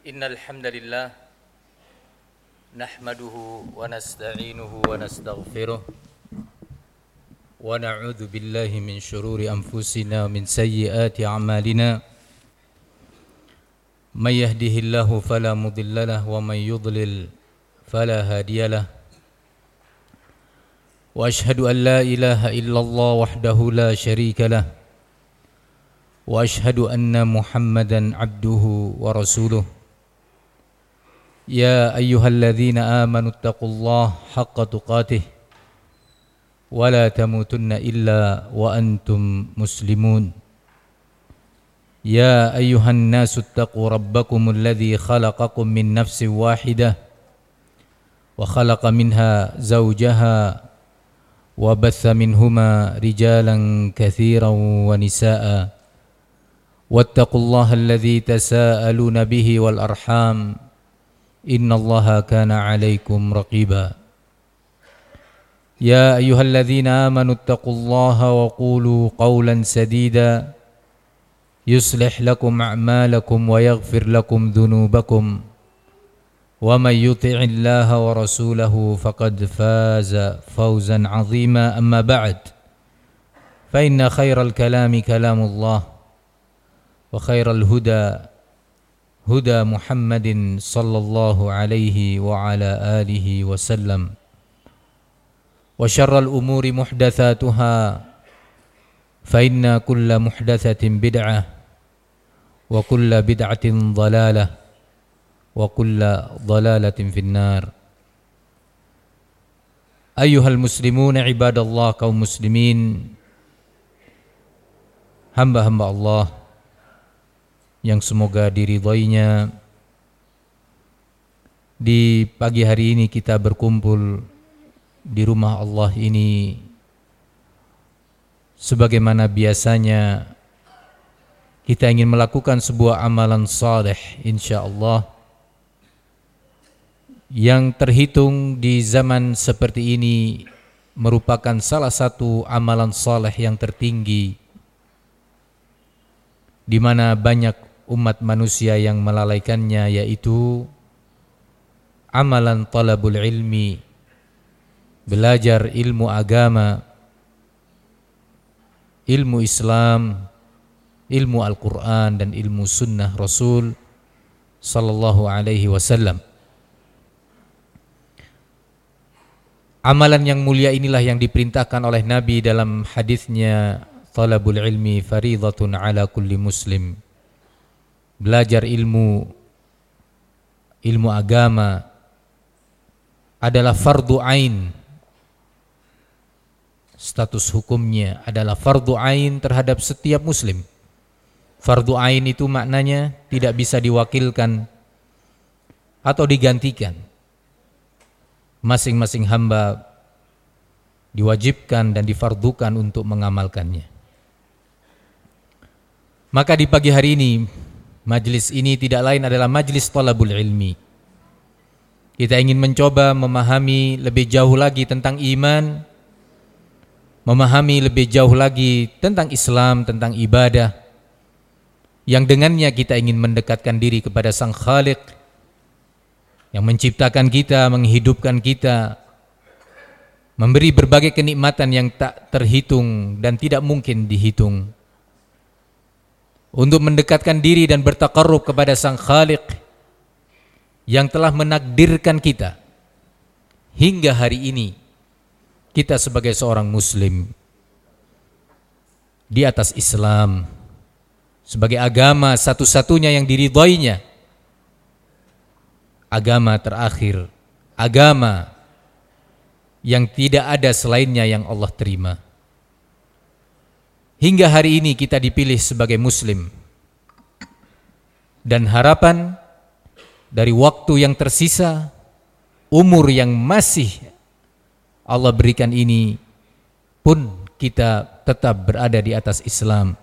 Innal hamdalillah nahmaduhu wa nasta'inuhu wa nastaghfiruh wa na'udzu billahi min shururi anfusina wa min sayyiati a'malina may yahdihillahu fala mudilla lahu wa may yudlil fala hadiyalah wa ashhadu an la ilaha illallah wahdahu la syarika lah wa ashhadu anna Muhammadan abduhu wa rasuluh. Ya ayyuhalladzina amanu taqullaha haqqa tuqatih wa la tamutunna illa wa antum muslimun. Ya ayyuhan nasu taqu rabbakumul ladzi khalaqakum min nafsin wahidah wa khalaqa minha zawjaha wa batha minhuma rijalan katsiran wa nisaa'a wattaqullaha alladzi tasaaluna bihi wal arham innallaha kana 'alaikum raqiba. Ya ayyuhalladzina amanu taqullaha wa qulu qawlan sadida yuslih lakum a'malakum wa yaghfir lakum dhunubakum wa may yuti'illaha wa rasulahu faqad faza fawzan 'azima. Amma ba'd, fa inna khairal kalami kalamullah wa khairal huda huda Muhammadin sallallahu alaihi wa ala alihi wa sallam wa syarral umuri muhdatsatuha fa inna kulla muhdatsatin bid'ah wa kulla bid'atin dhalalah wa kulla dhalalatin finnar. Ayyuhal muslimun ibadallah, kaum muslimin, hamba-hamba Allah yang semoga diridhoinya. Di pagi hari ini kita berkumpul di rumah Allah ini sebagaimana biasanya kita ingin melakukan sebuah amalan saleh insyaallah yang terhitung di zaman seperti ini merupakan salah satu amalan saleh yang tertinggi, di mana banyak umat manusia yang melalaikannya, yaitu amalan talabul ilmi, belajar ilmu agama, ilmu Islam, ilmu Al-Quran dan ilmu sunnah Rasul sallallahu alaihi wasallam. Amalan yang mulia inilah yang diperintahkan oleh Nabi dalam hadisnya, talabul ilmi faridatun ala kulli muslim. Belajar ilmu agama adalah fardu ain. Status hukumnya adalah fardu ain terhadap setiap muslim. Fardu ain itu maknanya tidak bisa diwakilkan atau digantikan. Masing-masing hamba diwajibkan dan difardukan untuk mengamalkannya. Maka di pagi hari ini, majlis ini tidak lain adalah majlis talabul ilmi. Kita ingin mencoba memahami lebih jauh lagi tentang iman, memahami lebih jauh lagi tentang Islam, tentang ibadah, yang dengannya kita ingin mendekatkan diri kepada Sang Khaliq yang menciptakan kita, menghidupkan kita, memberi berbagai kenikmatan yang tak terhitung dan tidak mungkin dihitung. Untuk mendekatkan diri dan bertaqarrub kepada Sang Khaliq yang telah menakdirkan kita hingga hari ini, kita sebagai seorang muslim di atas Islam sebagai agama satu-satunya yang diridhoinya, agama terakhir, agama yang tidak ada selainnya yang Allah terima. Hingga hari ini kita dipilih sebagai muslim, dan harapan dari waktu yang tersisa, umur yang masih Allah berikan ini pun kita tetap berada di atas Islam.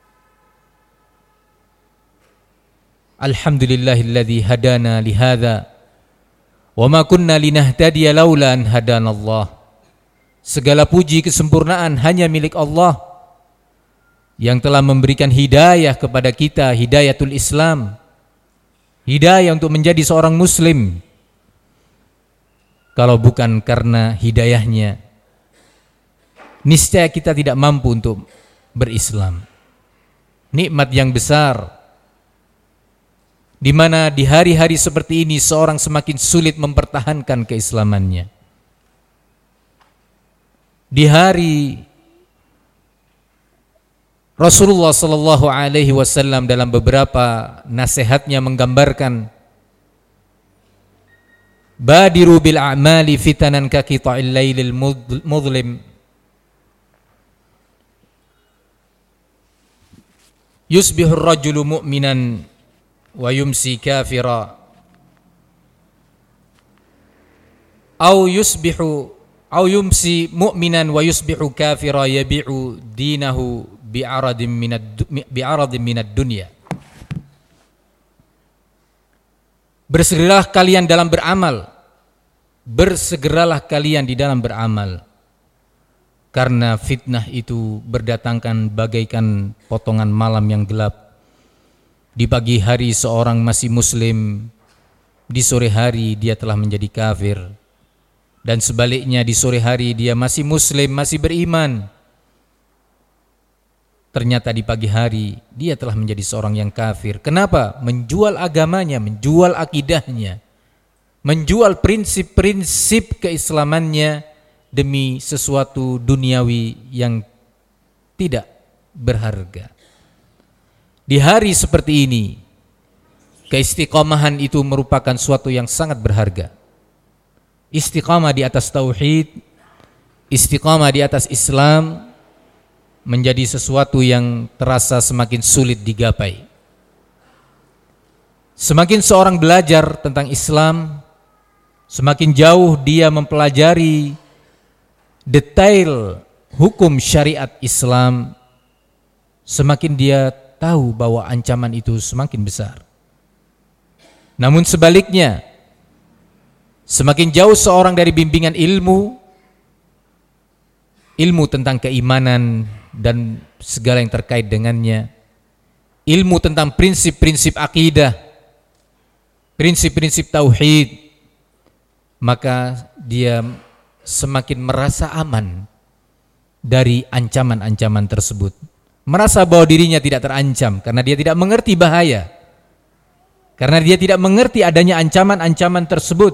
Alhamdulillahilladzi hadana lihadza wa ma kunna linahtadiya laula an hadanallah. Segala puji kesempurnaan hanya milik Allah yang telah memberikan hidayah kepada kita, hidayatul Islam, hidayah untuk menjadi seorang muslim. Kalau bukan karena hidayahnya, niscaya kita tidak mampu untuk berislam. Nikmat yang besar, di mana di hari-hari seperti ini seorang semakin sulit mempertahankan keislamannya. Di hari Rasulullah sallallahu alaihi wasallam dalam beberapa nasihatnya menggambarkan, badiru bil a'mali fitanan ka qita'il lailil mudlim, yusbihur rajulu mu'minan wa yumsi kafira, au yumsi mu'minan wa yusbihu kafira yabi'u dinahu bi'aradin minad dunya. Bersegeralah kalian dalam beramal, bersegeralah kalian di dalam beramal, karena fitnah itu berdatangkan bagaikan potongan malam yang gelap. Di pagi hari seorang masih muslim, di sore hari dia telah menjadi kafir, dan sebaliknya di sore hari dia masih muslim, masih beriman, ternyata di pagi hari dia telah menjadi seorang yang kafir. Kenapa? Menjual agamanya, menjual akidahnya, menjual prinsip-prinsip keislamannya demi sesuatu duniawi yang tidak berharga. Di hari seperti ini, keistiqomahan itu merupakan suatu yang sangat berharga. Istiqamah di atas tauhid, istiqamah di atas Islam menjadi sesuatu yang terasa semakin sulit digapai. Semakin seorang belajar tentang Islam, semakin jauh dia mempelajari detail hukum syariat Islam, semakin dia tahu bahwa ancaman itu semakin besar. Namun sebaliknya, semakin jauh seorang dari bimbingan ilmu tentang keimanan dan segala yang terkait dengannya, ilmu tentang prinsip-prinsip akidah, prinsip-prinsip tauhid, maka dia semakin merasa aman dari ancaman-ancaman tersebut. Merasa bahwa dirinya tidak terancam karena dia tidak mengerti bahaya, karena dia tidak mengerti adanya ancaman-ancaman tersebut.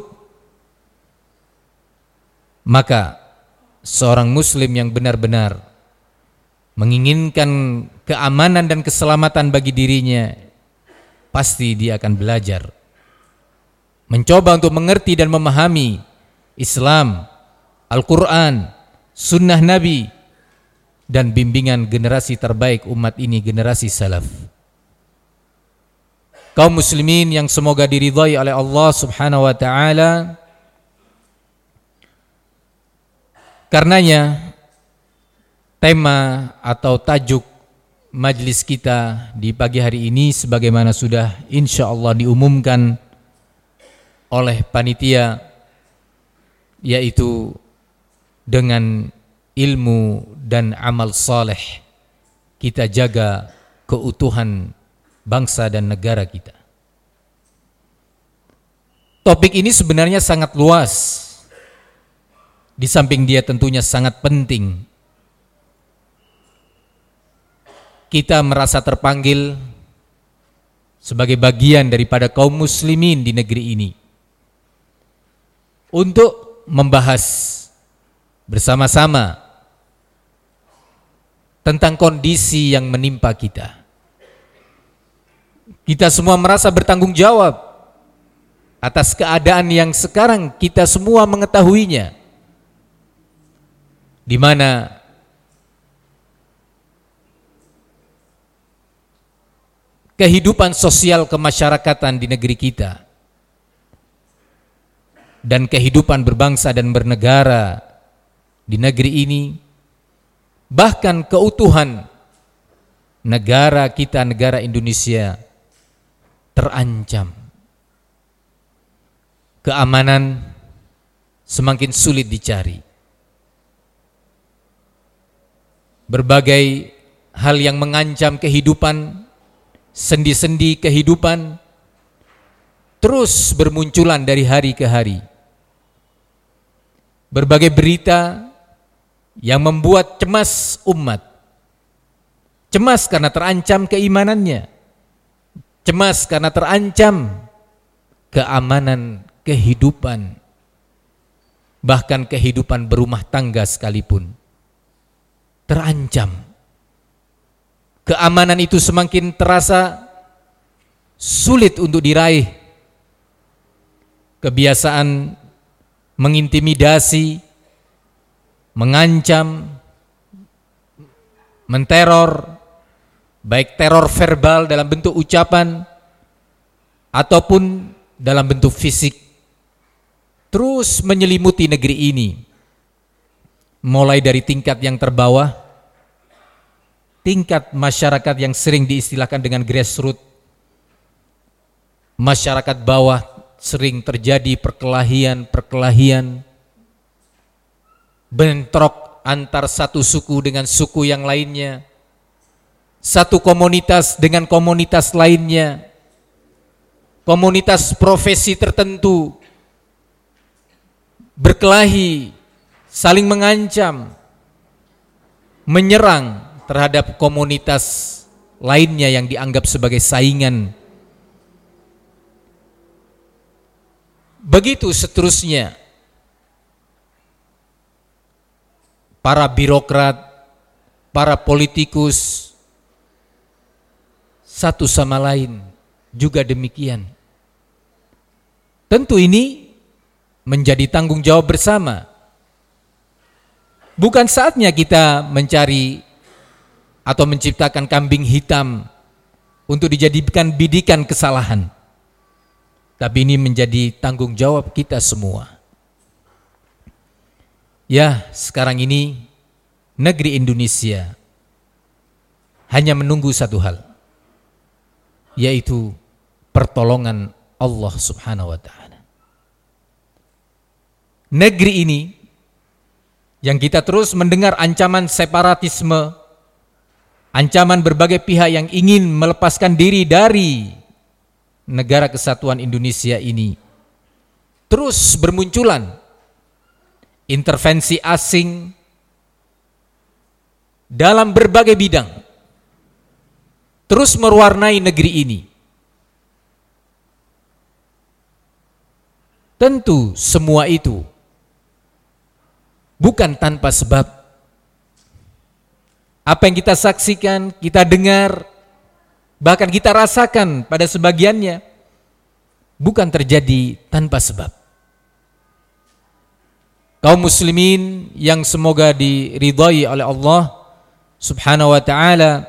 Maka seorang muslim yang benar-benar menginginkan keamanan dan keselamatan bagi dirinya, pasti dia akan belajar, mencoba untuk mengerti dan memahami Islam, Al-Quran, Sunnah Nabi, dan bimbingan generasi terbaik umat ini, generasi salaf. Kaum muslimin yang semoga diridhai oleh Allah subhanahu wa ta'ala, karenanya tema atau tajuk majlis kita di pagi hari ini sebagaimana sudah insyaallah diumumkan oleh panitia, yaitu dengan ilmu dan amal saleh kita jaga keutuhan bangsa dan negara kita. Topik ini sebenarnya sangat luas, di samping dia tentunya sangat penting. Kita merasa terpanggil sebagai bagian daripada kaum muslimin di negeri ini untuk membahas bersama-sama tentang kondisi yang menimpa kita. Kita semua merasa bertanggung jawab atas keadaan yang sekarang kita semua mengetahuinya, di mana kehidupan sosial kemasyarakatan di negeri kita dan kehidupan berbangsa dan bernegara di negeri ini, bahkan keutuhan negara kita, negara Indonesia, terancam. Keamanan semakin sulit dicari. Berbagai hal yang mengancam kehidupan, sendi-sendi kehidupan terus bermunculan dari hari ke hari. Berbagai berita yang membuat cemas umat. Cemas karena terancam keimanannya. Cemas karena terancam keamanan kehidupan. Bahkan kehidupan berumah tangga sekalipun terancam. Keamanan itu semakin terasa sulit untuk diraih. Kebiasaan mengintimidasi, mengancam, menteror, baik teror verbal dalam bentuk ucapan ataupun dalam bentuk fisik, terus menyelimuti negeri ini, mulai dari tingkat yang terbawah, tingkat masyarakat yang sering diistilahkan dengan grassroots, masyarakat bawah sering terjadi perkelahian, bentrok antar satu suku dengan suku yang lainnya, satu komunitas dengan komunitas lainnya, komunitas profesi tertentu berkelahi, saling mengancam, menyerang terhadap komunitas lainnya yang dianggap sebagai saingan. Begitu seterusnya. Para birokrat, para politikus satu sama lain juga demikian. Tentu ini menjadi tanggung jawab bersama. Bukan saatnya kita mencari atau menciptakan kambing hitam untuk dijadikan bidikan kesalahan. Tapi ini menjadi tanggung jawab kita semua. Ya, sekarang ini negeri Indonesia hanya menunggu satu hal, yaitu pertolongan Allah Subhanahu wa ta'ala. Negeri ini yang kita terus mendengar ancaman separatisme, ancaman berbagai pihak yang ingin melepaskan diri dari negara kesatuan Indonesia ini, terus bermunculan intervensi asing dalam berbagai bidang, terus mewarnai negeri ini. Tentu semua itu bukan tanpa sebab. Apa yang kita saksikan, kita dengar, bahkan kita rasakan pada sebagiannya bukan terjadi tanpa sebab. Kaum muslimin yang semoga diridhai oleh Allah Subhanahu wa ta'ala,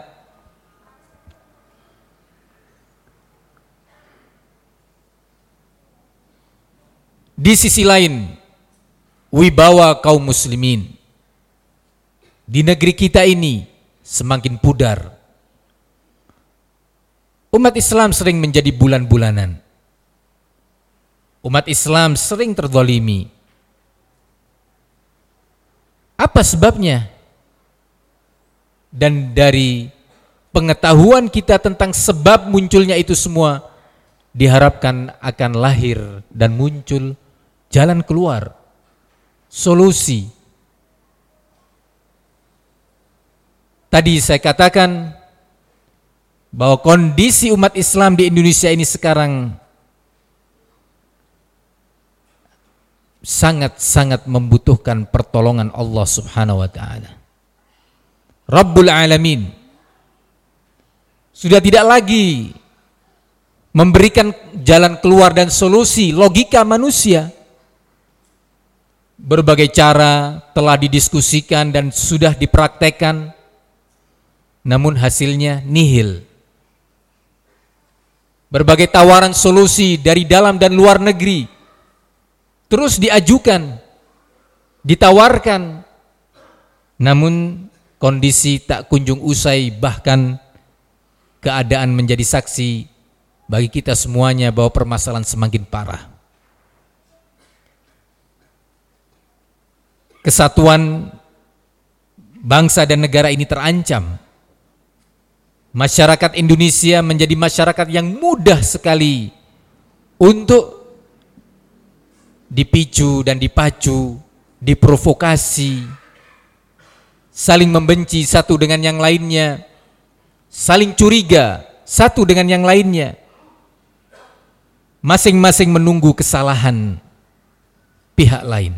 di sisi lain wibawa kaum muslimin di negeri kita ini semakin pudar. Umat Islam sering menjadi bulan-bulanan. Umat Islam sering terzalimi. Apa sebabnya? Dan dari pengetahuan kita tentang sebab munculnya itu semua, diharapkan akan lahir dan muncul jalan keluar, solusi. Tadi saya katakan bahwa kondisi umat Islam di Indonesia ini sekarang sangat-sangat membutuhkan pertolongan Allah Subhanahu wa ta'ala. Rabbul Alamin sudah tidak lagi memberikan jalan keluar dan solusi logika manusia. Berbagai cara telah didiskusikan dan sudah dipraktekkan, namun hasilnya nihil. Berbagai tawaran solusi dari dalam dan luar negeri terus diajukan, ditawarkan, namun kondisi tak kunjung usai, bahkan keadaan menjadi saksi bagi kita semuanya bahwa permasalahan semakin parah. Kesatuan bangsa dan negara ini terancam. Masyarakat Indonesia menjadi masyarakat yang mudah sekali untuk dipicu dan dipacu, diprovokasi, saling membenci satu dengan yang lainnya, saling curiga satu dengan yang lainnya, masing-masing menunggu kesalahan pihak lain,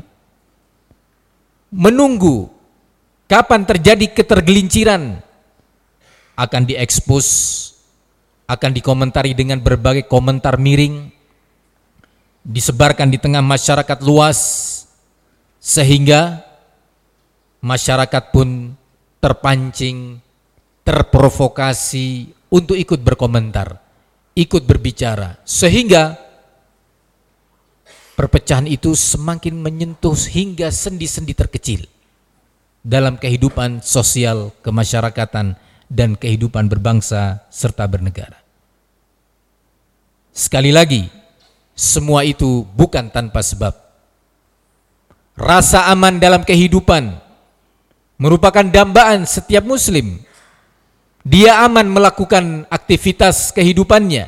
menunggu kapan terjadi ketergelinciran, akan diekspos, akan dikomentari dengan berbagai komentar miring, disebarkan di tengah masyarakat luas, sehingga masyarakat pun terpancing, terprovokasi untuk ikut berkomentar, ikut berbicara, sehingga perpecahan itu semakin menyentuh hingga sendi-sendi terkecil dalam kehidupan sosial kemasyarakatan dan kehidupan berbangsa serta bernegara. Sekali lagi, semua itu bukan tanpa sebab. Rasa aman dalam kehidupan merupakan dambaan setiap muslim. Dia aman melakukan aktivitas kehidupannya,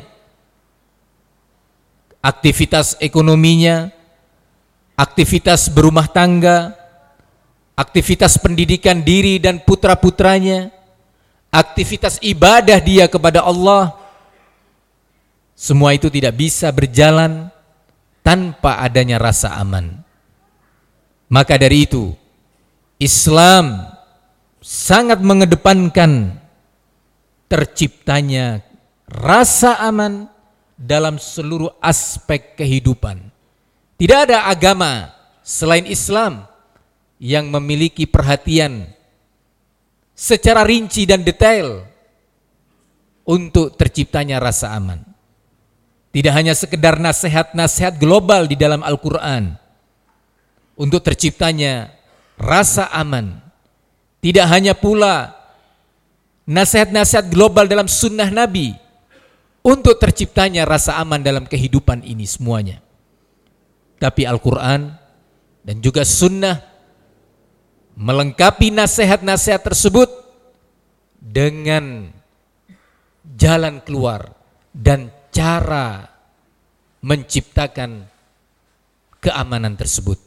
aktivitas ekonominya, aktivitas berumah tangga, aktivitas pendidikan diri dan putra-putranya, aktivitas ibadah dia kepada Allah. Semua itu tidak bisa berjalan tanpa adanya rasa aman. Maka dari itu, Islam sangat mengedepankan terciptanya rasa aman dalam seluruh aspek kehidupan. Tidak ada agama selain Islam yang memiliki perhatian secara rinci dan detail untuk terciptanya rasa aman. Tidak hanya sekedar nasihat-nasihat global di dalam Al-Quran untuk terciptanya rasa aman. Tidak hanya pula nasihat-nasihat global dalam sunnah Nabi untuk terciptanya rasa aman dalam kehidupan ini semuanya. Tapi Al-Quran dan juga sunnah melengkapi nasihat-nasihat tersebut dengan jalan keluar dan cara menciptakan keamanan tersebut.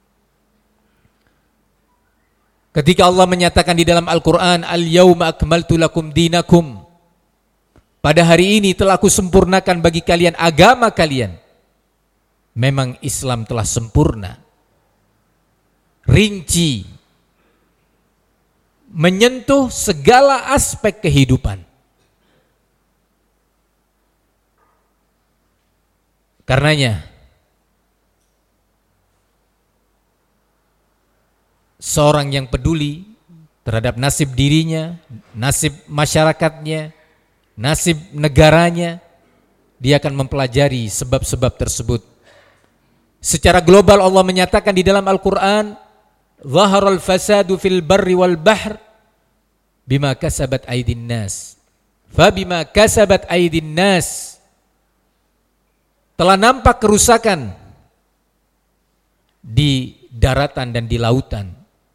Ketika Allah menyatakan di dalam Al-Quran, Al-yawma akmaltu lakum dinakum, pada hari ini telah aku sempurnakan bagi kalian agama kalian. Memang Islam telah sempurna, rinci, menyentuh segala aspek kehidupan. Karenanya seorang yang peduli terhadap nasib dirinya, nasib masyarakatnya, nasib negaranya, dia akan mempelajari sebab-sebab tersebut. Secara global Allah menyatakan di dalam Al-Quran, Zaharal fasadu fil barri wal bahr bima kasabat aydin nas. Fabima kasabat aydin nas, telah nampak kerusakan di daratan dan di lautan,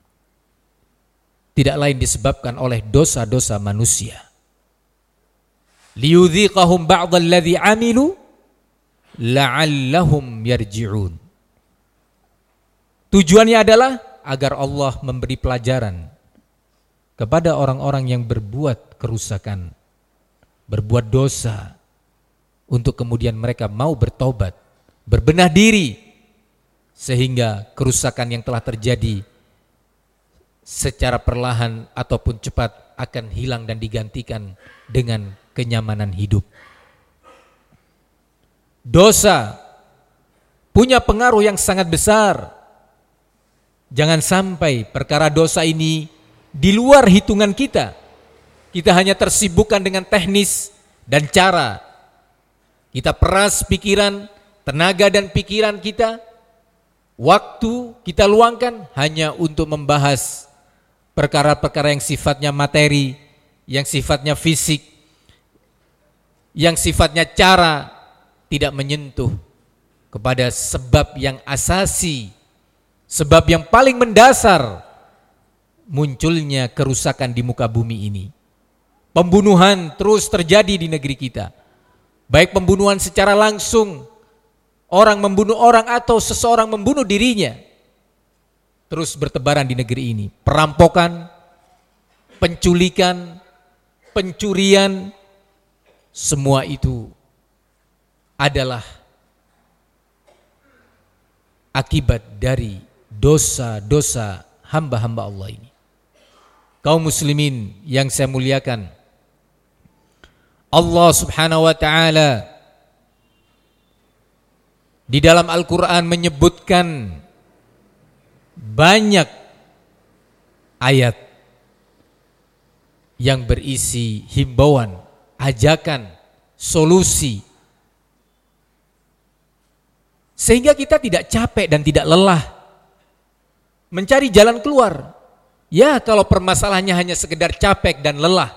tidak lain disebabkan oleh dosa-dosa manusia. Liyudhiqahum ba'dalladzi amilu la'allahum yarji'un. Tujuannya adalah agar Allah memberi pelajaran kepada orang-orang yang berbuat kerusakan, berbuat dosa, untuk kemudian mereka mau bertobat, berbenah diri, sehingga kerusakan yang telah terjadi secara perlahan ataupun cepat akan hilang dan digantikan dengan kenyamanan hidup. Dosa punya pengaruh yang sangat besar. Jangan sampai perkara dosa ini di luar hitungan kita. Kita hanya tersibukkan dengan teknis dan cara. Kita peras pikiran, tenaga dan pikiran kita, waktu kita luangkan hanya untuk membahas perkara-perkara yang sifatnya materi, yang sifatnya fisik, yang sifatnya cara, tidak menyentuh kepada sebab yang asasi, sebab yang paling mendasar munculnya kerusakan di muka bumi ini. Pembunuhan terus terjadi di negeri kita, baik pembunuhan secara langsung orang membunuh orang atau seseorang membunuh dirinya terus bertebaran di negeri ini. Perampokan, penculikan, pencurian, semua itu adalah akibat dari dosa-dosa hamba-hamba Allah ini. Kaum muslimin yang saya muliakan, Allah Subhanahu wa ta'ala di dalam Al-Quran menyebutkan banyak ayat yang berisi himbauan, ajakan, solusi, sehingga kita tidak capek dan tidak lelah mencari jalan keluar. Ya, kalau permasalahannya hanya sekedar capek dan lelah,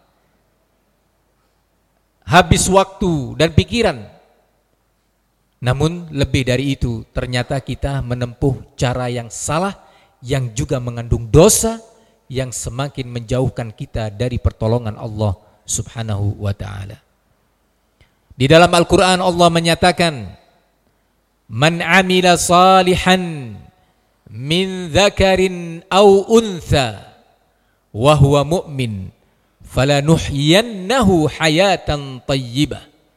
habis waktu dan pikiran. Namun lebih dari itu, ternyata kita menempuh cara yang salah, yang juga mengandung dosa, yang semakin menjauhkan kita dari pertolongan Allah Subhanahu wa ta'ala. Di dalam Al-Quran Allah menyatakan, Man amila salihan min dzakarin aw untha wa huwa mu'min falanuhyiyannahu hayatan thayyibah.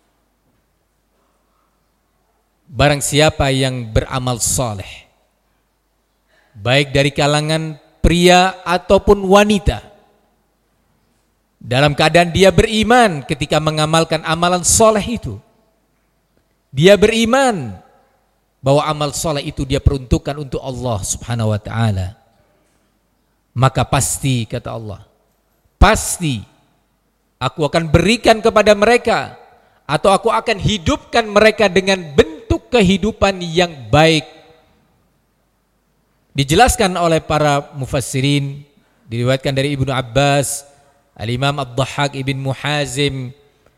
Barang siapa yang beramal saleh, baik dari kalangan pria ataupun wanita, dalam keadaan dia beriman ketika mengamalkan amalan saleh itu, dia beriman bahwa amal soleh itu dia peruntukkan untuk Allah Subhanahu wa ta'ala, maka pasti, kata Allah, pasti aku akan berikan kepada mereka, atau aku akan hidupkan mereka dengan bentuk kehidupan yang baik. Dijelaskan oleh para mufassirin, diriwayatkan dari Ibnu Abbas, Al-Imam Ad-Dhahhak Ibn Muhazim,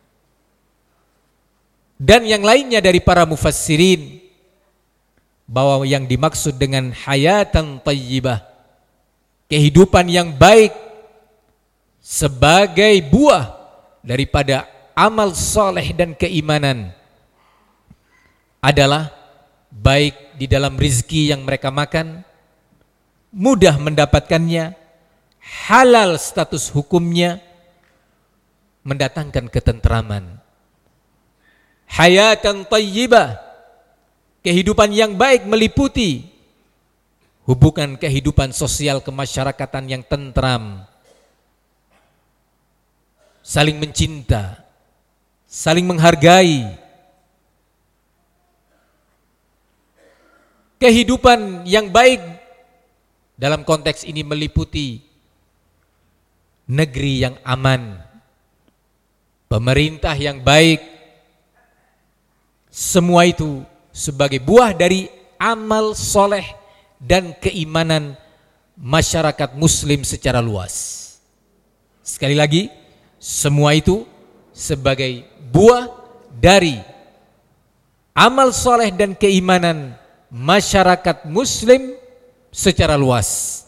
dan yang lainnya dari para mufassirin, bahwa yang dimaksud dengan hayatan thayyibah, kehidupan yang baik, sebagai buah daripada amal soleh dan keimanan, adalah baik di dalam rizki yang mereka makan, mudah mendapatkannya, halal status hukumnya, mendatangkan ketentraman. Hayatan thayyibah, kehidupan yang baik meliputi hubungan kehidupan sosial kemasyarakatan yang tentram, saling mencinta, saling menghargai. Kehidupan yang baik dalam konteks ini meliputi negeri yang aman, pemerintah yang baik. Semua itu sebagai buah dari amal soleh dan keimanan masyarakat muslim secara luas. Sekali lagi, semua itu sebagai buah dari amal soleh dan keimanan masyarakat muslim secara luas.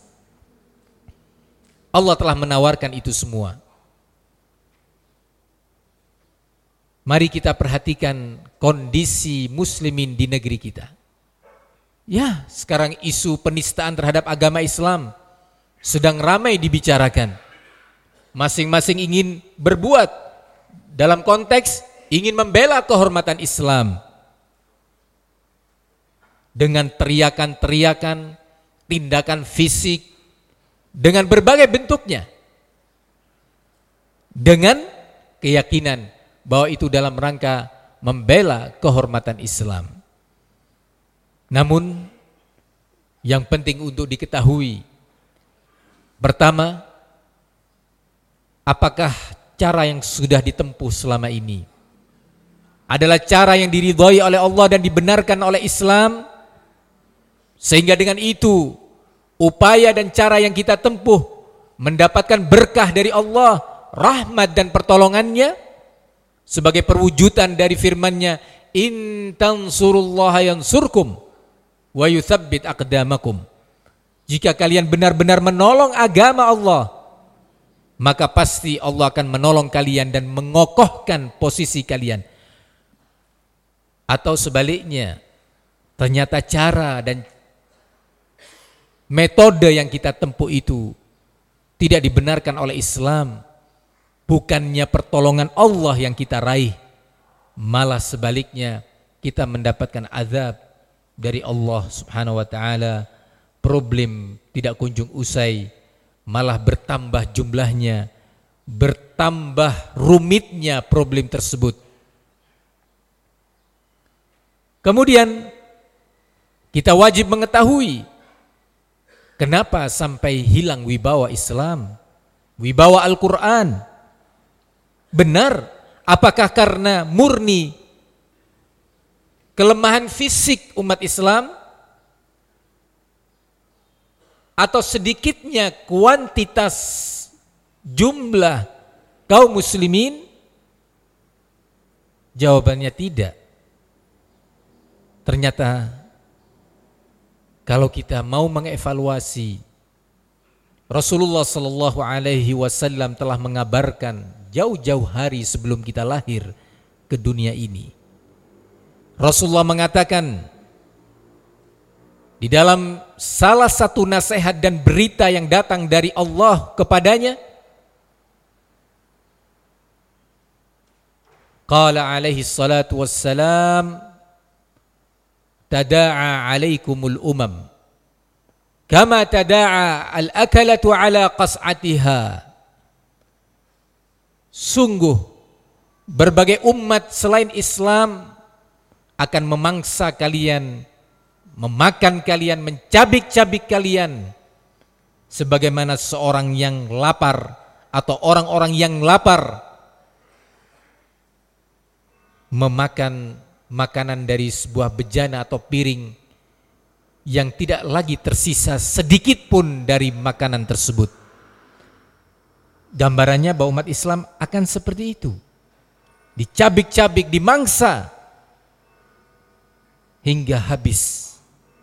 Allah telah menawarkan itu semua. Mari kita perhatikan kondisi muslimin di negeri kita. Ya, sekarang isu penistaan terhadap agama Islam sedang ramai dibicarakan. Masing-masing ingin berbuat dalam konteks ingin membela kehormatan Islam dengan teriakan-teriakan, tindakan fisik, dengan berbagai bentuknya, dengan keyakinan bahwa itu dalam rangka membela kehormatan Islam. Namun yang penting untuk diketahui, pertama, apakah cara yang sudah ditempuh selama ini adalah cara yang diridhai oleh Allah dan dibenarkan oleh Islam, sehingga dengan itu upaya dan cara yang kita tempuh mendapatkan berkah dari Allah, rahmat dan pertolongannya, sebagai perwujudan dari firman-Nya, in tansurullaha yansurkum wa yutsabbit aqdamakum. Jika kalian benar-benar menolong agama Allah, maka pasti Allah akan menolong kalian dan mengokohkan posisi kalian. Atau sebaliknya, ternyata cara dan metode yang kita tempuh itu tidak dibenarkan oleh Islam. Bukannya pertolongan Allah yang kita raih, malah sebaliknya kita mendapatkan azab dari Allah Subhanahu wa taala. Problem tidak kunjung usai, malah bertambah jumlahnya, bertambah rumitnya problem tersebut. Kemudian kita wajib mengetahui kenapa sampai hilang wibawa Islam, wibawa Al-Quran. Benar, apakah karena murni kelemahan fisik umat Islam, atau sedikitnya kuantitas jumlah kaum muslimin? Jawabannya tidak. Ternyata kalau kita mau mengevaluasi, Rasulullah sallallahu alaihi wasallam telah mengabarkan jauh-jauh hari sebelum kita lahir ke dunia ini. Rasulullah mengatakan di dalam salah satu nasihat dan berita yang datang dari Allah kepadanya, qala alaihi salatu wassalam, tada'a alaikumul umam kama tada'a al-akalatu ala qas'atiha. Sungguh berbagai umat selain Islam akan memangsa kalian, memakan kalian, mencabik-cabik kalian, sebagaimana seorang yang lapar atau orang-orang yang lapar memakan makanan dari sebuah bejana atau piring yang tidak lagi tersisa sedikit pun dari makanan tersebut. Gambarannya bahwa umat Islam akan seperti itu, dicabik-cabik, dimangsa hingga habis.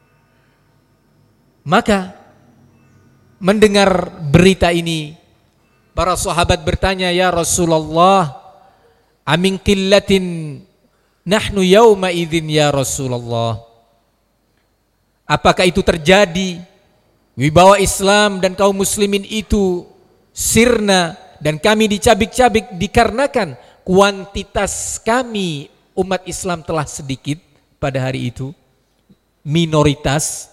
Maka mendengar berita ini, para sahabat bertanya, ya Rasulullah, amin qillatin nahnu yauma idzin ya Rasulullah. Apakah itu terjadi? Wibawa Islam dan kaum muslimin itu sirna dan kami dicabik-cabik dikarenakan kuantitas kami umat Islam telah sedikit pada hari itu, minoritas.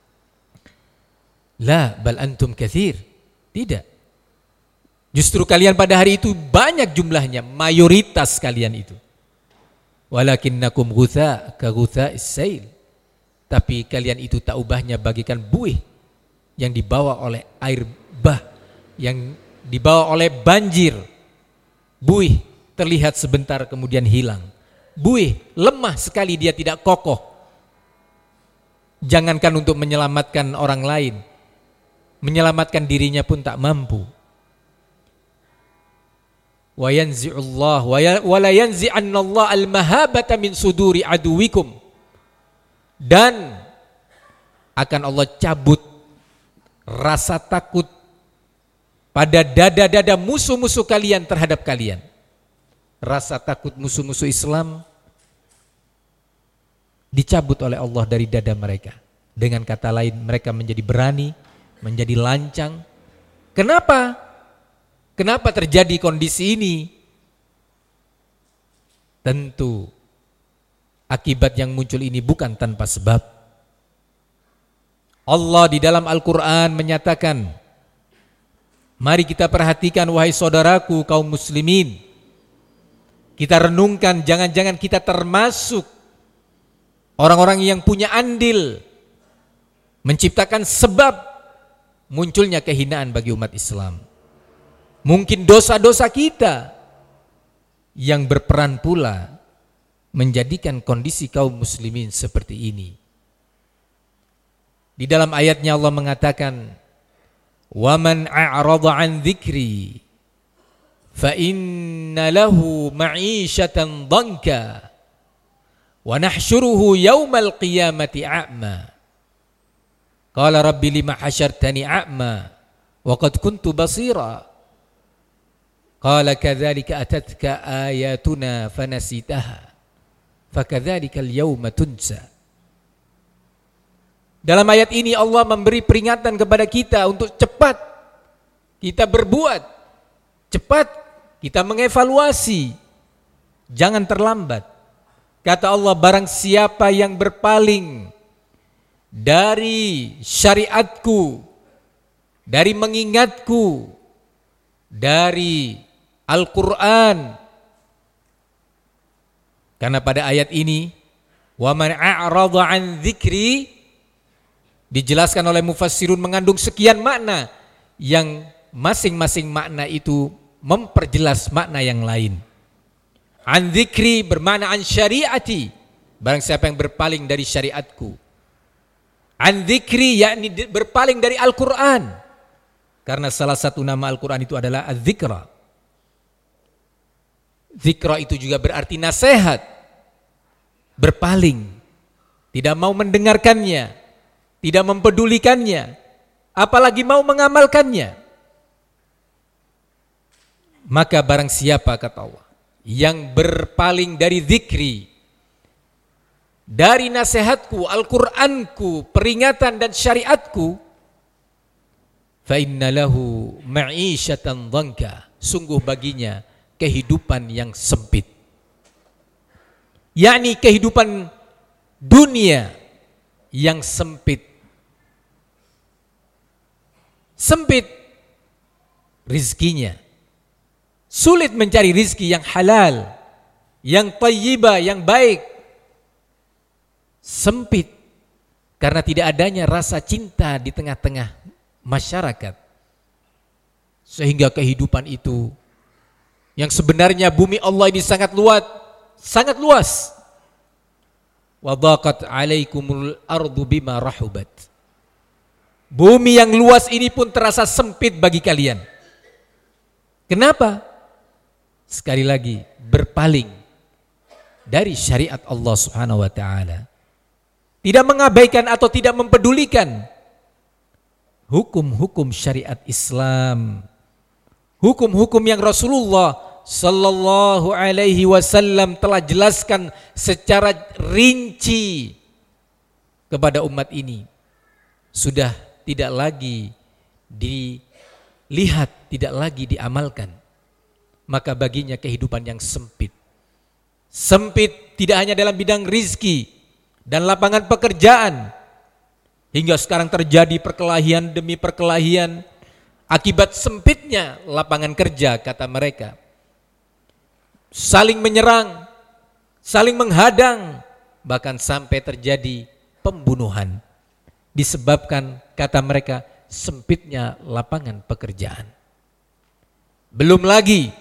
La bal antum katsir. Tidak. Justru kalian pada hari itu banyak jumlahnya, mayoritas kalian itu. Walakinnakum ghutha ka ghutha'is sail. Tapi kalian itu tak ubahnya bagikan buih yang dibawa oleh air bah, yang dibawa oleh banjir. Buih terlihat sebentar kemudian hilang. Buih lemah sekali, dia tidak kokoh. Jangankan untuk menyelamatkan orang lain, menyelamatkan dirinya pun tak mampu. Wa yanzi'ullah wa la yanzi'annallahu al-mahabata min suduri aduwikum. Dan akan Allah cabut rasa takut pada dada-dada musuh-musuh kalian terhadap kalian. Rasa takut musuh-musuh Islam dicabut oleh Allah dari dada mereka. Dengan kata lain, mereka menjadi berani, menjadi lancang. Kenapa? Kenapa terjadi kondisi ini? Tentu akibat yang muncul ini bukan tanpa sebab. Allah di dalam Al-Quran menyatakan, mari kita perhatikan wahai saudaraku kaum muslimin. Kita renungkan, jangan-jangan kita termasuk orang-orang yang punya andil menciptakan sebab munculnya kehinaan bagi umat Islam. Mungkin dosa-dosa kita yang berperan pula menjadikan kondisi kaum muslimin seperti ini. Di dalam ayatnya Allah mengatakan, "Wa man a'rada 'an dzikri fa inna lahu ma'isyatan dhanka wa nahsyuruhu yaumal qiyamati a'ma." Qala rabbi lima hasyartani a'ma wa qad kuntu basira. Qala kadzalika atatka ayatuna fanasitaha fakadzalikal yauma tunsa. Dalam ayat ini Allah memberi peringatan kepada kita untuk cepat kita berbuat, cepat kita mengevaluasi, jangan terlambat. Kata Allah, barang siapa yang berpaling dari syariatku, dari mengingatku, dari Al-Quran. Karena pada ayat ini, wa man a'rada an dzikri, dijelaskan oleh mufassirun mengandung sekian makna yang masing-masing makna itu memperjelas makna yang lain. An dzikri bermakna an syariati, barang siapa yang berpaling dari syariatku. An dzikri yakni berpaling dari Al-Quran, karena salah satu nama Al-Quran itu adalah az-zikra. Zikra itu juga berarti nasihat, berpaling, tidak mau mendengarkannya, tidak mempedulikannya, apalagi mau mengamalkannya. Maka barang siapa, kata Allah, yang berpaling dari zikri, dari nasihatku, Al-Qur'anku, peringatan dan syariatku, fa inna lahu ma'isyatan dhanka, sungguh baginya kehidupan yang sempit, yakni kehidupan dunia yang sempit. Sempit rizkinya, sulit mencari rizki yang halal, yang thayyibah, yang baik. Sempit karena tidak adanya rasa cinta di tengah-tengah masyarakat, sehingga kehidupan itu yang sebenarnya bumi Allah ini sangat luas. Wa dhaqat 'alaikumul ardu bima rahubat. Bumi yang luas ini pun terasa sempit bagi kalian. Kenapa? Sekali lagi, berpaling dari syariat Allah Subhanahu wa taala. Tidak mengabaikan atau tidak mempedulikan hukum-hukum syariat Islam. Hukum-hukum yang Rasulullah sallallahu alaihi wasallam telah jelaskan secara rinci kepada umat ini. Sudah tidak lagi dilihat, tidak lagi diamalkan. Maka baginya kehidupan yang sempit. Sempit tidak hanya dalam bidang rizki dan lapangan pekerjaan. Hingga sekarang terjadi perkelahian demi perkelahian akibat sempitnya lapangan kerja, kata mereka. Saling menyerang, saling menghadang, bahkan sampai terjadi pembunuhan. Disebabkan, kata mereka, sempitnya lapangan pekerjaan. Belum lagi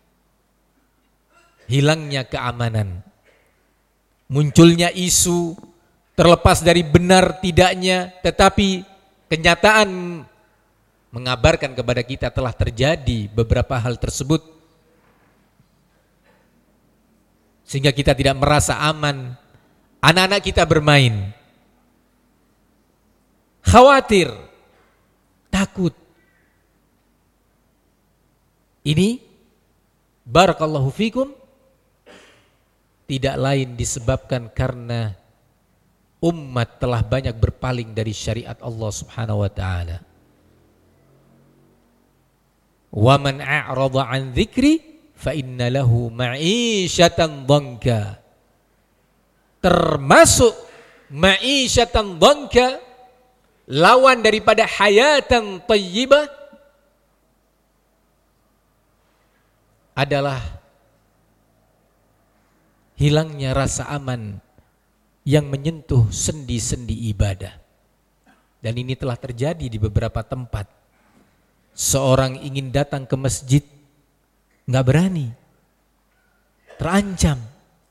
hilangnya keamanan, munculnya isu terlepas dari benar tidaknya, tetapi kenyataan mengabarkan kepada kita telah terjadi beberapa hal tersebut, sehingga kita tidak merasa aman. Anak-anak kita bermain, khawatir, takut. Ini barakallahu fikum tidak lain disebabkan karena umat telah banyak berpaling dari syariat Allah Subhanahu wa taala. Wa man a'rada an dzikri fa inna lahu ma'isyatan dhanka. Termasuk ma'isyatan dhanka, lawan daripada hayatan thayyibah, adalah hilangnya rasa aman yang menyentuh sendi-sendi ibadah. Dan ini telah terjadi di beberapa tempat. Seorang ingin datang ke masjid, nggak berani, terancam.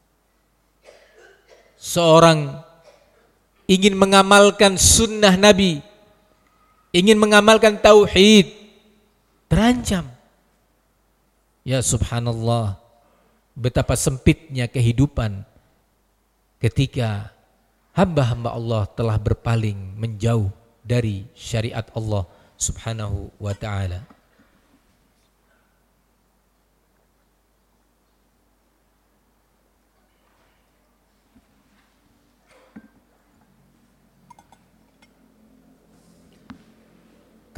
Seorang ingin mengamalkan sunnah Nabi, ingin mengamalkan tauhid, terancam. Ya subhanallah, betapa sempitnya kehidupan ketika hamba-hamba Allah telah berpaling menjauh dari syariat Allah Subhanahu wa ta'ala.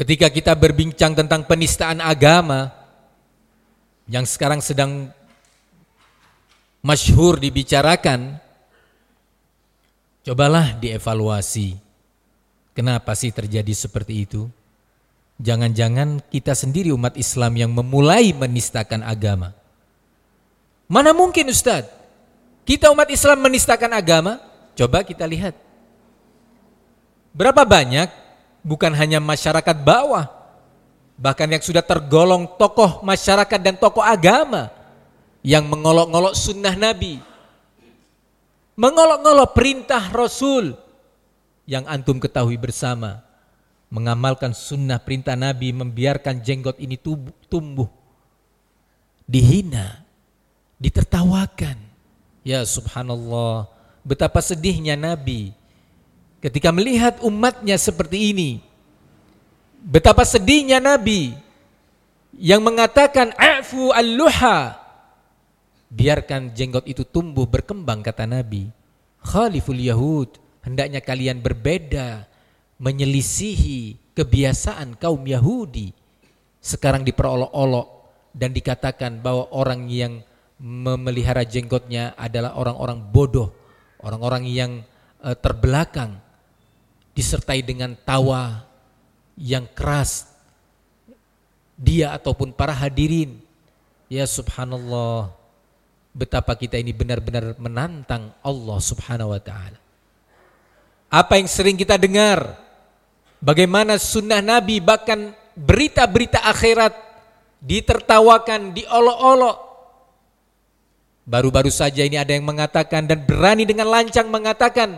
Ketika kita berbincang tentang penistaan agama yang sekarang sedang masyhur dibicarakan, cobalah dievaluasi. Kenapa sih terjadi seperti itu? Jangan-jangan kita sendiri umat Islam yang memulai menistakan agama. Mana mungkin Ustaz? Kita umat Islam menistakan agama? Coba kita lihat. Berapa banyak, bukan hanya masyarakat bawah, bahkan yang sudah tergolong tokoh masyarakat dan tokoh agama yang mengolok-olok sunnah Nabi, mengolok-olok perintah Rasul yang antum ketahui bersama, mengamalkan sunnah perintah Nabi, membiarkan jenggot ini tumbuh, dihina, ditertawakan. Ya subhanallah, betapa sedihnya Nabi ketika melihat umatnya seperti ini. Betapa sedihnya Nabi yang mengatakan afu al-luha, biarkan jenggot itu tumbuh berkembang, kata Nabi. Khaliful Yahud, hendaknya kalian berbeda, menyelisihi kebiasaan kaum Yahudi. Sekarang diperolok-olok dan dikatakan bahwa orang yang memelihara jenggotnya adalah orang-orang bodoh, orang-orang yang terbelakang, disertai dengan tawa yang keras dia ataupun para hadirin. Ya subhanallah, betapa kita ini benar-benar menantang Allah subhanahu wa ta'ala. Apa yang sering kita dengar, bagaimana sunnah Nabi, bahkan berita-berita akhirat ditertawakan, diolok-olok. Baru-baru saja ini ada yang mengatakan dan berani dengan lancang mengatakan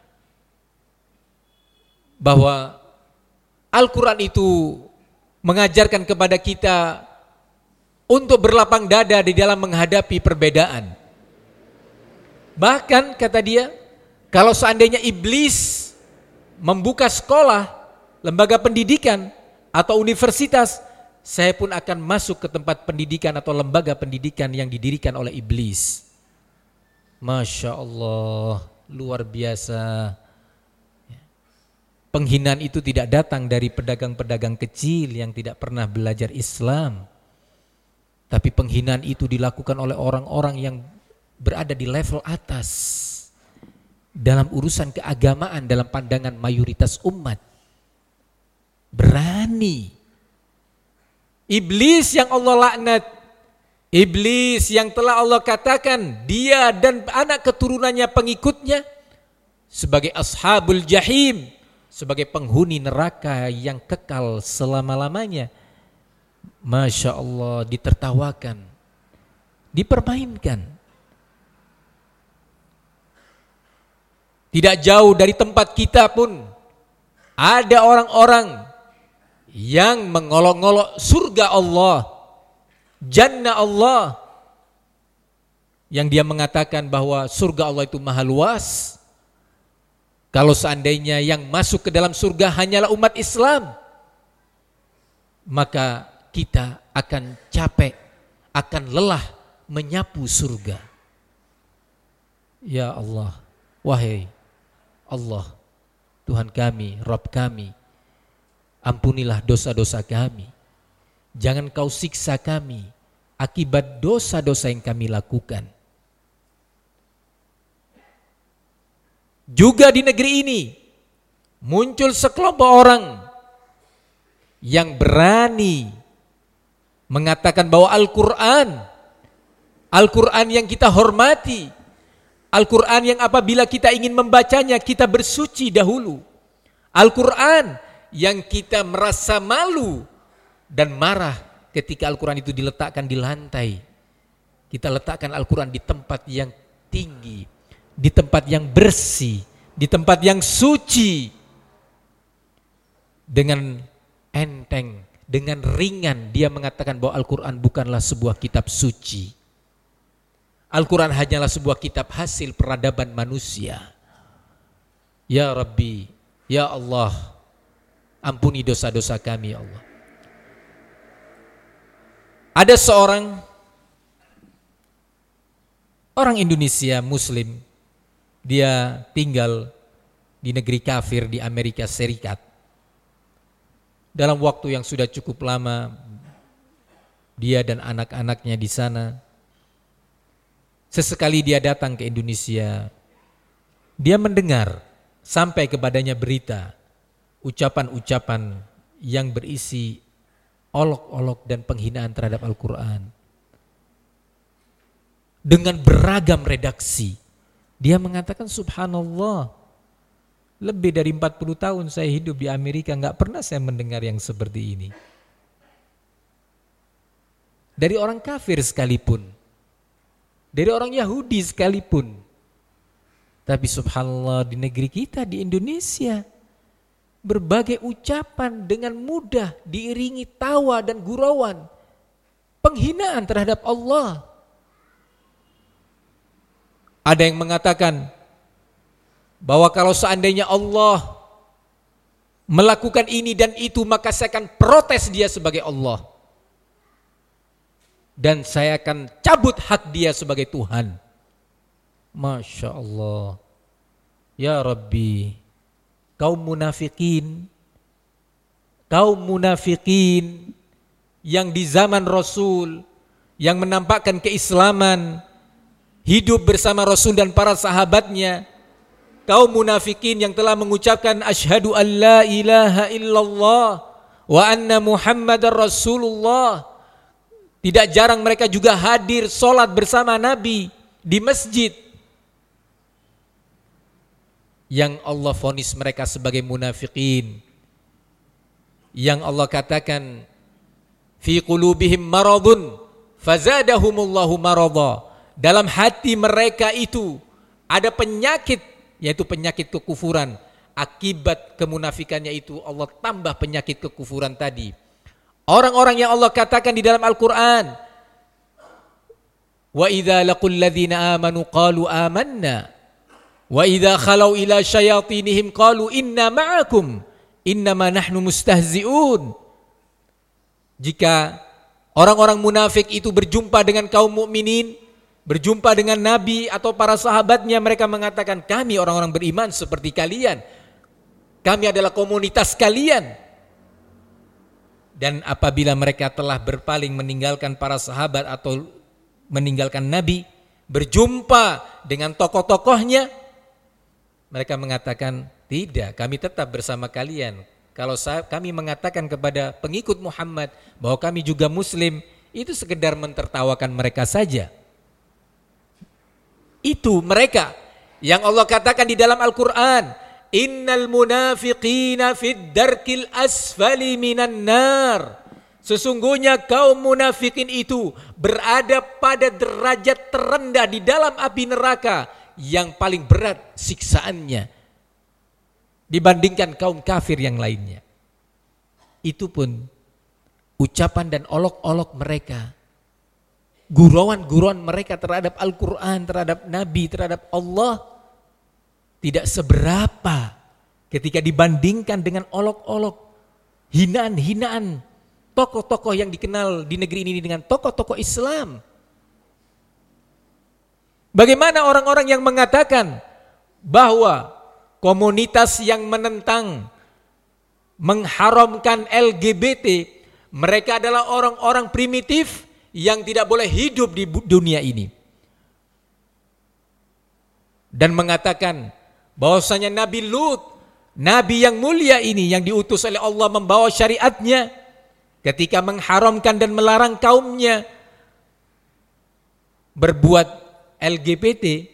bahwa Al-Quran itu mengajarkan kepada kita untuk berlapang dada di dalam menghadapi perbedaan. Bahkan kata dia, kalau seandainya iblis membuka sekolah, lembaga pendidikan atau universitas, saya pun akan masuk ke tempat pendidikan atau lembaga pendidikan yang didirikan oleh iblis. Masya Allah, luar biasa. Penghinaan itu tidak datang dari pedagang-pedagang kecil yang tidak pernah belajar Islam. Tapi penghinaan itu dilakukan oleh orang-orang yang berada di level atas dalam urusan keagamaan, dalam pandangan mayoritas umat. Berani. Iblis yang Allah laknat, iblis yang telah Allah katakan dia dan anak keturunannya, pengikutnya sebagai ashabul jahim, sebagai penghuni neraka yang kekal selama-lamanya. Masya Allah, ditertawakan, dipermainkan. Tidak jauh dari tempat kita pun ada orang-orang yang mengolok-olok surga Allah, jannah Allah, yang dia mengatakan bahwa surga Allah itu maha luas. Kalau seandainya yang masuk ke dalam surga hanyalah umat Islam, maka kita akan capek, akan lelah menyapu surga. Ya Allah, wahai Allah, Tuhan kami, Rabb kami, ampunilah dosa-dosa kami. Jangan kau siksa kami akibat dosa-dosa yang kami lakukan. Juga di negeri ini muncul sekelompok orang yang berani mengatakan bahwa Al-Quran yang kita hormati, Al-Quran yang apabila kita ingin membacanya kita bersuci dahulu, Al-Quran yang kita merasa malu dan marah ketika Al-Quran itu diletakkan di lantai. Kita letakkan Al-Quran di tempat yang tinggi, di tempat yang bersih, di tempat yang suci. Dengan enteng, dengan ringan dia mengatakan bahwa Al-Quran bukanlah sebuah kitab suci. Al-Quran hanyalah sebuah kitab hasil peradaban manusia. Ya Rabbi, ya Allah, ampuni dosa-dosa kami ya Allah. Ada seorang orang Indonesia Muslim, dia tinggal di negeri kafir di Amerika Serikat. dalam waktu yang sudah cukup lama, dia dan anak-anaknya di sana. Sesekali dia datang ke Indonesia, dia mendengar sampai kepadanya berita, ucapan-ucapan yang berisi olok-olok dan penghinaan terhadap Al-Quran. Dengan beragam redaksi, dia mengatakan, subhanallah, lebih dari 40 tahun saya hidup di Amerika, gak pernah saya mendengar yang seperti ini. Dari orang kafir sekalipun, dari orang Yahudi sekalipun. Tapi subhanallah, di negeri kita, di Indonesia, berbagai ucapan dengan mudah diiringi tawa dan gurauan, penghinaan terhadap Allah. Ada yang mengatakan bahwa kalau seandainya Allah melakukan ini dan itu, maka saya akan protes dia sebagai Allah. Dan saya akan cabut hak dia sebagai Tuhan. Masya Allah. Ya Rabbi, kaum munafikin yang di zaman Rasul, yang menampakkan keislaman, hidup bersama Rasul dan para sahabatnya, kaum munafikin yang telah mengucapkan asyhadu an la ilaha illallah wa anna Muhammadar Rasulullah. Tidak jarang mereka juga hadir sholat bersama Nabi di masjid. Yang Allah vonis mereka sebagai munafikin, yang Allah katakan fi qulubihim maradun fazadahumullahu marada. Dalam hati mereka itu ada penyakit, yaitu penyakit kekufuran. Akibat kemunafikannya itu Allah tambah penyakit kekufuran tadi. Orang-orang yang Allah katakan di dalam Al-Quran, wa idza laqul ladzina amanu qalu amanna wa idza khalau ila syayatinihim qalu inna ma'akum innama nahnu mustahzi'un. Jika orang-orang munafik itu berjumpa dengan kaum mukminin, berjumpa dengan Nabi atau para sahabatnya, mereka mengatakan, kami orang-orang beriman seperti kalian, kami adalah komunitas kalian. Dan apabila mereka telah berpaling meninggalkan para sahabat atau meninggalkan Nabi, berjumpa dengan tokoh-tokohnya, mereka mengatakan, tidak, kami tetap bersama kalian. Kalau kami mengatakan kepada pengikut Muhammad bahwa kami juga Muslim, itu sekedar mentertawakan mereka saja. Itu mereka yang Allah katakan di dalam Al-Quran, innal munafiqina fid darkil asfali minan nar. Sesungguhnya kaum munafikin itu berada pada derajat terendah di dalam api neraka yang paling berat siksaannya dibandingkan kaum kafir yang lainnya. Itu pun ucapan dan olok-olok mereka, gurauan-gurauan mereka terhadap Al-Quran, terhadap Nabi, terhadap Allah, tidak seberapa ketika dibandingkan dengan olok-olok, hinaan-hinaan tokoh-tokoh yang dikenal di negeri ini dengan tokoh-tokoh Islam. Bagaimana orang-orang yang mengatakan bahwa komunitas yang menentang, mengharamkan LGBT, mereka adalah orang-orang primitif yang tidak boleh hidup di dunia ini. Dan mengatakan bahwasanya Nabi Lut, Nabi yang mulia ini yang diutus oleh Allah membawa syariatnya, ketika mengharamkan dan melarang kaumnya berbuat LGBT,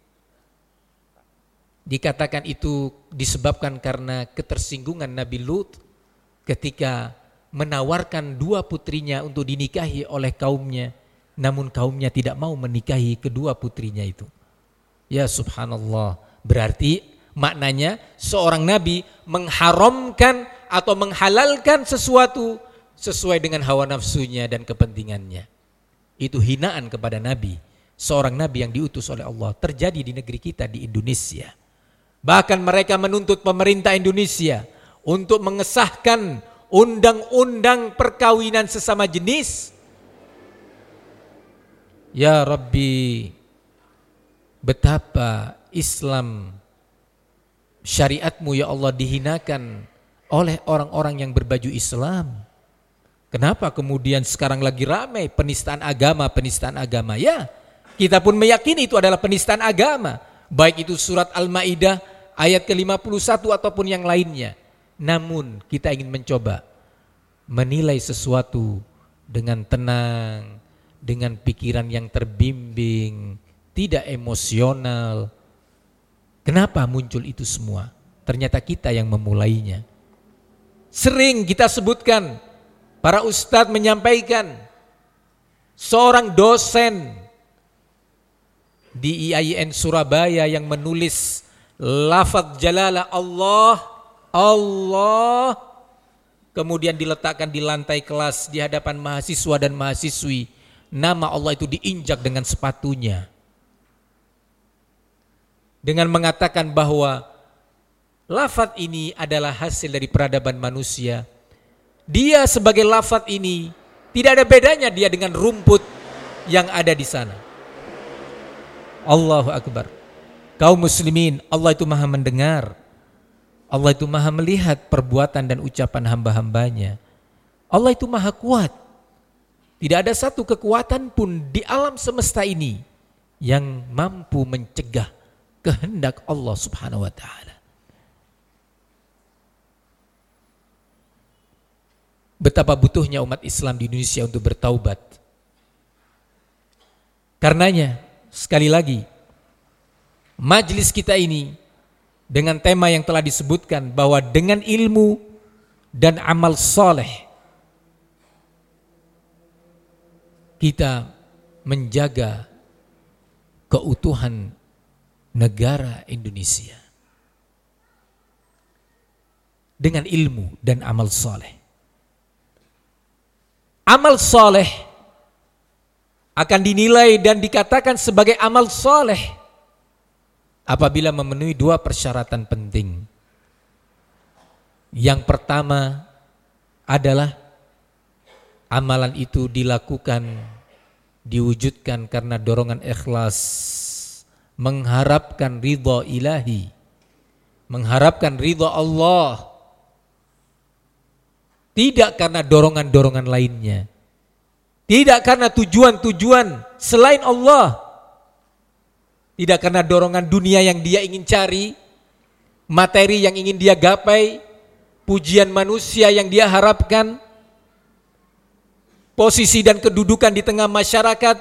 dikatakan itu disebabkan karena ketersinggungan Nabi Lut ketika menawarkan dua putrinya untuk dinikahi oleh kaumnya, namun kaumnya tidak mau menikahi kedua putrinya itu. Ya subhanallah, berarti maknanya seorang nabi mengharamkan atau menghalalkan sesuatu sesuai dengan hawa nafsunya dan kepentingannya. Itu hinaan kepada nabi, seorang nabi yang diutus oleh Allah. Terjadi di negeri kita, di Indonesia. Bahkan mereka menuntut pemerintah Indonesia untuk mengesahkan undang-undang perkawinan sesama jenis. Ya Rabbi, betapa Islam syariatmu ya Allah dihinakan oleh orang-orang yang berbaju Islam. Kenapa kemudian sekarang lagi ramai penistaan agama? Ya, kita pun meyakini itu adalah penistaan agama. Baik itu surat Al-Maidah ayat ke-51 ataupun yang lainnya. Namun kita ingin mencoba menilai sesuatu dengan tenang, dengan pikiran yang terbimbing, tidak emosional. Kenapa muncul itu semua? Ternyata kita yang memulainya. Sering kita sebutkan, para ustadz menyampaikan, seorang dosen di IAIN Surabaya yang menulis lafaz jalalah Allah, kemudian diletakkan di lantai kelas di hadapan mahasiswa dan mahasiswi, nama Allah itu diinjak dengan sepatunya, dengan mengatakan bahwa lafaz ini adalah hasil dari peradaban manusia. Dia sebagai lafaz ini tidak ada bedanya dia dengan rumput yang ada di sana. Allahu Akbar. Kaum muslimin, Allah itu maha mendengar, Allah itu maha melihat perbuatan dan ucapan hamba-hambanya. Allah itu maha kuat. Tidak ada satu kekuatan pun di alam semesta ini yang mampu mencegah kehendak Allah subhanahu wa ta'ala. Betapa butuhnya umat Islam di Indonesia untuk bertaubat. Karenanya, sekali lagi, majelis kita ini dengan tema yang telah disebutkan bahwa dengan ilmu dan amal soleh kita menjaga keutuhan negara Indonesia dengan ilmu dan amal soleh. Amal soleh akan dinilai dan dikatakan sebagai amal soleh apabila memenuhi dua persyaratan penting. Yang pertama adalah amalan itu dilakukan, diwujudkan karena dorongan ikhlas, mengharapkan ridha ilahi, mengharapkan ridha Allah, tidak karena dorongan-dorongan lainnya, tidak karena tujuan-tujuan selain Allah, tidak karena dorongan dunia yang dia ingin cari, materi yang ingin dia gapai, pujian manusia yang dia harapkan, posisi dan kedudukan di tengah masyarakat,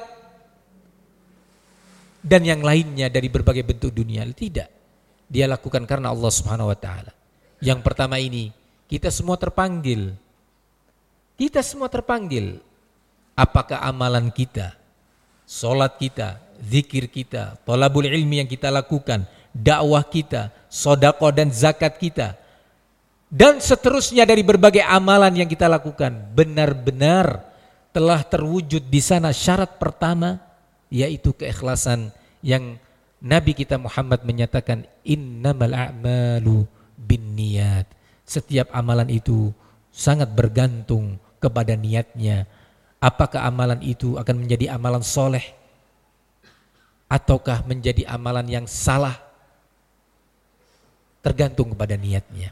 dan yang lainnya dari berbagai bentuk dunia. Tidak, dia lakukan karena Allah subhanahu wa ta'ala. Yang pertama ini, kita semua terpanggil. Kita semua terpanggil. Apakah amalan kita, sholat kita, zikir kita, thalabul ilmi yang kita lakukan, dakwah kita, sedekah dan zakat kita, dan seterusnya dari berbagai amalan yang kita lakukan benar-benar telah terwujud di sana syarat pertama, yaitu keikhlasan yang Nabi kita Muhammad menyatakan innamal a'malu binniyat. Setiap amalan itu sangat bergantung kepada niatnya. Apakah amalan itu akan menjadi amalan soleh ataukah menjadi amalan yang salah, tergantung kepada niatnya.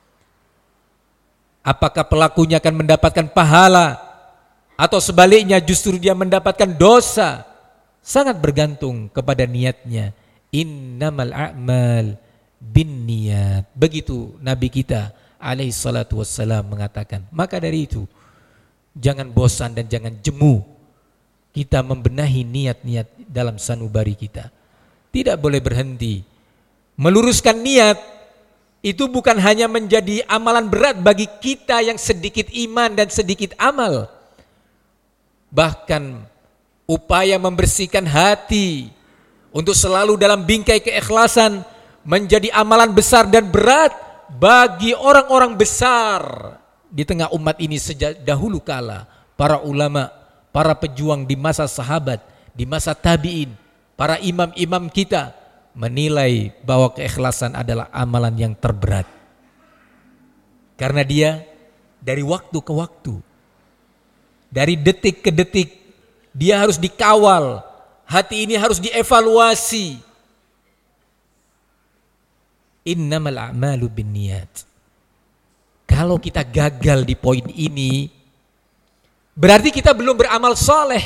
Apakah pelakunya akan mendapatkan pahala atau sebaliknya justru dia mendapatkan dosa, sangat bergantung kepada niatnya. Innamal a'mal binniyat. Begitu Nabi kita alaihi salatu wassalam mengatakan. Maka dari itu, jangan bosan dan jangan jemu kita membenahi niat-niat dalam sanubari kita. Tidak boleh berhenti. Meluruskan niat itu bukan hanya menjadi amalan berat bagi kita yang sedikit iman dan sedikit amal. Bahkan upaya membersihkan hati untuk selalu dalam bingkai keikhlasan menjadi amalan besar dan berat bagi orang-orang besar di tengah umat ini sejak dahulu kala. Para ulama, para pejuang di masa sahabat, di masa tabi'in, para imam-imam kita menilai bahwa keikhlasan adalah amalan yang terberat. Karena dia dari waktu ke waktu, dari detik ke detik, dia harus dikawal, hati ini harus dievaluasi. Innamal a'malu binniyat. Kalau kita gagal di poin ini, berarti kita belum beramal soleh.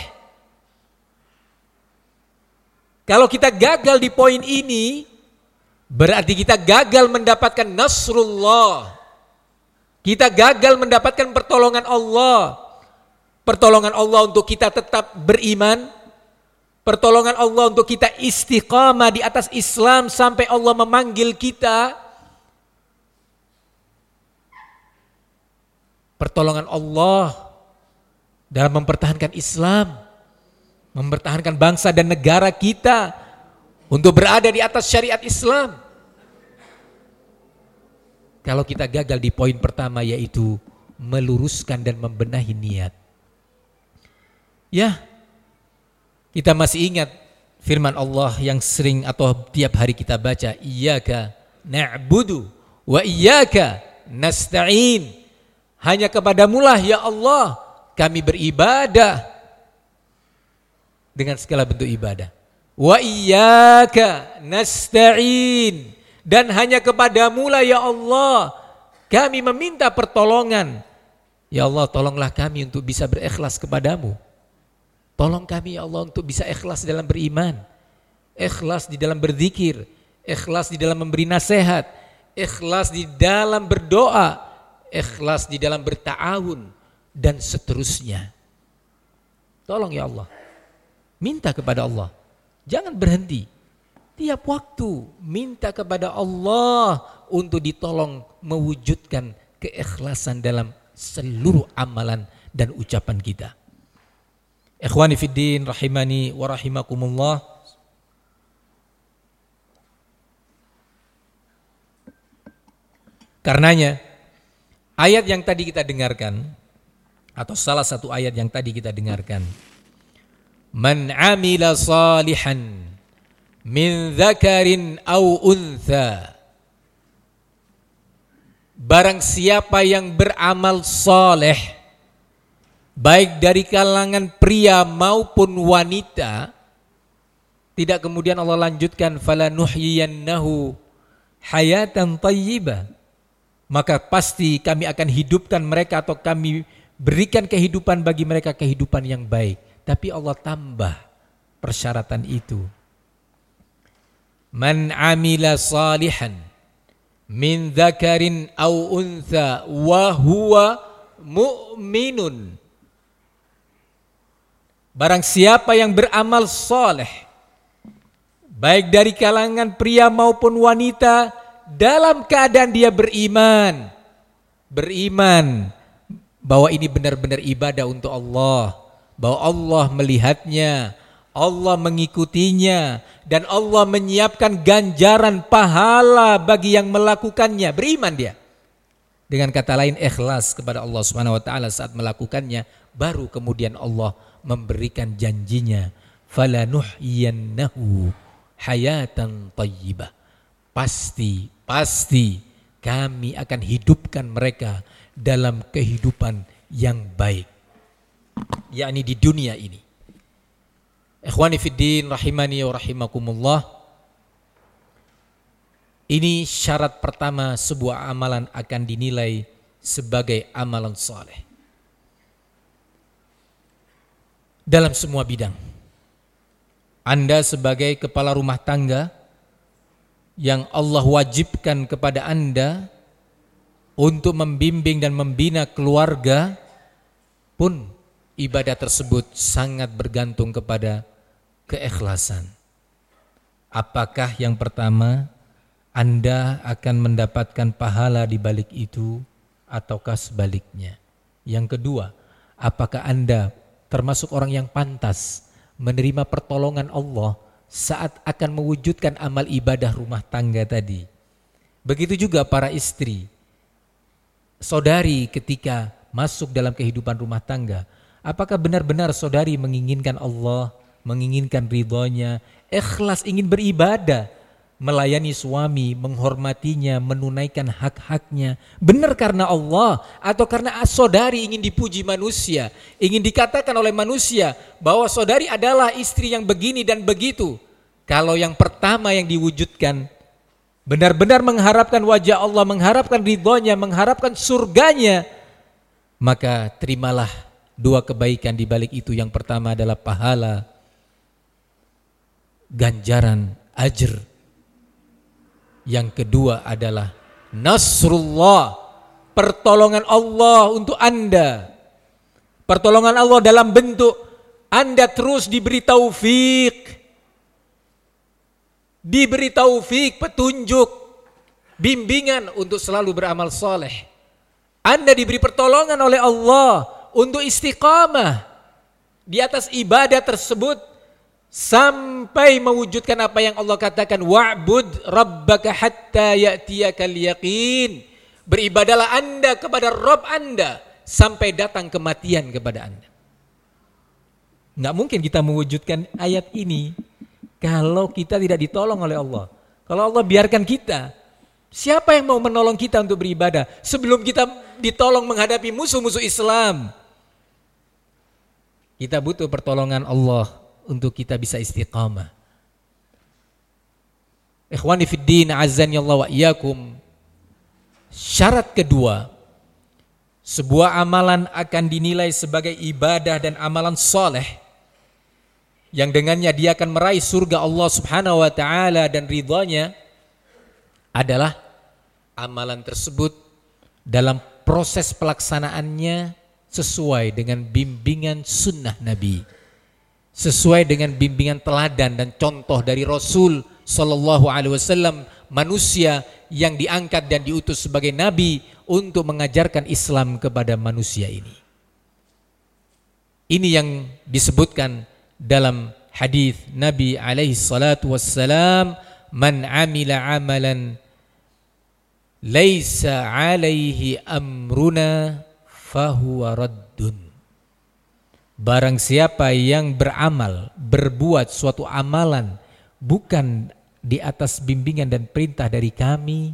Kalau kita gagal di poin ini, berarti kita gagal mendapatkan nasrullah. Kita gagal mendapatkan pertolongan Allah. Pertolongan Allah untuk kita tetap beriman. Pertolongan Allah untuk kita istiqamah di atas Islam sampai Allah memanggil kita. Pertolongan Allah dalam mempertahankan Islam, mempertahankan bangsa dan negara kita untuk berada di atas syariat Islam. Kalau kita gagal di poin pertama, yaitu meluruskan dan membenahi niat. Ya, kita masih ingat firman Allah yang sering atau tiap hari kita baca, Iyyaka na'budu wa iyyaka nasta'in. Hanya kepadamulah ya Allah kami beribadah dengan segala bentuk ibadah. Wa iyyaka nasta'in. Dan hanya kepadamulah ya Allah kami meminta pertolongan. Ya Allah, tolonglah kami untuk bisa berikhlas kepadamu. Tolong kami ya Allah untuk bisa ikhlas dalam beriman, ikhlas di dalam berzikir, ikhlas di dalam memberi nasihat, ikhlas di dalam berdoa, ikhlas di dalam berta'awun, dan seterusnya. Tolong ya Allah. Minta kepada Allah. Jangan berhenti. Tiap waktu minta kepada Allah untuk ditolong mewujudkan keikhlasan dalam seluruh amalan dan ucapan kita. Ikhwani fiddin rahimani wa rahimakumullah. Karenanya ayat yang tadi kita dengarkan, atau salah satu ayat yang tadi kita dengarkan, man amila salihan min dzakarin au untha, barang siapa yang beramal soleh baik dari kalangan pria maupun wanita, tidak kemudian Allah lanjutkan falanuhyiyannahu hayatan thayyibah, maka pasti kami akan hidupkan mereka atau kami berikan kehidupan bagi mereka, kehidupan yang baik. Tapi Allah tambah persyaratan itu. Man amila salihan min dzakarin au untha wa huwa mu'minun. Barang siapa yang beramal soleh baik dari kalangan pria maupun wanita dalam keadaan dia beriman bahwa ini benar-benar ibadah untuk Allah, bahwa Allah melihatnya, Allah mengikutinya, dan Allah menyiapkan ganjaran pahala bagi yang melakukannya. Beriman dia. Dengan kata lain, ikhlas kepada Allah Subhanahu wa taala saat melakukannya, baru kemudian Allah memberikan janjinya, falanuhyiyannahu hayatan thayyibah. Pasti kami akan hidupkan mereka dalam kehidupan yang baik, yakni di dunia ini. Ikhwani fiddin rahimani wa rahimakumullah. Ini syarat pertama sebuah amalan akan dinilai sebagai amalan saleh. Dalam semua bidang. Anda sebagai kepala rumah tangga yang Allah wajibkan kepada Anda untuk membimbing dan membina keluarga pun, ibadah tersebut sangat bergantung kepada keikhlasan. Apakah yang pertama Anda akan mendapatkan pahala di balik itu, ataukah sebaliknya? Yang kedua, apakah Anda termasuk orang yang pantas menerima pertolongan Allah saat akan mewujudkan amal ibadah rumah tangga tadi? Begitu juga para istri, saudari ketika masuk dalam kehidupan rumah tangga, apakah benar-benar saudari menginginkan Allah, menginginkan ridhonya, ikhlas ingin beribadah, melayani suami, menghormatinya, menunaikan hak-haknya, benar karena Allah atau karena saudari ingin dipuji manusia, ingin dikatakan oleh manusia bahwa saudari adalah istri yang begini dan begitu? Kalau yang pertama yang diwujudkan, benar-benar mengharapkan wajah Allah, mengharapkan ridhonya, mengharapkan surganya, maka terimalah dua kebaikan di balik itu. Yang pertama adalah pahala, ganjaran, ajr. Yang kedua adalah nasrullah, pertolongan Allah untuk Anda. Pertolongan Allah dalam bentuk Anda terus diberi taufik, petunjuk, bimbingan untuk selalu beramal soleh. Anda diberi pertolongan oleh Allah untuk istiqamah di atas ibadah tersebut sampai mewujudkan apa yang Allah katakan, wa'bud rabbaka hatta ya'tiyakal yaqin. Beribadalah Anda kepada Rabb Anda sampai datang kematian kepada Anda. Enggak mungkin kita mewujudkan ayat ini kalau kita tidak ditolong oleh Allah. Kalau Allah biarkan kita, siapa yang mau menolong kita untuk beribadah sebelum kita ditolong menghadapi musuh-musuh Islam? Kita butuh pertolongan Allah untuk kita bisa istiqamah. Ikhwani fid din, azzani Allah wa iyyakum. Syarat kedua, sebuah amalan akan dinilai sebagai ibadah dan amalan soleh yang dengannya dia akan meraih surga Allah Subhanahu wa taala dan ridhanya, adalah amalan tersebut dalam proses pelaksanaannya sesuai dengan bimbingan sunnah Nabi, sesuai dengan bimbingan teladan dan contoh dari Rasul Sallallahu Alaihi Wasallam, manusia yang diangkat dan diutus sebagai Nabi untuk mengajarkan Islam kepada manusia ini. Ini yang disebutkan dalam hadis Nabi alaihi salatu wassalam, man amila amalan laisa alaihi amruna fahuwa raddun. Barang siapa yang beramal, berbuat suatu amalan bukan di atas bimbingan dan perintah dari kami,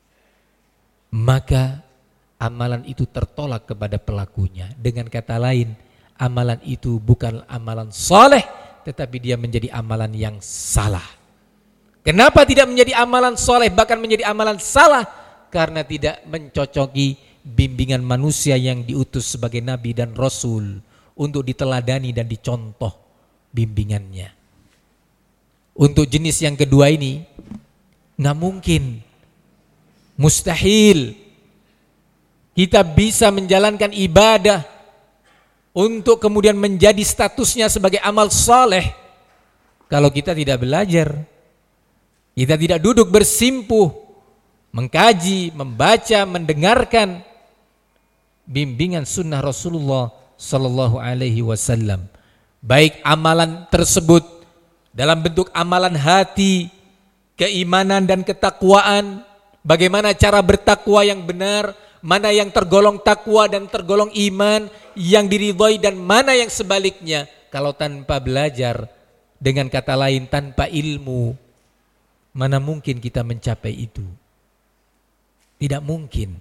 maka amalan itu tertolak kepada pelakunya. Dengan kata lain, amalan itu bukan amalan soleh, tetapi dia menjadi amalan yang salah. Kenapa tidak menjadi amalan soleh, bahkan menjadi amalan salah? Karena tidak mencocoki bimbingan manusia yang diutus sebagai Nabi dan Rasul untuk diteladani dan dicontoh bimbingannya. Untuk jenis yang kedua ini, nggak mungkin, mustahil kita bisa menjalankan ibadah untuk kemudian menjadi statusnya sebagai amal soleh kalau kita tidak belajar, kita tidak duduk bersimpuh, mengkaji, membaca, mendengarkan bimbingan sunnah Rasulullah Sallallahu Alaihi Wasallam. Baik amalan tersebut dalam bentuk amalan hati, keimanan dan ketakwaan, bagaimana cara bertakwa yang benar, mana yang tergolong takwa dan tergolong iman yang diridhoi dan mana yang sebaliknya. Kalau tanpa belajar, dengan kata lain tanpa ilmu, mana mungkin kita mencapai itu? Tidak mungkin.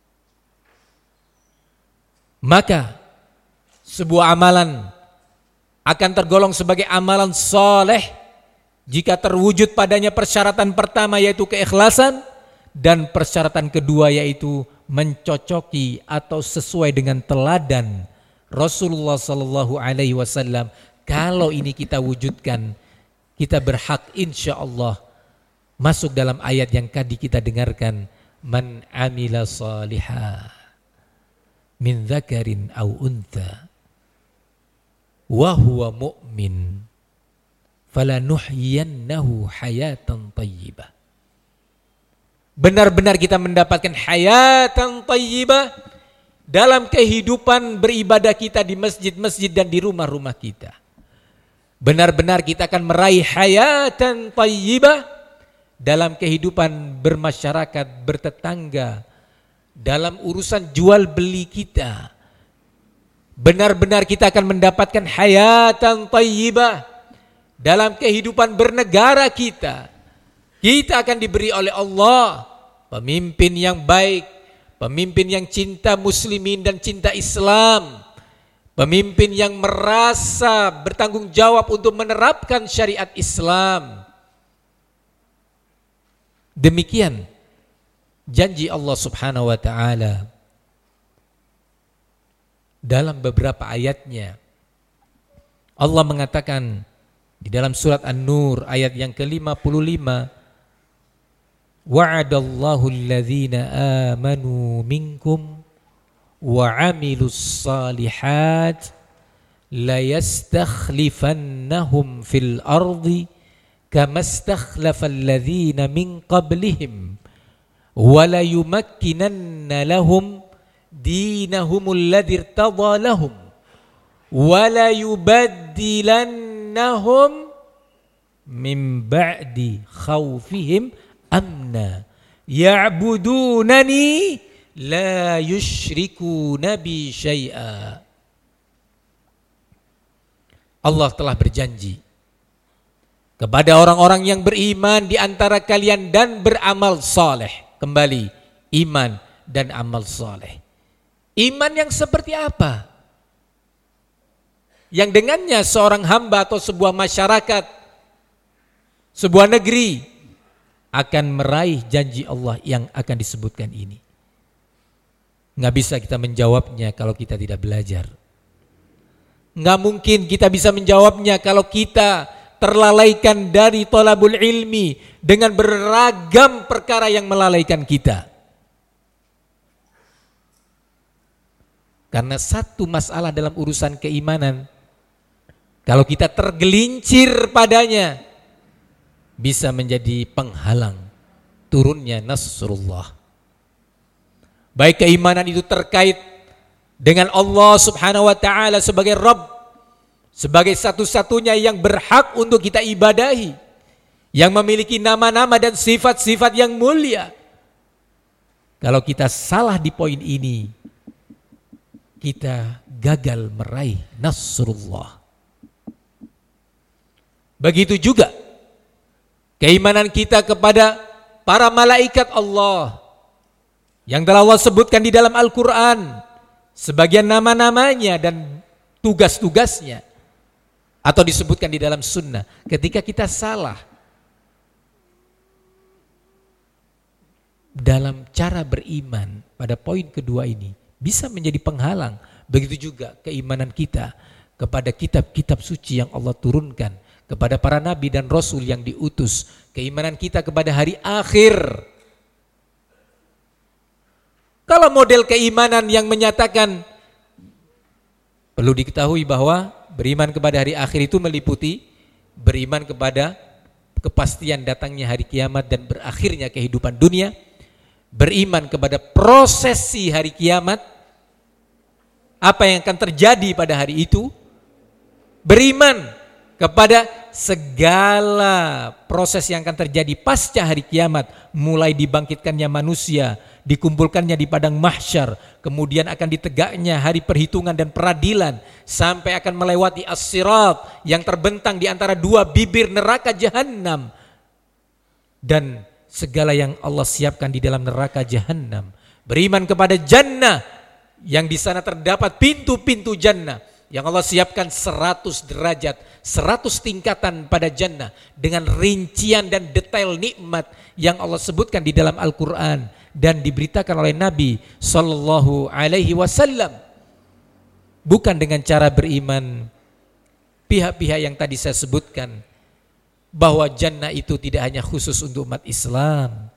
Maka sebuah amalan akan tergolong sebagai amalan soleh jika terwujud padanya persyaratan pertama, yaitu keikhlasan, dan persyaratan kedua yaitu mencocoki atau sesuai dengan teladan Rasulullah Sallallahu Alaihi Wasallam. Kalau ini kita wujudkan, kita berhak insya Allah masuk dalam ayat yang tadi kita dengarkan, man amila salihah min dzakarin aw untha wa huwa mu'min falanuhyiyannahu hayatan thayyibah. Benar-benar kita mendapatkan hayatan thayyibah dalam kehidupan beribadah kita di masjid-masjid dan di rumah-rumah kita. Benar-benar kita akan meraih hayatan thayyibah dalam kehidupan bermasyarakat, bertetangga, dalam urusan jual beli kita. Benar-benar kita akan mendapatkan hayatan thayyibah dalam kehidupan bernegara kita. Kita akan diberi oleh Allah pemimpin yang baik, pemimpin yang cinta muslimin dan cinta Islam, pemimpin yang merasa bertanggung jawab untuk menerapkan syariat Islam. Demikian janji Allah Subhanahu wa taala dalam beberapa ayatnya. Allah mengatakan di dalam surat An-Nur ayat yang ke-55, wa'adallahu alladhina amanu minkum wa 'amilus salihat la yastakhlifannahum fil ardi kama istakhlafal ladzina min qablihim wa la yumakkinanna lahum dinahumul ladzi irtadha lahum wa la yubaddilannahum min ba'di khawfihim amna ya'budunani la yusyrikuna bi syai'a. Allah telah berjanji kepada orang-orang yang beriman di antara kalian dan beramal saleh. Kembali, iman dan amal saleh. Iman yang seperti apa? Yang dengannya seorang hamba atau sebuah masyarakat, sebuah negeri akan meraih janji Allah yang akan disebutkan ini. Nggak bisa kita menjawabnya kalau kita tidak belajar. Nggak mungkin kita bisa menjawabnya kalau kita terlalaikan dari thalabul ilmi dengan beragam perkara yang melalaikan kita. Karena satu masalah dalam urusan keimanan, kalau kita tergelincir padanya, bisa menjadi penghalang turunnya nasrullah. Baik keimanan itu terkait dengan Allah Subhanahu wa taala sebagai Rabb, sebagai satu-satunya yang berhak untuk kita ibadahi, yang memiliki nama-nama dan sifat-sifat yang mulia. Kalau kita salah di poin ini, kita gagal meraih nasrullah. Begitu juga keimanan kita kepada para malaikat Allah yang telah Allah sebutkan di dalam Al-Quran, sebagian nama-namanya dan tugas-tugasnya, atau disebutkan di dalam sunnah. Ketika kita salah dalam cara beriman pada poin kedua ini, bisa menjadi penghalang. Begitu juga keimanan kita kepada kitab-kitab suci yang Allah turunkan, kepada para nabi dan rasul yang diutus, keimanan kita kepada hari akhir. Kalau model keimanan yang menyatakan, perlu diketahui bahwa beriman kepada hari akhir itu meliputi beriman kepada kepastian datangnya hari kiamat dan berakhirnya kehidupan dunia, beriman kepada prosesi hari kiamat, apa yang akan terjadi pada hari itu, beriman kepada segala proses yang akan terjadi pasca hari kiamat, mulai dibangkitkannya manusia, dikumpulkannya di padang mahsyar, kemudian akan ditegaknya hari perhitungan dan peradilan, sampai akan melewati as-sirat yang terbentang di antara dua bibir neraka jahanam, dan segala yang Allah siapkan di dalam neraka jahanam. Beriman kepada jannah, yang di sana terdapat pintu-pintu jannah yang Allah siapkan 100 derajat, 100 tingkatan pada jannah, dengan rincian dan detail nikmat yang Allah sebutkan di dalam Al-Quran dan diberitakan oleh Nabi Sallallahu Alaihi Wasallam. Bukan dengan cara beriman pihak-pihak yang tadi saya sebutkan, bahwa jannah itu tidak hanya khusus untuk umat Islam.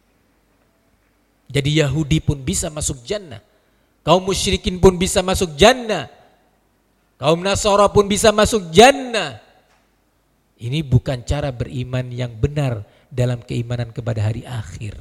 Jadi Yahudi pun bisa masuk jannah, kaum musyrikin pun bisa masuk jannah, kaum Nasara pun bisa masuk jannah. Ini bukan cara beriman yang benar dalam keimanan kepada hari akhir.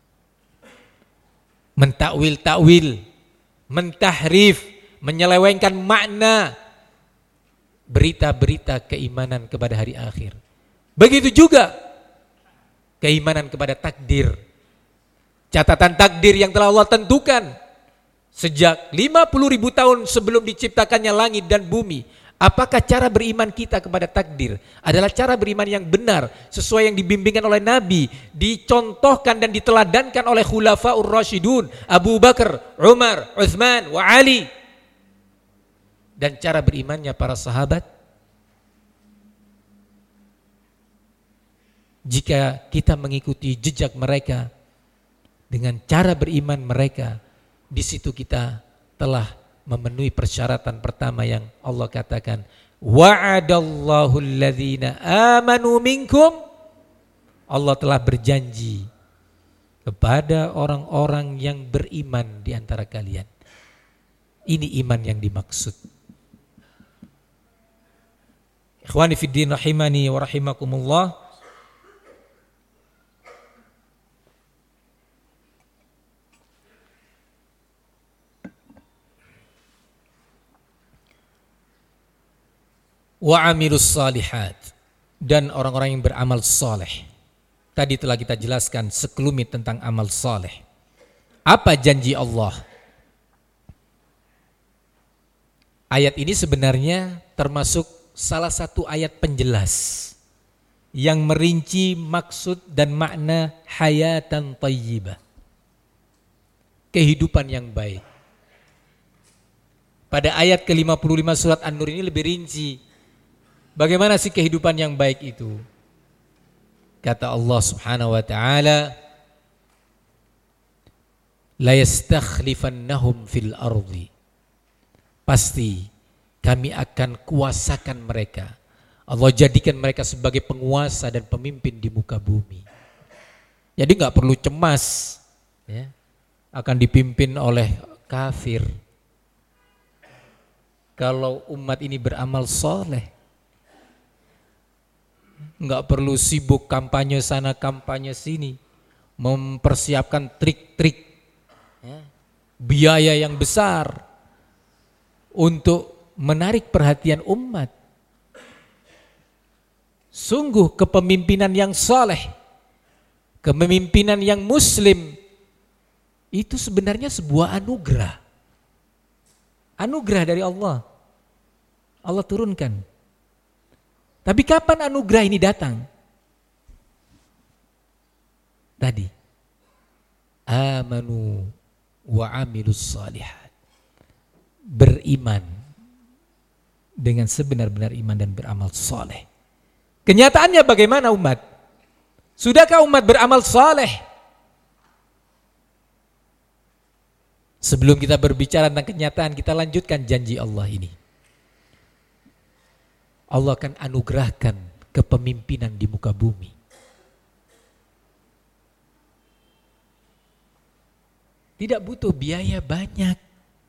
Mentakwil-takwil, mentahrif, menyelewengkan makna berita-berita keimanan kepada hari akhir. Begitu juga keimanan kepada takdir. Catatan takdir yang telah Allah tentukan sejak 50.000 tahun sebelum diciptakannya langit dan bumi. Apakah cara beriman kita kepada takdir adalah cara beriman yang benar sesuai yang dibimbingkan oleh Nabi, dicontohkan dan diteladankan oleh Khulafaur Rasyidun, Abu Bakar, Umar, Utsman, wa Ali, dan cara berimannya para sahabat? Jika kita mengikuti jejak mereka dengan cara beriman mereka, di situ kita telah memenuhi persyaratan pertama yang Allah katakan, wa'adallahu alladhina amanu minkum. Allah telah berjanji kepada orang-orang yang beriman di antara kalian. Ini iman yang dimaksud. Ikhwani fiddin rahimani wa rahimakumullah. Wa amilus salihat, dan orang-orang yang beramal saleh. Tadi telah kita jelaskan sekelumit tentang amal saleh. Apa janji Allah? Ayat ini sebenarnya termasuk salah satu ayat penjelas yang merinci maksud dan makna hayatan thayyibah, kehidupan yang baik. Pada ayat ke-55 surat An-Nur ini lebih rinci. Bagaimana sih kehidupan yang baik itu? Kata Allah Subhanahu wa taala, la yastakhlifannahum fil ardi. Pasti kami akan kuasakan mereka. Allah jadikan mereka sebagai penguasa dan pemimpin di muka bumi. Jadi enggak perlu cemas ya, akan dipimpin oleh kafir. Kalau umat ini beramal soleh, enggak perlu sibuk kampanye sana kampanye sini, mempersiapkan trik-trik biaya yang besar untuk menarik perhatian umat. Sungguh kepemimpinan yang saleh, kepemimpinan yang muslim, itu sebenarnya sebuah anugerah. Anugerah dari Allah. Allah turunkan. Tapi kapan anugerah ini datang? Tadi. Amanu wa amilus salihat. Beriman dengan sebenar-benar iman dan beramal saleh. Kenyataannya bagaimana umat? Sudahkah umat beramal saleh? Sebelum kita berbicara tentang kenyataan, kita lanjutkan janji Allah ini. Allah akan anugerahkan kepemimpinan di muka bumi. Tidak butuh biaya banyak,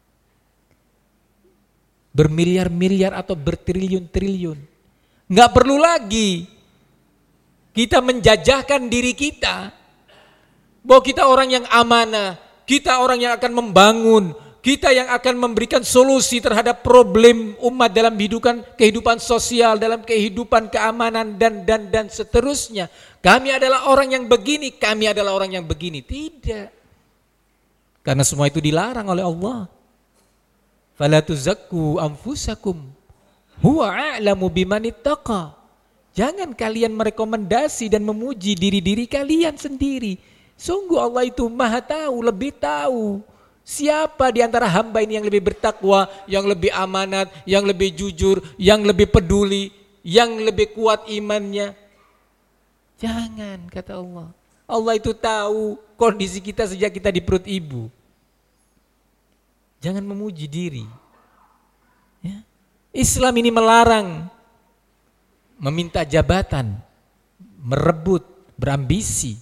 bermiliar-miliar atau bertriliun-triliun. Nggak perlu lagi kita menjajahkan diri kita bahwa kita orang yang amanah, kita orang yang akan membangun, kita yang akan memberikan solusi terhadap problem umat dalam kehidupan sosial, dalam kehidupan keamanan dan seterusnya. Kami adalah orang yang begini, kami adalah orang yang begini. Tidak. Karena semua itu dilarang oleh Allah. Fala tuzakku anfusakum huwa a'lamu bimanittaqa. Jangan kalian merekomendasi dan memuji diri-diri kalian sendiri. Sungguh Allah itu maha tahu, lebih tahu siapa di antara hamba ini yang lebih bertakwa, yang lebih amanat, yang lebih jujur, yang lebih peduli, yang lebih kuat imannya. Jangan, kata Allah. Allah itu tahu kondisi kita sejak kita di perut ibu. Jangan memuji diri. Ya. Islam ini melarang meminta jabatan, merebut, berambisi.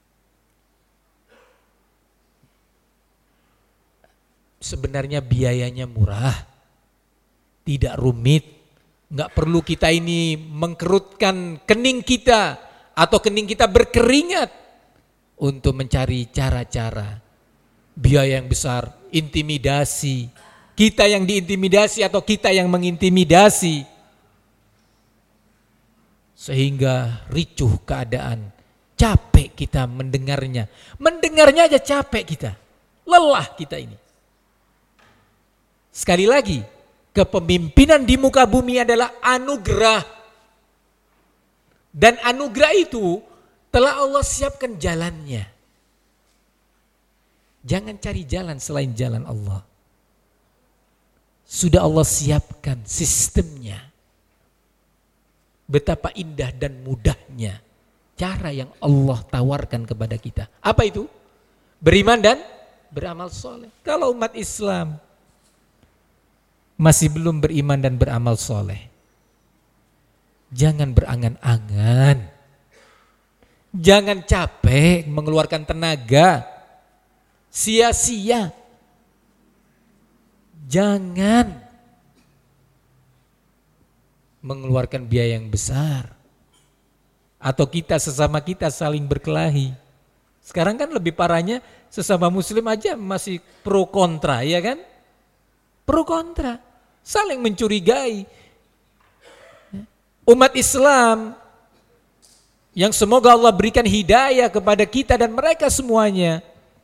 Sebenarnya biayanya murah, tidak rumit, nggak perlu kita ini mengkerutkan kening kita atau kening kita berkeringat untuk mencari cara-cara biaya yang besar, intimidasi, kita yang diintimidasi atau kita yang mengintimidasi, sehingga ricuh keadaan, capek kita mendengarnya aja capek kita, lelah kita ini. Sekali lagi, kepemimpinan di muka bumi adalah anugerah. Dan anugerah itu telah Allah siapkan jalannya. Jangan cari jalan selain jalan Allah. Sudah Allah siapkan sistemnya. Betapa indah dan mudahnya cara yang Allah tawarkan kepada kita. Apa itu? Beriman dan beramal soleh. Kalau umat Islam masih belum beriman dan beramal soleh, jangan berangan-angan, jangan capek mengeluarkan tenaga sia-sia, jangan mengeluarkan biaya yang besar, atau kita sesama kita saling berkelahi. Sekarang kan lebih parahnya sesama muslim aja masih pro kontra, ya kan? Pro kontra, saling mencurigai. Umat Islam yang semoga Allah berikan hidayah kepada kita dan mereka semuanya,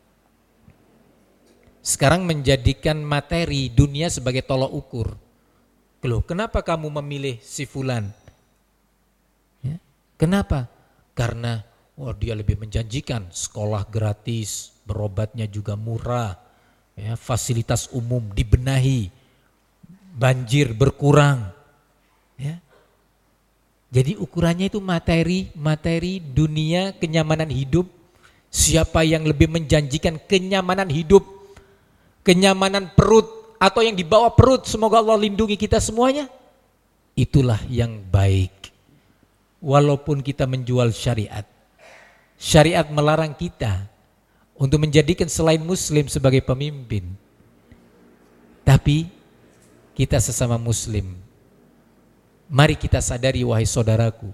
sekarang menjadikan materi dunia sebagai tolok ukur. Loh, kenapa kamu memilih si fulan? Ya, kenapa? Karena dia lebih menjanjikan, sekolah gratis, berobatnya juga murah, ya, fasilitas umum dibenahi, banjir berkurang. Ya. Jadi ukurannya itu materi dunia, kenyamanan hidup. Siapa yang lebih menjanjikan kenyamanan hidup, kenyamanan perut, atau yang dibawa perut, semoga Allah lindungi kita semuanya, itulah yang baik. Walaupun kita menjual syariat, syariat melarang kita untuk menjadikan selain muslim sebagai pemimpin, tapi kita sesama muslim, mari kita sadari wahai saudaraku,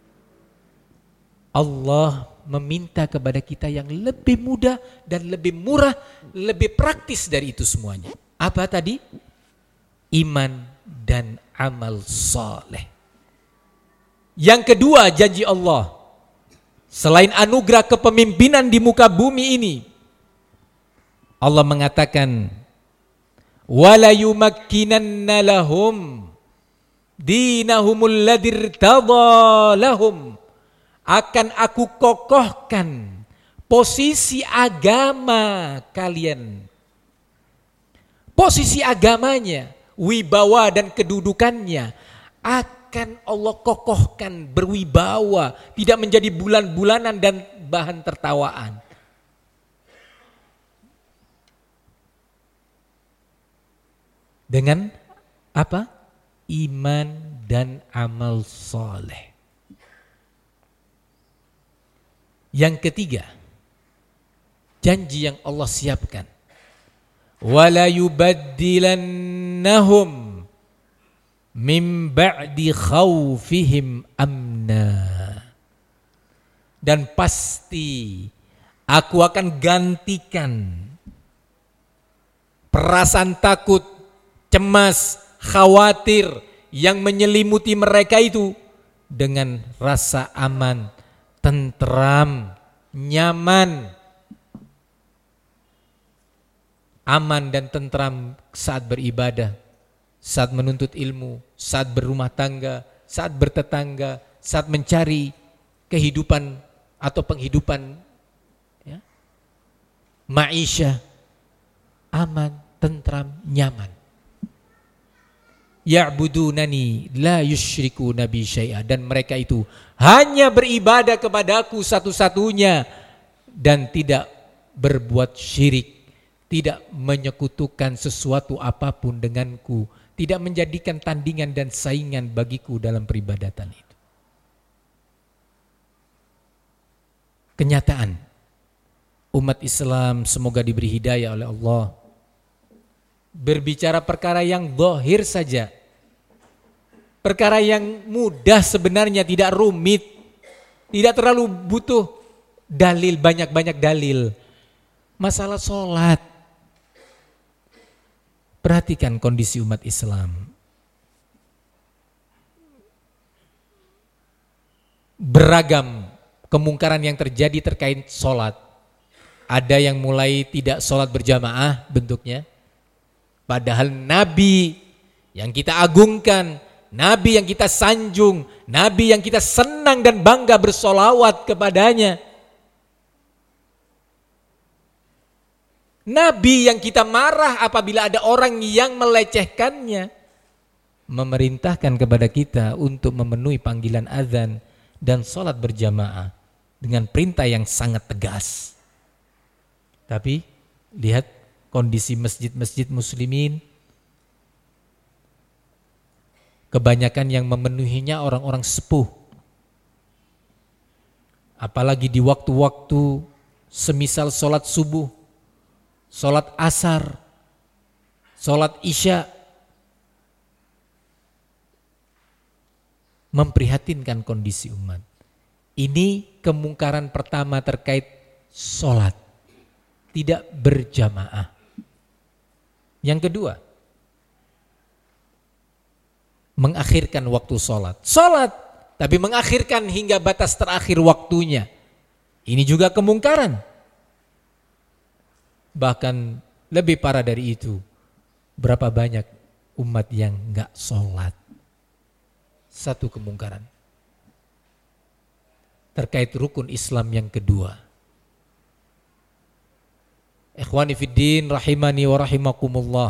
Allah meminta kepada kita yang lebih mudah dan lebih murah, lebih praktis dari itu semuanya. Apa tadi? Iman dan amal soleh. Yang kedua, janji Allah, selain anugerah kepemimpinan di muka bumi ini, Allah mengatakan, wala yumakkinanna lahum dinahumul ladzi irtadha lahum, akan aku kokohkan posisi agama kalian, posisi agamanya, wibawa dan kedudukannya akan Allah kokohkan, berwibawa, tidak menjadi bulan-bulanan dan bahan tertawaan. Dengan apa? Iman dan amal soleh. Yang ketiga, janji yang Allah siapkan, wala yubaddilannahum min ba'di khawfihim amna, dan pasti aku akan gantikan perasaan takut, cemas, khawatir yang menyelimuti mereka itu dengan rasa aman, tentram, nyaman. Aman dan tentram saat beribadah, saat menuntut ilmu, saat berumah tangga, saat bertetangga, saat mencari kehidupan atau penghidupan, ya, maisha, aman, tentram, nyaman. Ya'budunani la yusyriku nabi syai'a, dan mereka itu hanya beribadah kepadaku satu-satunya dan tidak berbuat syirik, tidak menyekutukan sesuatu apapun denganku, tidak menjadikan tandingan dan saingan bagiku dalam peribadatan itu. Kenyataan umat Islam semoga diberi hidayah oleh Allah, berbicara perkara yang zahir saja, perkara yang mudah sebenarnya, tidak rumit, tidak terlalu butuh dalil, banyak-banyak dalil. Masalah sholat, perhatikan kondisi umat Islam. Beragam kemungkaran yang terjadi terkait sholat. Ada yang mulai tidak sholat berjamaah bentuknya, padahal Nabi yang kita agungkan, Nabi yang kita sanjung, Nabi yang kita senang dan bangga bersolawat kepadanya, Nabi yang kita marah apabila ada orang yang melecehkannya, memerintahkan kepada kita untuk memenuhi panggilan azan dan sholat berjamaah. dengan perintah yang sangat tegas. Tapi lihat kondisi masjid-masjid muslimin, kebanyakan yang memenuhinya orang-orang sepuh. Apalagi di waktu-waktu semisal sholat subuh, sholat asar, sholat isya, memprihatinkan kondisi umat. Ini kemungkaran pertama terkait sholat, tidak berjamaah. Yang kedua, mengakhirkan waktu sholat. Sholat, tapi mengakhirkan hingga batas terakhir waktunya. Ini juga kemungkaran. Bahkan lebih parah dari itu, berapa banyak umat yang enggak sholat. Satu kemungkaran. Terkait rukun Islam yang kedua. Ikhwani fiddin rahimani wa rahimakumullah.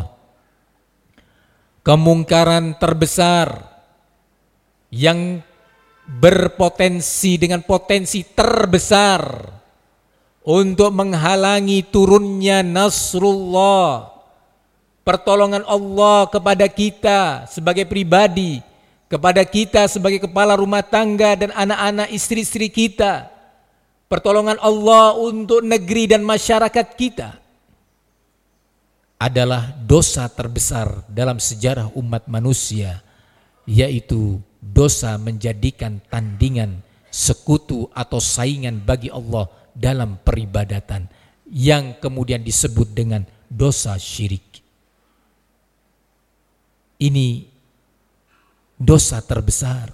Kemungkaran terbesar yang berpotensi dengan potensi terbesar untuk menghalangi turunnya nasrullah, pertolongan Allah kepada kita sebagai pribadi, kepada kita sebagai kepala rumah tangga dan anak-anak istri-istri kita, pertolongan Allah untuk negeri dan masyarakat kita, adalah dosa terbesar dalam sejarah umat manusia, yaitu dosa menjadikan tandingan, sekutu atau saingan bagi Allah dalam peribadatan, yang kemudian disebut dengan dosa syirik. Ini dosa terbesar.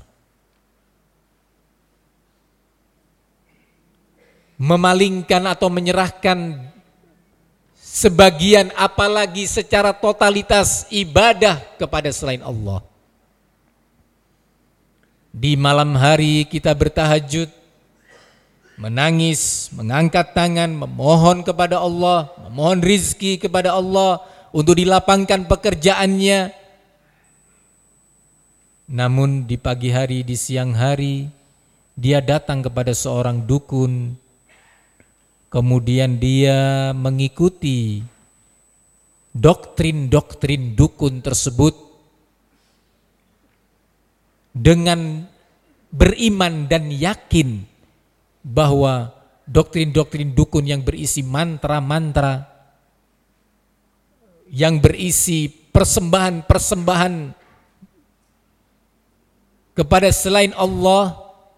Memalingkan atau menyerahkan sebagian, apalagi secara totalitas, ibadah kepada selain Allah. Di malam hari kita bertahajud, menangis, mengangkat tangan, memohon kepada Allah, memohon rizki kepada Allah untuk dilapangkan pekerjaannya. Namun di pagi hari, di siang hari, dia datang kepada seorang dukun. Kemudian dia mengikuti doktrin-doktrin dukun tersebut dengan beriman dan yakin bahwa doktrin-doktrin dukun yang berisi mantra-mantra, yang berisi persembahan-persembahan kepada selain Allah,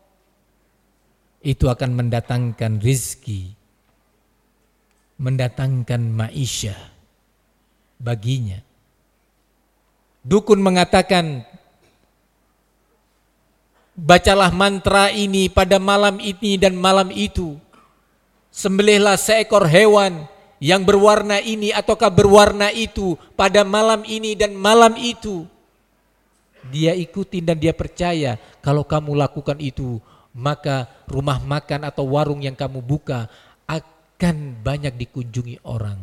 itu akan mendatangkan rizki, mendatangkan ma'isyah baginya. Dukun mengatakan, bacalah mantra ini pada malam ini dan malam itu, sembelihlah seekor hewan yang berwarna ini ataukah berwarna itu pada malam ini dan malam itu. Dia ikuti dan dia percaya kalau kamu lakukan itu, maka rumah makan atau warung yang kamu buka akan banyak dikunjungi orang.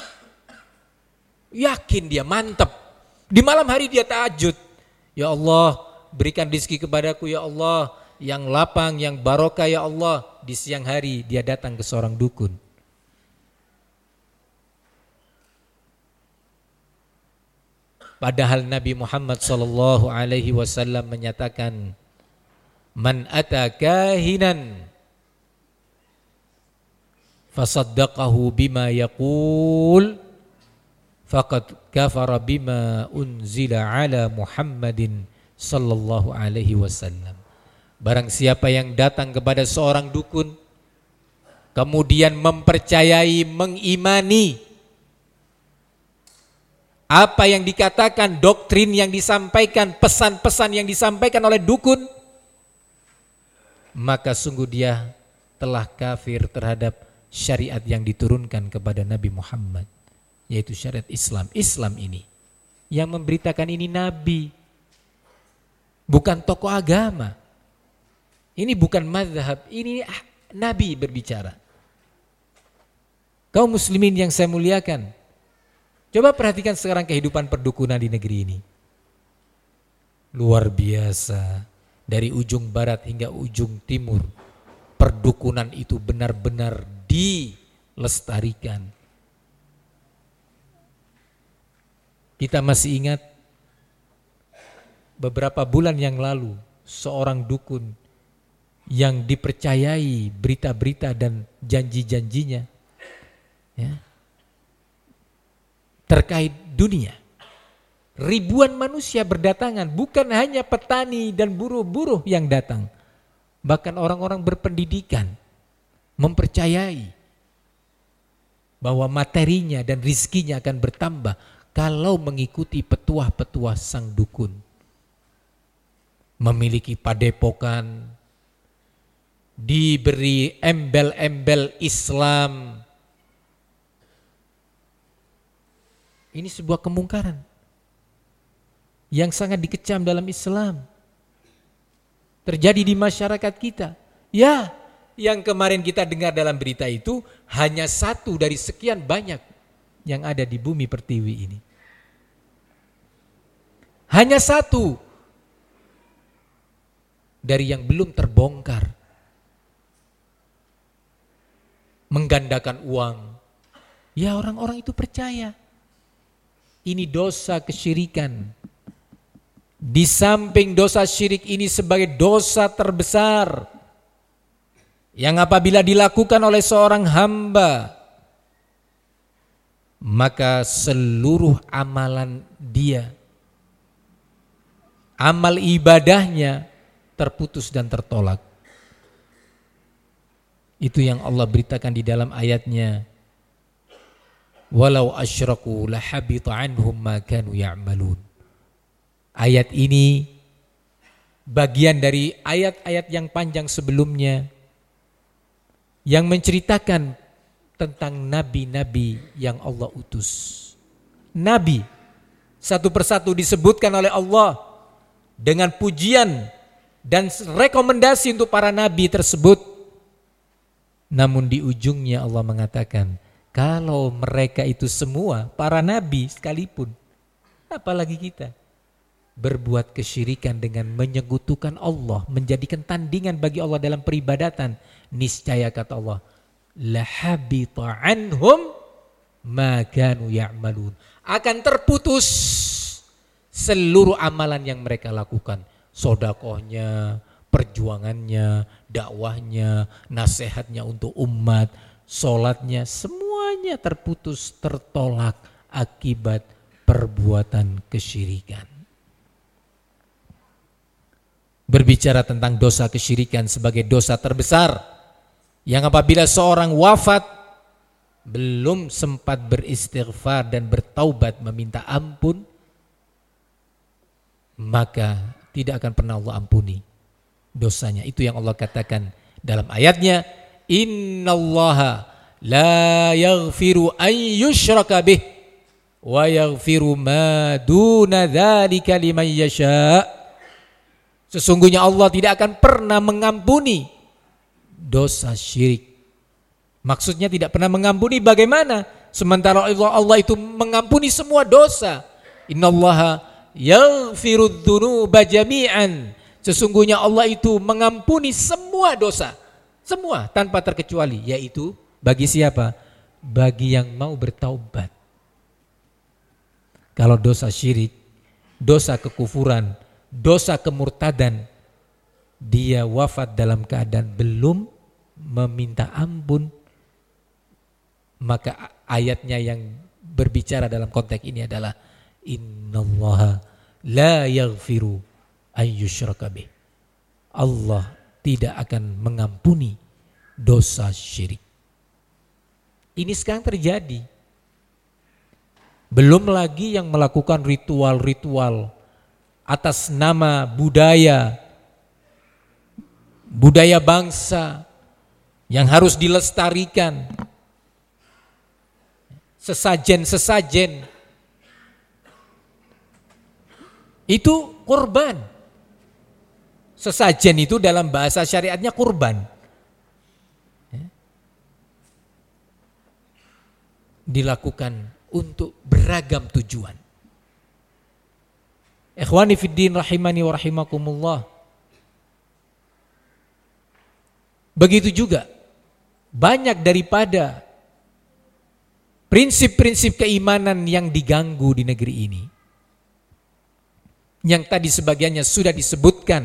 Yakin dia, mantap. Di malam hari dia tahajud, ya Allah berikan rezeki kepadaku ya Allah, yang lapang, yang barokah ya Allah. Di siang hari dia datang ke seorang dukun. Padahal Nabi Muhammad SAW menyatakan, man ata kahinan fasaddaqahu bima yaqul faqad kafara bima unzila ala Muhammadin sallallahu alaihi wasallam. Barang siapa yang datang kepada seorang dukun kemudian mempercayai, mengimani apa yang dikatakan, doktrin yang disampaikan, pesan-pesan yang disampaikan oleh dukun, maka sungguh dia telah kafir terhadap syariat yang diturunkan kepada Nabi Muhammad, yaitu syariat Islam. Islam ini yang memberitakan ini Nabi, bukan tokoh agama. Ini bukan mazhab, ini Nabi berbicara. Kaum muslimin yang saya muliakan, coba perhatikan sekarang kehidupan perdukunan di negeri ini. Luar biasa, dari ujung barat hingga ujung timur perdukunan itu benar-benar dilestarikan. Kita masih ingat beberapa bulan yang lalu seorang dukun yang dipercayai berita-berita dan janji-janjinya, ya, terkait dunia. Ribuan manusia berdatangan, bukan hanya petani dan buruh-buruh yang datang, bahkan orang-orang berpendidikan mempercayai bahwa materinya dan rizkinya akan bertambah kalau mengikuti petuah-petuah sang dukun. Memiliki padepokan, diberi embel-embel Islam. Ini sebuah kemungkaran yang sangat dikecam dalam Islam. Terjadi di masyarakat kita. Ya, yang kemarin kita dengar dalam berita itu hanya satu dari sekian banyak yang ada di bumi pertiwi ini. Hanya satu dari yang belum terbongkar. Menggandakan uang. Ya, orang-orang itu percaya. Ini dosa kesyirikan. Di samping dosa syirik ini sebagai dosa terbesar yang apabila dilakukan oleh seorang hamba, maka seluruh amalan dia, amal ibadahnya terputus dan tertolak. Itu yang Allah beritakan di dalam ayatnya, walau asyraku lahabita anhum ma kanu ya'malun. Ayat ini bagian dari ayat-ayat yang panjang sebelumnya yang menceritakan tentang nabi-nabi yang Allah utus. Nabi satu persatu disebutkan oleh Allah dengan pujian dan rekomendasi untuk para nabi tersebut. Namun di ujungnya Allah mengatakan, kalau mereka itu semua para nabi sekalipun, apalagi kita, berbuat kesyirikan dengan menyekutukan Allah, menjadikan tandingan bagi Allah dalam peribadatan, niscaya kata Allah, lahabita anhum ma kanu ya'malun, akan terputus seluruh amalan yang mereka lakukan, sedekahnya, perjuangannya, dakwahnya, nasihatnya untuk umat, sholatnya, semuanya terputus, tertolak akibat perbuatan kesyirikan. Berbicara tentang dosa kesyirikan sebagai dosa terbesar yang apabila seorang wafat belum sempat beristighfar dan bertaubat meminta ampun, maka tidak akan pernah Allah ampuni dosanya. Itu yang Allah katakan dalam ayatnya, innallaha la yaghfiru an yushraka bih wa yaghfiru ma duna dzalika liman yasha'. Sesungguhnya Allah tidak akan pernah mengampuni dosa syirik. Maksudnya tidak pernah mengampuni bagaimana? Sementara Allah itu mengampuni semua dosa. Innallaha yaghfirudz dzunuba jami'an. Sesungguhnya Allah itu mengampuni semua dosa. Semua tanpa terkecuali. Yaitu bagi siapa? Bagi yang mau bertaubat. Kalau dosa syirik, dosa kekufuran, dosa kemurtadan, dia wafat dalam keadaan belum meminta ampun, maka ayatnya yang berbicara dalam konteks ini adalah innallaha la yaghfiru an yushraka bih. Allah tidak akan mengampuni dosa syirik. Ini sekarang terjadi. Belum lagi yang melakukan ritual-ritual atas nama budaya bangsa yang harus dilestarikan, sesajen itu kurban. Sesajen itu dalam bahasa syariatnya kurban, dilakukan untuk beragam tujuan. Ikhwani fiddin rahimani wa rahimakumullah. Begitu juga banyak daripada prinsip-prinsip keimanan yang diganggu di negeri ini. Yang tadi sebagiannya sudah disebutkan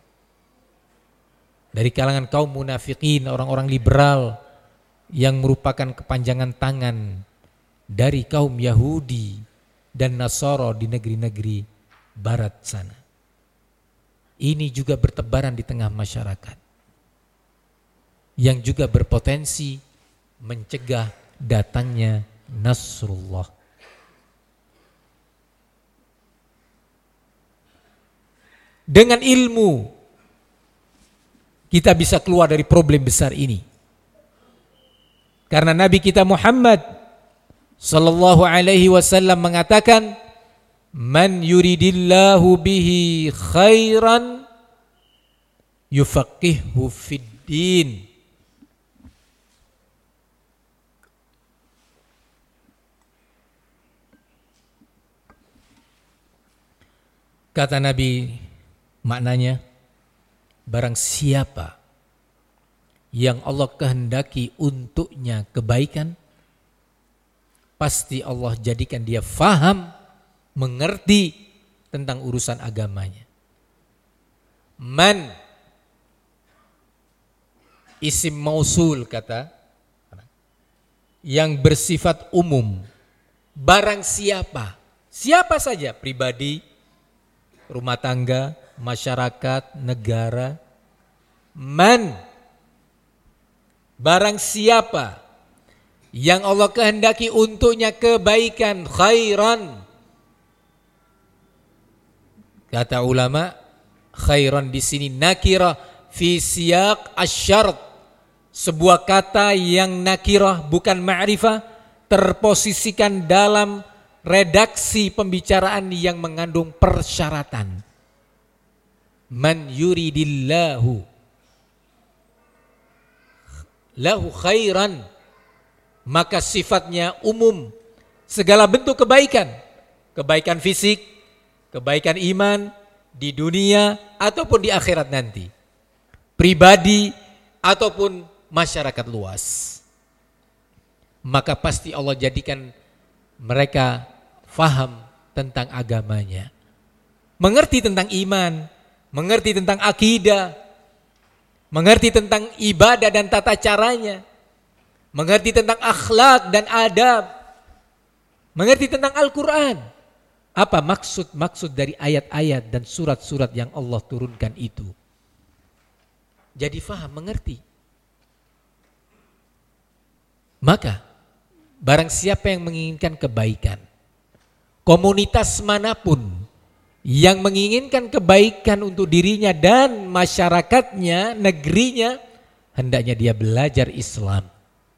dari kalangan kaum munafikin, orang-orang liberal yang merupakan kepanjangan tangan dari kaum Yahudi dan Nasara di negeri-negeri barat sana. Ini juga bertebaran di tengah masyarakat, yang juga berpotensi mencegah datangnya Nasrullah. Dengan ilmu kita bisa keluar dari problem besar ini. Karena Nabi kita Muhammad sallallahu alaihi wasallam mengatakan, "Man yuridillahu bihi khairan yufaqihuhu fid din." Kata Nabi, maknanya, barang siapa yang Allah kehendaki untuknya kebaikan, pasti Allah jadikan dia faham, mengerti tentang urusan agamanya. Man, isim mausul kata, yang bersifat umum. Barang siapa, siapa saja, pribadi, rumah tangga, masyarakat, negara. Man, barang siapa yang Allah kehendaki untuknya kebaikan, khairan. Kata ulama, khairan di sini nakirah fi siyaq asy-syart. Sebuah kata yang nakirah bukan ma'rifah, terposisikan dalam redaksi pembicaraan yang mengandung persyaratan. Man yuridillahu lahu khairan, maka sifatnya umum, segala bentuk kebaikan, kebaikan fisik, kebaikan iman di dunia ataupun di akhirat nanti, pribadi ataupun masyarakat luas. Maka pasti Allah jadikan mereka faham tentang agamanya, mengerti tentang iman, mengerti tentang akidah, mengerti tentang ibadah dan tata caranya, mengerti tentang akhlak dan adab, mengerti tentang Al-Quran. Apa maksud dari ayat-ayat dan surat-surat yang Allah turunkan itu. Jadi faham, mengerti. Maka barang siapa yang menginginkan kebaikan, komunitas manapun yang menginginkan kebaikan untuk dirinya dan masyarakatnya, negerinya, hendaknya dia belajar Islam.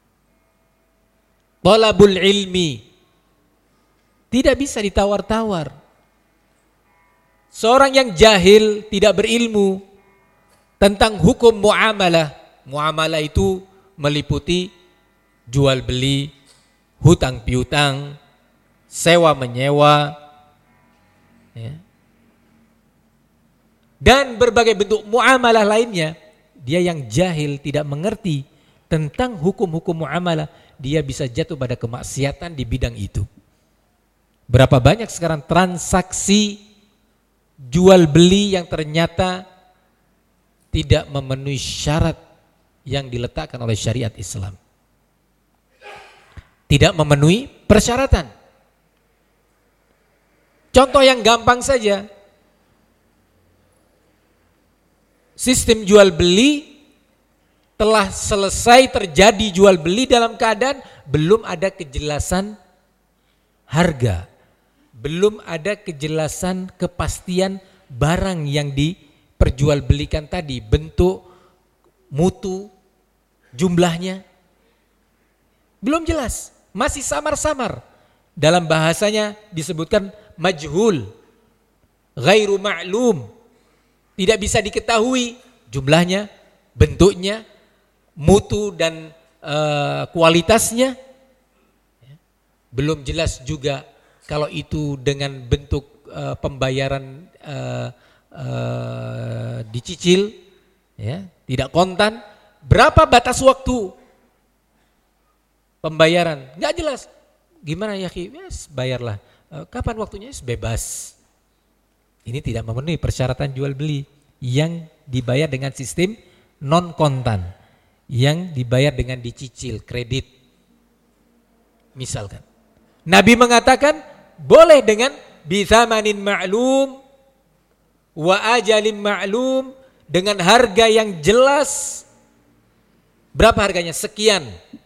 Thalabul ilmi tidak bisa ditawar-tawar. Seorang yang jahil, tidak berilmu tentang hukum muamalah. Muamalah itu meliputi jual beli, hutang piutang, sewa menyewa, ya, dan berbagai bentuk muamalah lainnya. Dia yang jahil, tidak mengerti tentang hukum-hukum muamalah, dia bisa jatuh pada kemaksiatan di bidang itu. Berapa banyak sekarang transaksi jual beli yang ternyata tidak memenuhi syarat yang diletakkan oleh syariat Islam, tidak memenuhi persyaratan. Contoh yang gampang saja, sistem jual beli telah selesai terjadi jual beli dalam keadaan belum ada kejelasan harga, belum ada kejelasan kepastian barang yang diperjualbelikan tadi, bentuk, mutu, jumlahnya belum jelas, masih samar-samar. Dalam bahasanya disebutkan majhul, ghairu ma'lum, tidak bisa diketahui jumlahnya, bentuknya, mutu dan kualitasnya. Belum jelas juga kalau itu dengan bentuk pembayaran dicicil, ya, tidak kontan, Berapa batas waktu pembayaran? Nggak jelas. Gimana ya, yes, bayarlah. Kapan waktunya? Yes, bebas. Ini tidak memenuhi persyaratan jual beli yang dibayar dengan sistem non kontan, yang dibayar dengan dicicil, kredit. Misalkan Nabi mengatakan boleh dengan bithamanin ma'lum wa ajalin ma'lum, dengan harga yang jelas. Berapa harganya? Sekian.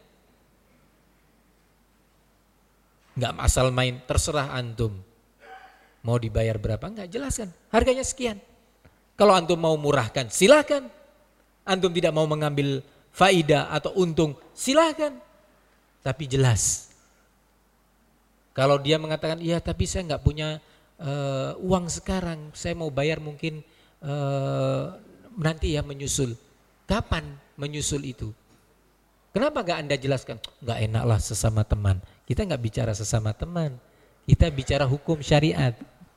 Enggak asal main, terserah antum. Mau dibayar berapa? Enggak, jelaskan. Harganya sekian. Kalau antum mau murahkan, silakan. Antum tidak mau mengambil faidah atau untung, silakan. Tapi jelas. Kalau dia mengatakan, iya tapi saya enggak punya uang sekarang, saya mau bayar mungkin nanti ya menyusul. Kapan menyusul itu? Kenapa enggak Anda jelaskan? Enggak enak lah sesama teman. Kita enggak bicara sesama teman. Kita bicara hukum syariat.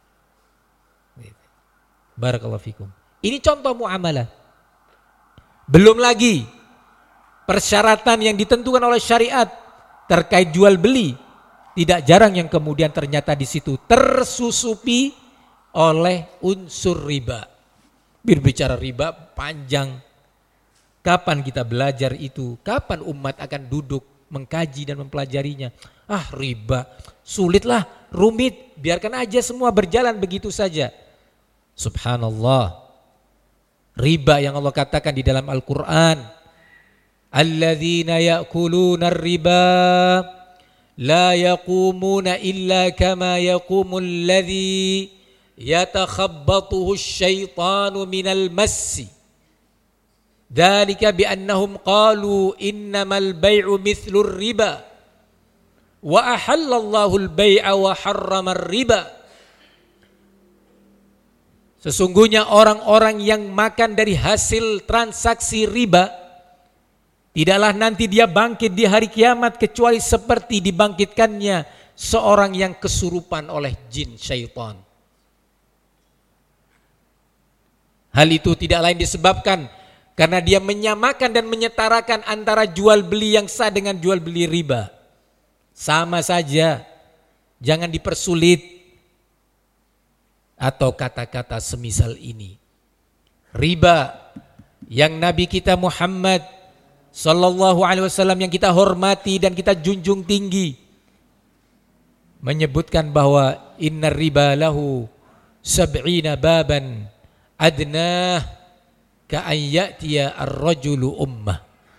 Barakallahu fikum. Ini contoh muamalah. Belum lagi persyaratan yang ditentukan oleh syariat terkait jual beli. Tidak jarang yang kemudian ternyata di situ tersusupi oleh unsur riba. Berbicara riba panjang. Kapan kita belajar itu? Kapan umat akan duduk mengkaji dan mempelajarinya? Riba, sulitlah, rumit, biarkan aja semua berjalan begitu saja. Subhanallah. Riba yang Allah katakan di dalam Al-Quran, alladzina ya'kuluna riba la yaqumuna illa kama yaqumul ladzi yatakhabbatuhu asyaitanu minal massi. Dzalika bi annahum qalu innamal bai'u mithlur riba wa ahallallahu al-bai'a wa harramar riba. Sesungguhnya orang-orang yang makan dari hasil transaksi riba, tidaklah nanti dia bangkit di hari kiamat kecuali seperti dibangkitkannya seorang yang kesurupan oleh jin syaitan. Hal itu tidak lain disebabkan karena dia menyamakan dan menyetarakan antara jual beli yang sah dengan jual beli riba. Sama saja, jangan dipersulit. Atau kata-kata semisal ini. Riba yang Nabi kita Muhammad sallallahu alaihi wasallam yang kita hormati dan kita junjung tinggi menyebutkan bahwa innar riba lahu sab'ina baban adnah ka'ayyatiya ar-rajulu ummah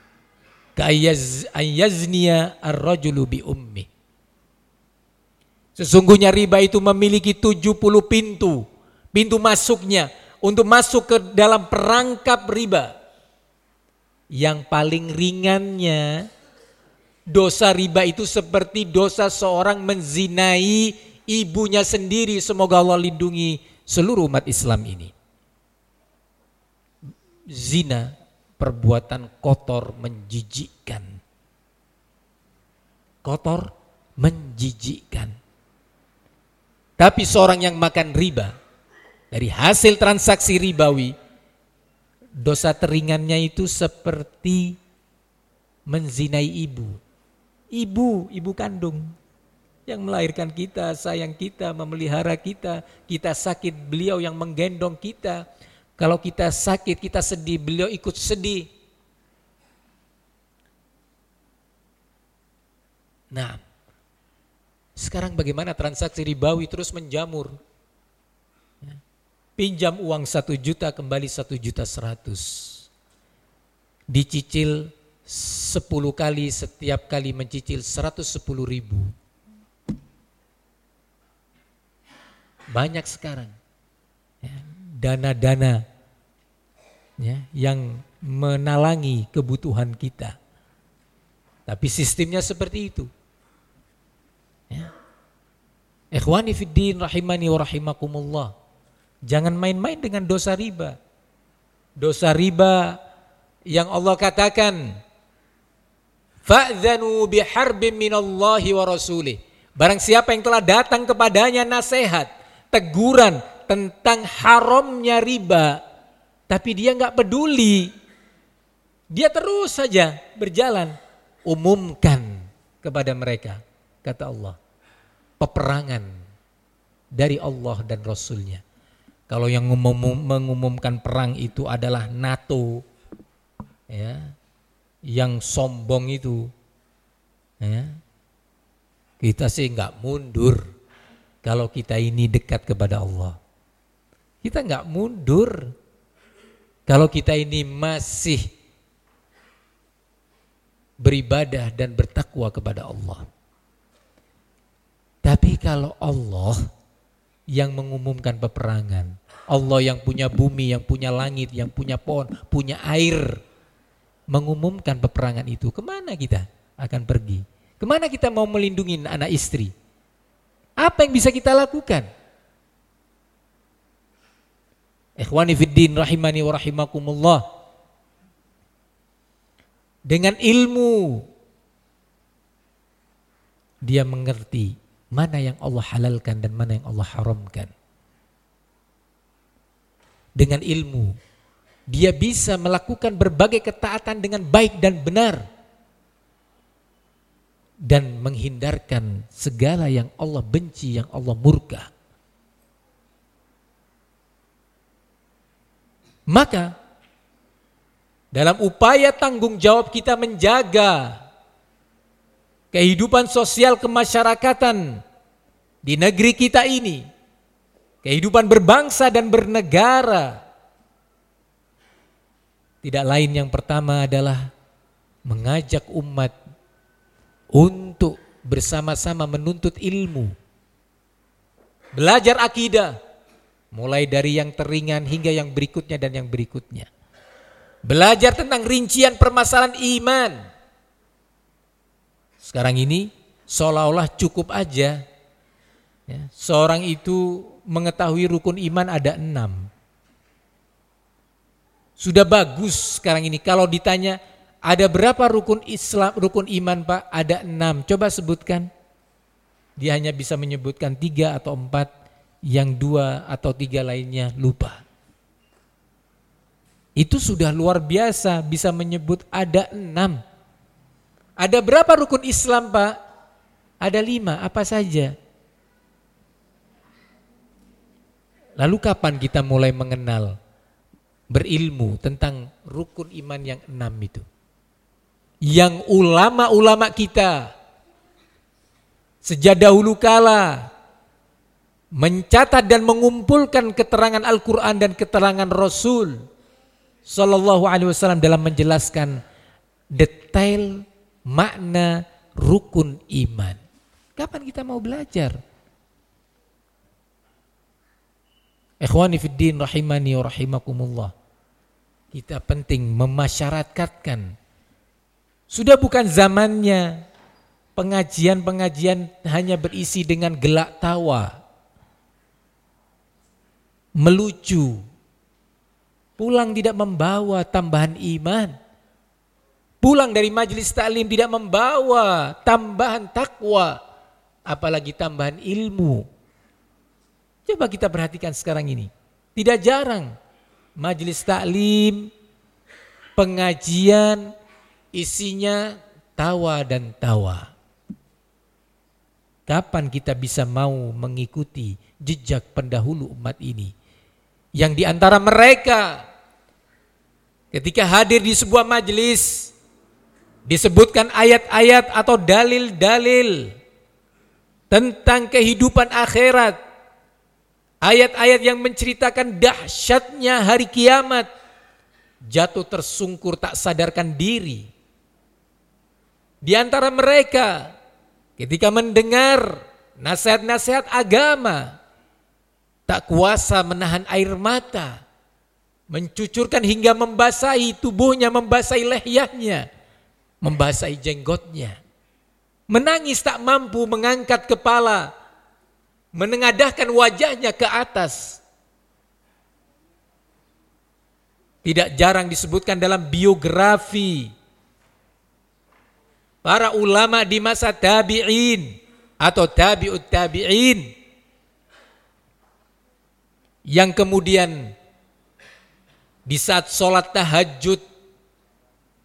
ka'ayyazniya ar-rajulu bi ummi. Sesungguhnya riba itu memiliki 70 pintu masuknya untuk masuk ke dalam perangkap riba. Yang paling ringannya dosa riba itu seperti dosa seorang menzinai ibunya sendiri. Semoga Allah lindungi seluruh umat Islam ini. Zina, perbuatan kotor, menjijikkan. Kotor, menjijikkan. Tapi seorang yang makan riba dari hasil transaksi ribawi, dosa teringannya itu seperti menzinai ibu kandung yang melahirkan kita, sayang kita, memelihara kita. Kita sakit, beliau yang menggendong kita. Kalau kita sakit, kita sedih, beliau ikut sedih. Nah, sekarang bagaimana transaksi ribawi terus menjamur. Pinjam uang 1 juta kembali 1.100.000. Dicicil 10 kali, setiap kali mencicil 110.000. Banyak sekarang dana-dana yang menalangi kebutuhan kita. Tapi sistemnya seperti itu. Ikhwani fiddin rahimani wa rahimakumullah. Jangan main-main dengan dosa riba. Dosa riba yang Allah katakan fa'dzanu biharbin minallahi wa rasulih. Barang siapa yang telah datang kepadanya nasihat, teguran tentang haramnya riba, tapi dia enggak peduli. Dia terus saja berjalan. Umumkan kepada mereka, kata Allah, peperangan dari Allah dan Rasulnya. Kalau yang mengumumkan perang itu adalah NATO, ya, yang sombong itu, ya, kita sih nggak mundur. Kalau kita ini dekat kepada Allah, kita nggak mundur. Kalau kita ini masih beribadah dan bertakwa kepada Allah. Tapi kalau Allah yang mengumumkan peperangan, Allah yang punya bumi, yang punya langit, yang punya pohon, punya air, mengumumkan peperangan itu, kemana kita akan pergi? Kemana kita mau melindungi anak istri? Apa yang bisa kita lakukan? Ikhwani fiddin rahimani wa rahimakumullah. Dengan ilmu dia mengerti mana yang Allah halalkan dan mana yang Allah haramkan. Dengan ilmu dia bisa melakukan berbagai ketaatan dengan baik dan benar dan menghindarkan segala yang Allah benci, yang Allah murka. Maka dalam upaya tanggung jawab kita menjaga kehidupan sosial kemasyarakatan di negeri kita ini, kehidupan berbangsa dan bernegara, tidak lain yang pertama adalah mengajak umat untuk bersama-sama menuntut ilmu, belajar akidah, mulai dari yang teringan hingga yang berikutnya dan yang berikutnya. Belajar tentang rincian permasalahan iman. Sekarang ini seolah-olah cukup aja, ya, seorang itu mengetahui rukun iman ada 6. Sudah bagus sekarang ini. Kalau ditanya ada berapa rukun Islam, rukun iman Pak? Ada 6. Coba sebutkan. Dia hanya bisa menyebutkan 3 atau 4, yang 2 atau 3 lainnya lupa. Itu sudah luar biasa bisa menyebut ada 6. Ada berapa rukun Islam Pak? Ada 5, apa saja? Lalu kapan kita mulai mengenal, berilmu tentang rukun iman yang 6 itu? Yang ulama-ulama kita sejak dahulu kala mencatat dan mengumpulkan keterangan Al-Quran dan keterangan Rasul Sallallahu Alaihi Wasallam dalam menjelaskan detail makna rukun iman. Kapan kita mau belajar? Ikhwani fiddin rahimani wa rahimakumullah. Kita penting memasyarakatkan. Sudah bukan zamannya pengajian-pengajian hanya berisi dengan gelak tawa, melucu, pulang tidak membawa tambahan iman. Pulang dari majelis taklim tidak membawa tambahan takwa, apalagi tambahan ilmu. Coba kita perhatikan sekarang ini. Tidak jarang majelis taklim, pengajian isinya tawa dan tawa. Kapan kita bisa mau mengikuti jejak pendahulu umat ini? Yang di antara mereka ketika hadir di sebuah majelis disebutkan ayat-ayat atau dalil-dalil tentang kehidupan akhirat, ayat-ayat yang menceritakan dahsyatnya hari kiamat, jatuh tersungkur tak sadarkan diri. Di antara mereka ketika mendengar nasihat-nasihat agama tak kuasa menahan air mata, mencucurkan hingga membasahi tubuhnya, membasahi lehyahnya, membasahi jenggotnya. Menangis tak mampu mengangkat kepala, menengadahkan wajahnya ke atas. Tidak jarang disebutkan dalam biografi para ulama di masa tabi'in atau tabi'ut tabi'in yang kemudian di saat sholat tahajud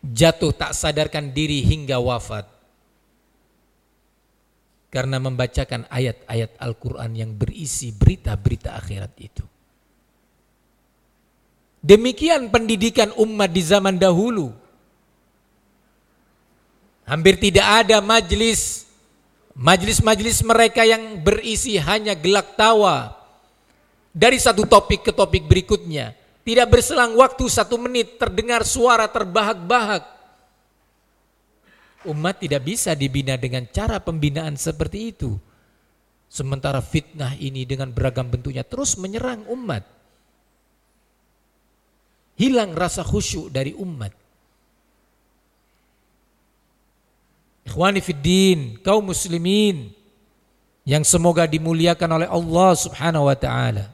jatuh tak sadarkan diri hingga wafat karena membacakan ayat-ayat Al-Quran yang berisi berita-berita akhirat itu. Demikian pendidikan umat di zaman dahulu. Hampir tidak ada majelis mereka yang berisi hanya gelak tawa dari satu topik ke topik berikutnya. Tidak berselang waktu 1 menit terdengar suara terbahak-bahak. Umat tidak bisa dibina dengan cara pembinaan seperti itu. Sementara fitnah ini dengan beragam bentuknya terus menyerang umat. Hilang rasa khusyuk dari umat. Ikhwani fiddin, kaum muslimin yang semoga dimuliakan oleh Allah Subhanahu wa taala.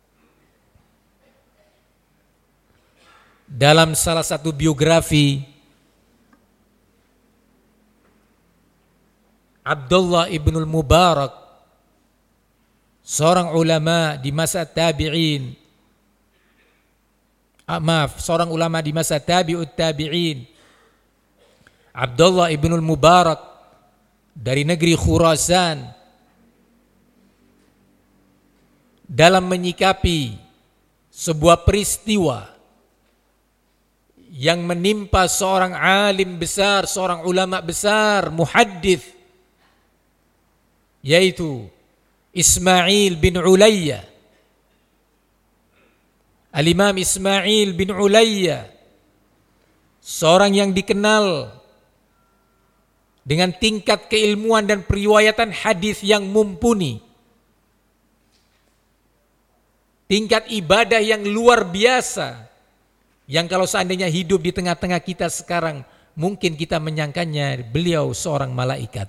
Dalam salah satu biografi Abdullah ibnul Mubarak, seorang ulama di masa tabi'in, seorang ulama di masa tabi'ut tabi'in, Abdullah ibnul Mubarak dari negeri Khurasan, dalam menyikapi sebuah peristiwa yang menimpa seorang alim besar, seorang ulama besar, muhaddits, yaitu Ismail bin Ulayya. Al-Imam Ismail bin Ulayya, seorang yang dikenal dengan tingkat keilmuan dan periwayatan hadis yang mumpuni, tingkat ibadah yang luar biasa, yang kalau seandainya hidup di tengah-tengah kita sekarang, mungkin kita menyangkanya beliau seorang malaikat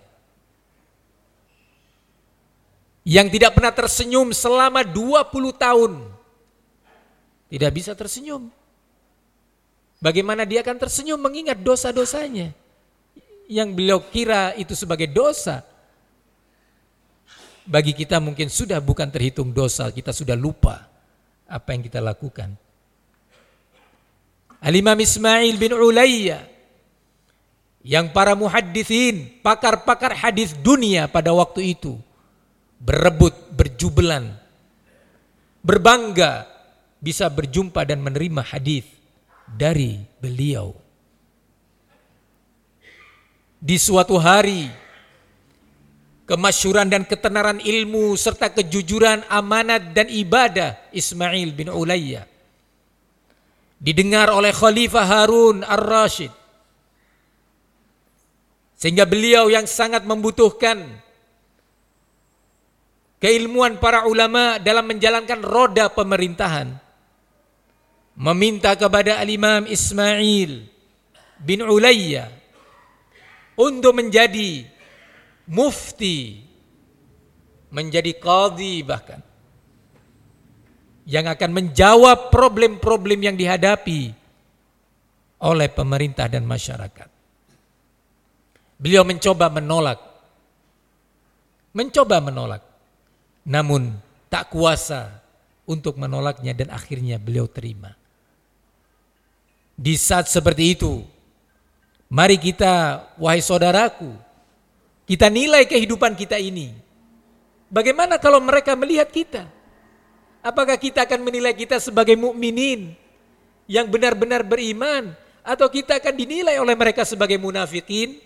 yang tidak pernah tersenyum selama 20 tahun. Tidak bisa tersenyum. Bagaimana dia akan tersenyum mengingat dosa-dosanya yang beliau kira itu sebagai dosa? Bagi kita mungkin sudah bukan terhitung dosa, kita sudah lupa apa yang kita lakukan. Al-Imam Ismail bin Ulayya, yang para muhadditsin, pakar-pakar hadis dunia pada waktu itu berebut, berjubelan, berbangga bisa berjumpa dan menerima hadis dari beliau. Di suatu hari, kemasyhuran dan ketenaran ilmu serta kejujuran, amanat dan ibadah Ismail bin Ulayya didengar oleh Khalifah Harun Ar-Rasyid, sehingga beliau yang sangat membutuhkan keilmuan para ulama dalam menjalankan roda pemerintahan, meminta kepada Al-Imam Ismail bin Ulayya untuk menjadi mufti, menjadi qadhi bahkan, yang akan menjawab problem-problem yang dihadapi oleh pemerintah dan masyarakat. Beliau mencoba menolak, namun tak kuasa untuk menolaknya dan akhirnya beliau terima. Di saat seperti itu, mari kita, wahai saudaraku, kita nilai kehidupan kita ini. Bagaimana kalau mereka melihat kita? Apakah kita akan menilai kita sebagai mukminin yang benar-benar beriman, atau kita akan dinilai oleh mereka sebagai munafikin?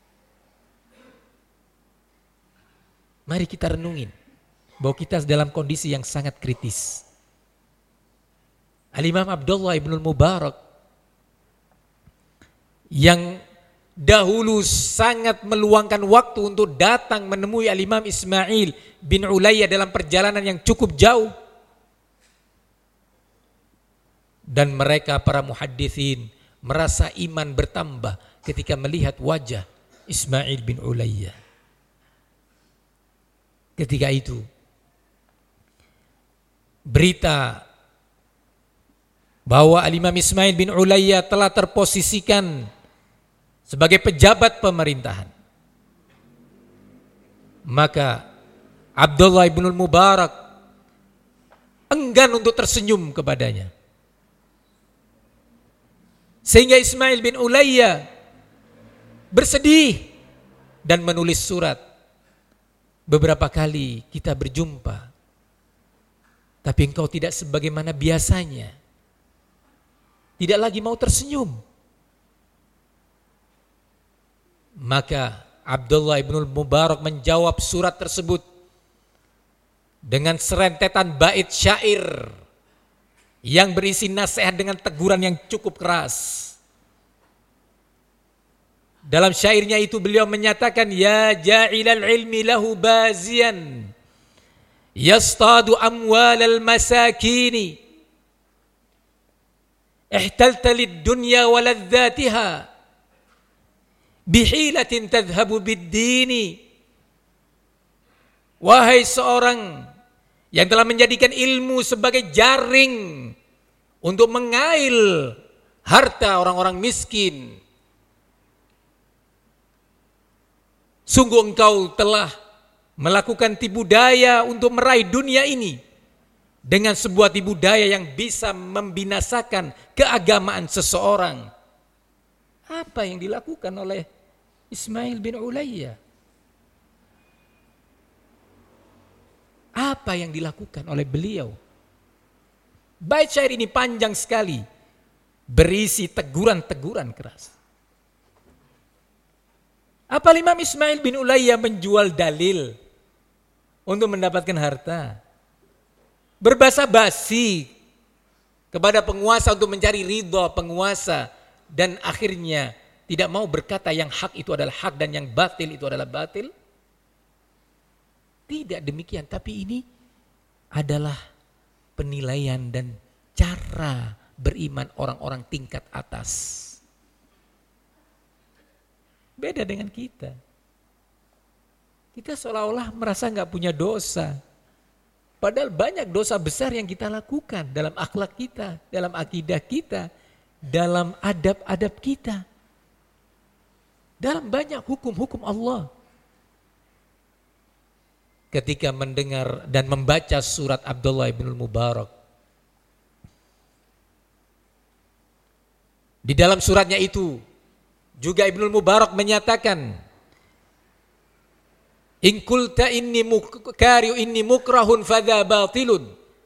Mari kita renungin bahwa kita dalam kondisi yang sangat kritis. Al-Imam Abdullah ibnul Mubarak yang dahulu sangat meluangkan waktu untuk datang menemui Al-Imam Ismail bin Ulayya dalam perjalanan yang cukup jauh, dan mereka para muhadditsin merasa iman bertambah ketika melihat wajah Ismail bin Ulayya. Ketika itu berita bahwa Al-Imam Ismail bin Ulayya telah terposisikan sebagai pejabat pemerintahan, maka Abdullah ibnul Mubarak enggan untuk tersenyum kepadanya. Sehingga Ismail bin Ulayya bersedih dan menulis surat. Beberapa kali kita berjumpa, tapi engkau tidak sebagaimana biasanya. Tidak lagi mau tersenyum. Maka Abdullah ibn Mubarak menjawab surat tersebut dengan serentetan bait syair yang berisi nasihat dengan teguran yang cukup keras. Dalam syairnya itu beliau menyatakan, ya ja'ilal ilmi lahu bazian yastadu amwalal masakini ihtalta lid dunya waladzatiha bihilatin tadhhabu bid-dini. Wahai seorang yang telah menjadikan ilmu sebagai jaring untuk mengail harta orang-orang miskin, sungguh engkau telah melakukan tipu daya untuk meraih dunia ini dengan sebuah tipu daya yang bisa membinasakan keagamaan seseorang. Apa yang dilakukan oleh Ismail bin Ulayya? Apa yang dilakukan oleh beliau? Bait syair ini panjang sekali, berisi teguran-teguran keras. Apa Imam Ismail bin Ulayya menjual dalil untuk mendapatkan harta? Berbahasa basi kepada penguasa untuk mencari ridha penguasa, dan akhirnya tidak mau berkata yang hak itu adalah hak dan yang batil itu adalah batil? Tidak demikian, tapi ini adalah penilaian dan cara beriman orang-orang tingkat atas. Beda dengan kita. Kita seolah-olah merasa gak punya dosa. Padahal banyak dosa besar yang kita lakukan dalam akhlak kita, dalam akidah kita, dalam adab-adab kita, dalam banyak hukum-hukum Allah. Ketika mendengar dan membaca surat Abdullah bin Mubarak, di dalam suratnya itu juga Ibnu Mubarak menyatakan, in qulta inni mukariu inni mukrahun fadha batilun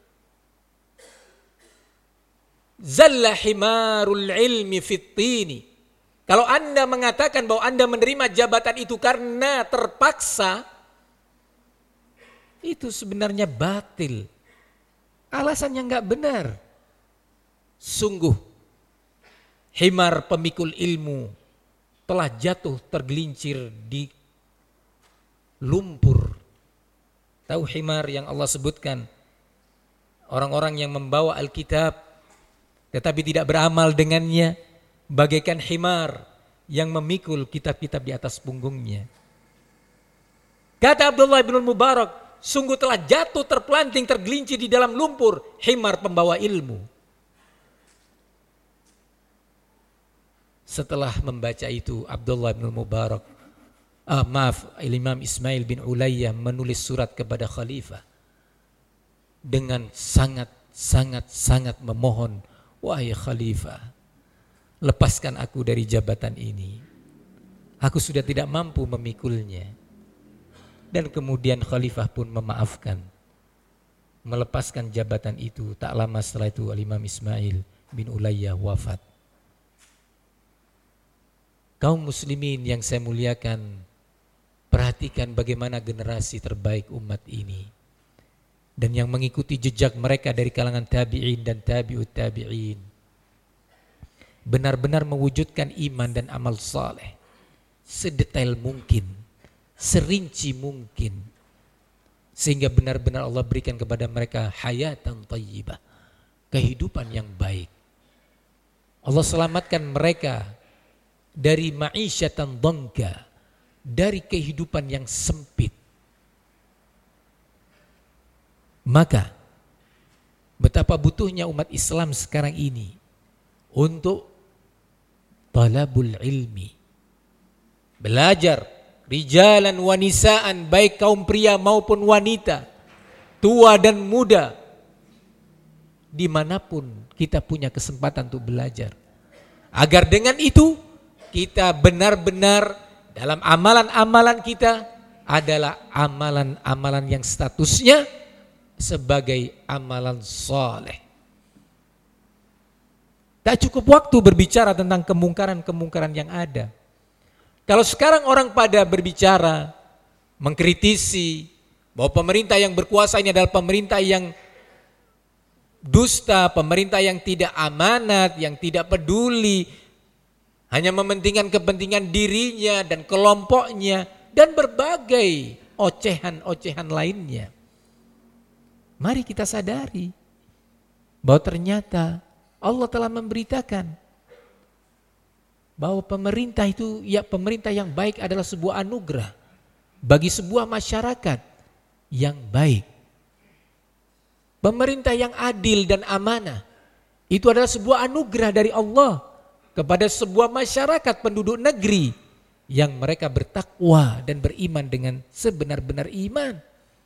zalla himarul ilmi fittini. Kalau Anda mengatakan bahwa Anda menerima jabatan itu karena terpaksa, itu sebenarnya batil. Alasannya enggak benar. Sungguh himar pemikul ilmu telah jatuh tergelincir di lumpur. Tahu himar yang Allah sebutkan? Orang-orang yang membawa Alkitab tetapi tidak beramal dengannya, bagaikan himar yang memikul kitab-kitab di atas punggungnya. Kata Abdullah bin Mubarak, sungguh telah jatuh terpelanting tergelincir di dalam lumpur himar pembawa ilmu. Setelah membaca itu, Abdullah bin Mubarak, Imam Ismail bin Ulayya menulis surat kepada khalifah dengan sangat memohon, wahai khalifah, lepaskan aku dari jabatan ini. Aku sudah tidak mampu memikulnya. Dan kemudian khalifah pun memaafkan, melepaskan jabatan itu. Tak lama setelah itu Imam Ismail bin Ulayya wafat. Kaum muslimin yang saya muliakan, perhatikan bagaimana generasi terbaik umat ini dan yang mengikuti jejak mereka dari kalangan tabi'in dan tabi'ut tabi'in benar-benar mewujudkan iman dan amal saleh sedetail mungkin, serinci mungkin, sehingga benar-benar Allah berikan kepada mereka hayatan thayyibah, kehidupan yang baik. Allah selamatkan mereka dari ma'isyatan dhanka, dari kehidupan yang sempit. Maka betapa butuhnya umat Islam sekarang ini untuk talabul ilmi, belajar, rijalan wa nisaan, baik kaum pria maupun wanita, tua dan muda, dimanapun kita punya kesempatan untuk belajar. Agar dengan itu kita benar-benar dalam amalan-amalan kita adalah amalan-amalan yang statusnya sebagai amalan soleh. Tak cukup waktu berbicara tentang kemungkaran-kemungkaran yang ada. Kalau sekarang orang pada berbicara, mengkritisi bahwa pemerintah yang berkuasa ini adalah pemerintah yang dusta, pemerintah yang tidak amanat, yang tidak peduli, hanya mementingkan kepentingan dirinya dan kelompoknya, dan berbagai ocehan-ocehan lainnya. Mari kita sadari bahwa ternyata Allah telah memberitakan bahwa pemerintah itu, ya pemerintah yang baik adalah sebuah anugerah bagi sebuah masyarakat yang baik. Pemerintah yang adil dan amanah itu adalah sebuah anugerah dari Allah kepada sebuah masyarakat penduduk negeri yang mereka bertakwa dan beriman dengan sebenar-benar iman.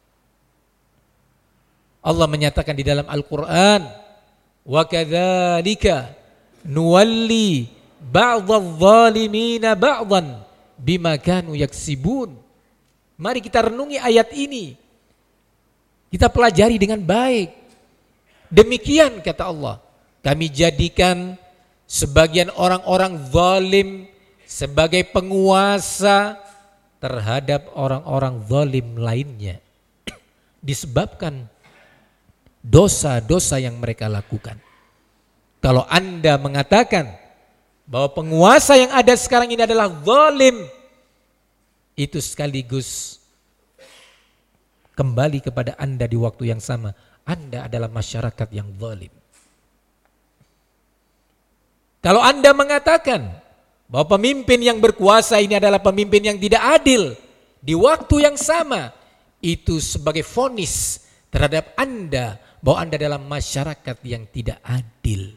Allah menyatakan di dalam Al-Quran, wa kadzalika nuwalli ba'dadh-dhalimina ba'dhan bima kanu yaksibun. Mari kita renungi ayat ini, kita pelajari dengan baik. Demikian kata Allah, kami jadikan sebagian orang-orang zalim sebagai penguasa terhadap orang-orang zalim lainnya, disebabkan dosa-dosa yang mereka lakukan. Kalau Anda mengatakan bahwa penguasa yang ada sekarang ini adalah zalim, itu sekaligus kembali kepada Anda di waktu yang sama, Anda adalah masyarakat yang zalim. Kalau Anda mengatakan bahwa pemimpin yang berkuasa ini adalah pemimpin yang tidak adil, di waktu yang sama itu sebagai vonis terhadap Anda bahwa Anda dalam masyarakat yang tidak adil.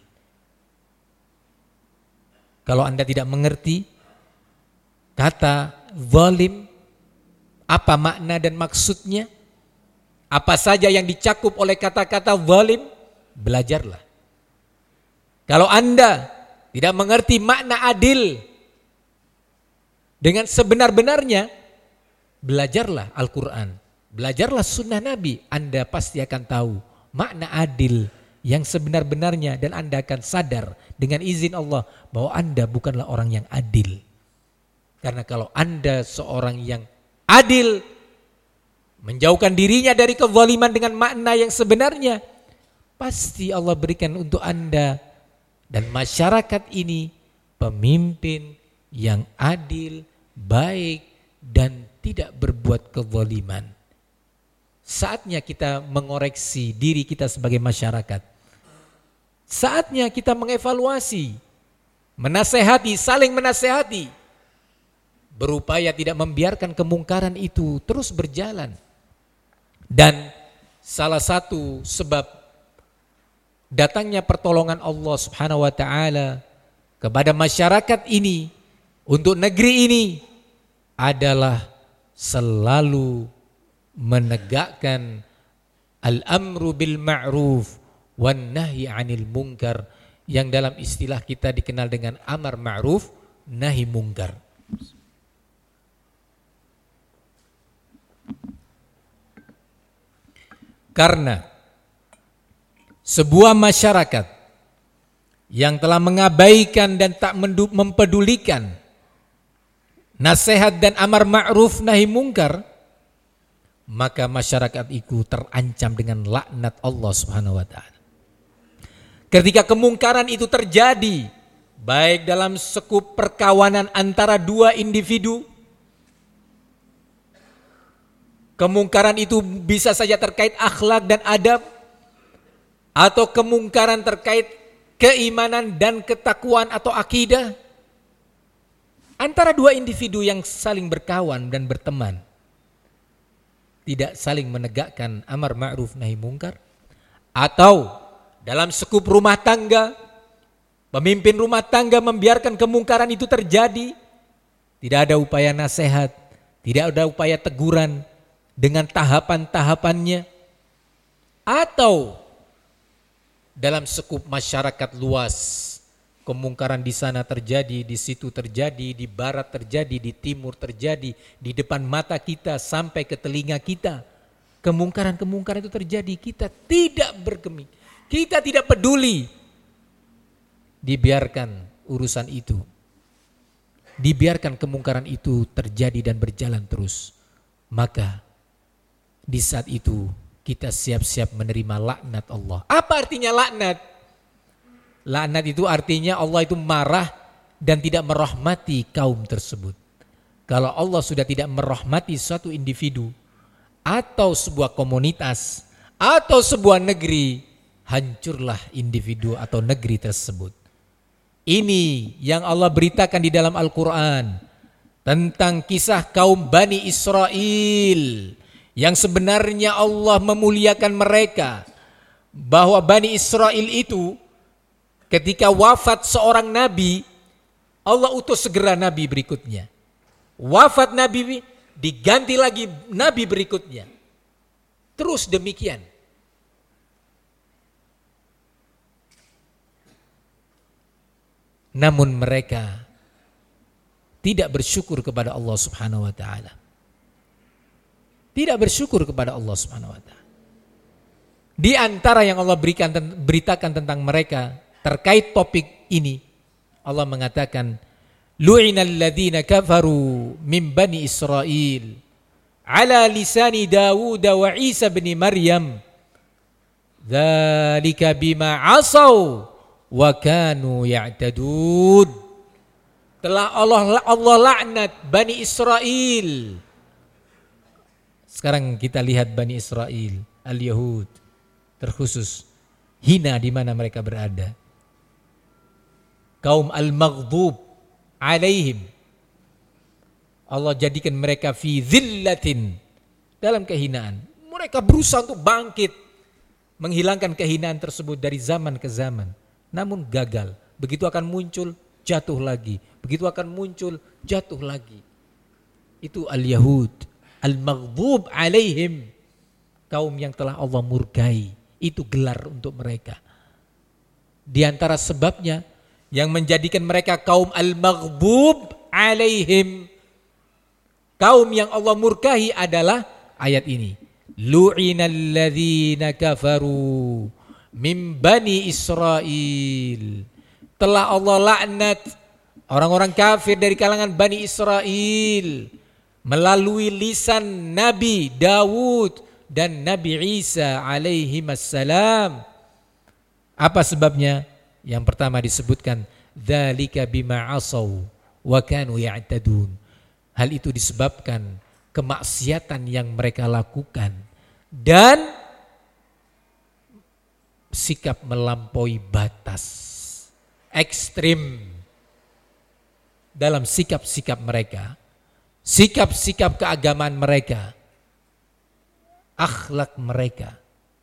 Kalau Anda tidak mengerti kata zalim, apa makna dan maksudnya, apa saja yang dicakup oleh kata-kata zalim, belajarlah. Kalau Anda tidak mengerti makna adil dengan sebenar-benarnya, belajarlah Al-Quran, belajarlah sunnah Nabi. Anda pasti akan tahu makna adil yang sebenar-benarnya, dan Anda akan sadar dengan izin Allah bahwa Anda bukanlah orang yang adil. Karena kalau Anda seorang yang adil, menjauhkan dirinya dari kezaliman dengan makna yang sebenarnya, pasti Allah berikan untuk Anda dan masyarakat ini pemimpin yang adil, baik, dan tidak berbuat kezaliman. Saatnya kita mengoreksi diri kita sebagai masyarakat. Saatnya kita mengevaluasi, menasehati, saling menasehati, berupaya tidak membiarkan kemungkaran itu terus berjalan. Dan salah satu sebab datangnya pertolongan Allah Subhanahu wa taala kepada masyarakat ini, untuk negeri ini, adalah selalu menegakkan al-amru bil ma'ruf wan nahyi 'anil munkar, yang dalam istilah kita dikenal dengan amar ma'ruf nahi munkar. Karena sebuah masyarakat yang telah mengabaikan dan tak mempedulikan nasihat dan amar ma'ruf nahi munkar, maka masyarakat itu terancam dengan laknat Allah Subhanahu wa taala. Ketika kemungkaran itu terjadi, baik dalam sekup perkawanan antara dua individu, kemungkaran itu bisa saja terkait akhlak dan adab, atau kemungkaran terkait keimanan dan ketakwaan atau akidah, antara dua individu yang saling berkawan dan berteman, tidak saling menegakkan amar ma'ruf nahi munkar, atau dalam sekup rumah tangga, pemimpin rumah tangga membiarkan kemungkaran itu terjadi, tidak ada upaya nasihat, tidak ada upaya teguran dengan tahapan-tahapannya, atau dalam sekup masyarakat luas, Kemungkaran di sana terjadi, di situ terjadi, di barat terjadi, di timur terjadi, di depan mata kita sampai ke telinga kita. Kemungkaran-kemungkaran itu terjadi, kita tidak bergeming, kita tidak peduli. Dibiarkan urusan itu, dibiarkan kemungkaran itu terjadi dan berjalan terus. Maka di saat itu kita siap-siap menerima laknat Allah. Apa artinya laknat? Laknat itu artinya Allah itu marah dan tidak merahmati kaum tersebut. Kalau Allah sudah tidak merahmati suatu individu atau sebuah komunitas atau sebuah negeri, hancurlah individu atau negeri tersebut. Ini yang Allah beritakan di dalam Al-Quran tentang kisah kaum Bani Israel, yang sebenarnya Allah memuliakan mereka, bahwa Bani Israel itu ketika wafat seorang nabi, Allah utus segera nabi berikutnya. Wafat nabi, diganti lagi nabi berikutnya. Terus demikian. Namun mereka tidak bersyukur kepada Allah Subhanahu wa taala. Tidak bersyukur kepada Allah Subhanahu wa taala. Di antara yang Allah beritakan tentang mereka terkait topik ini, Allah mengatakan, lu'inal ladzina kafaru min bani Israil ala lisani Dawud wa Isa bin Maryam dzalika bima asaw wa kanu ya'tadun. Telah Allah laknat Bani Israel. Sekarang kita lihat Bani Israel, Al-Yahud terkhusus, hina di mana mereka berada. Kaum al-maghdub alaihim, Allah jadikan mereka fi zillatin, dalam kehinaan. Mereka berusaha untuk bangkit, menghilangkan kehinaan tersebut dari zaman ke zaman. Namun gagal. Begitu akan muncul, jatuh lagi. Begitu akan muncul, jatuh lagi. Itu al-Yahud, al-maghdub alaihim, kaum yang telah Allah murkai. Itu gelar untuk mereka. Di antara sebabnya yang menjadikan mereka kaum al-maghdub alaihim, kaum yang Allah murkahi, adalah ayat ini. Lu'inal ladzina kafaru min bani Israel. Telah Allah laknat orang-orang kafir dari kalangan Bani Israel melalui lisan Nabi Dawud dan Nabi Isa alaihimassalam. Apa sebabnya? Yang pertama disebutkan, dzalika bima asaw wa kanu ya'tadun. Hal itu disebabkan kemaksiatan yang mereka lakukan dan sikap melampaui batas, ekstrim dalam sikap-sikap mereka, sikap-sikap keagamaan mereka, akhlak mereka.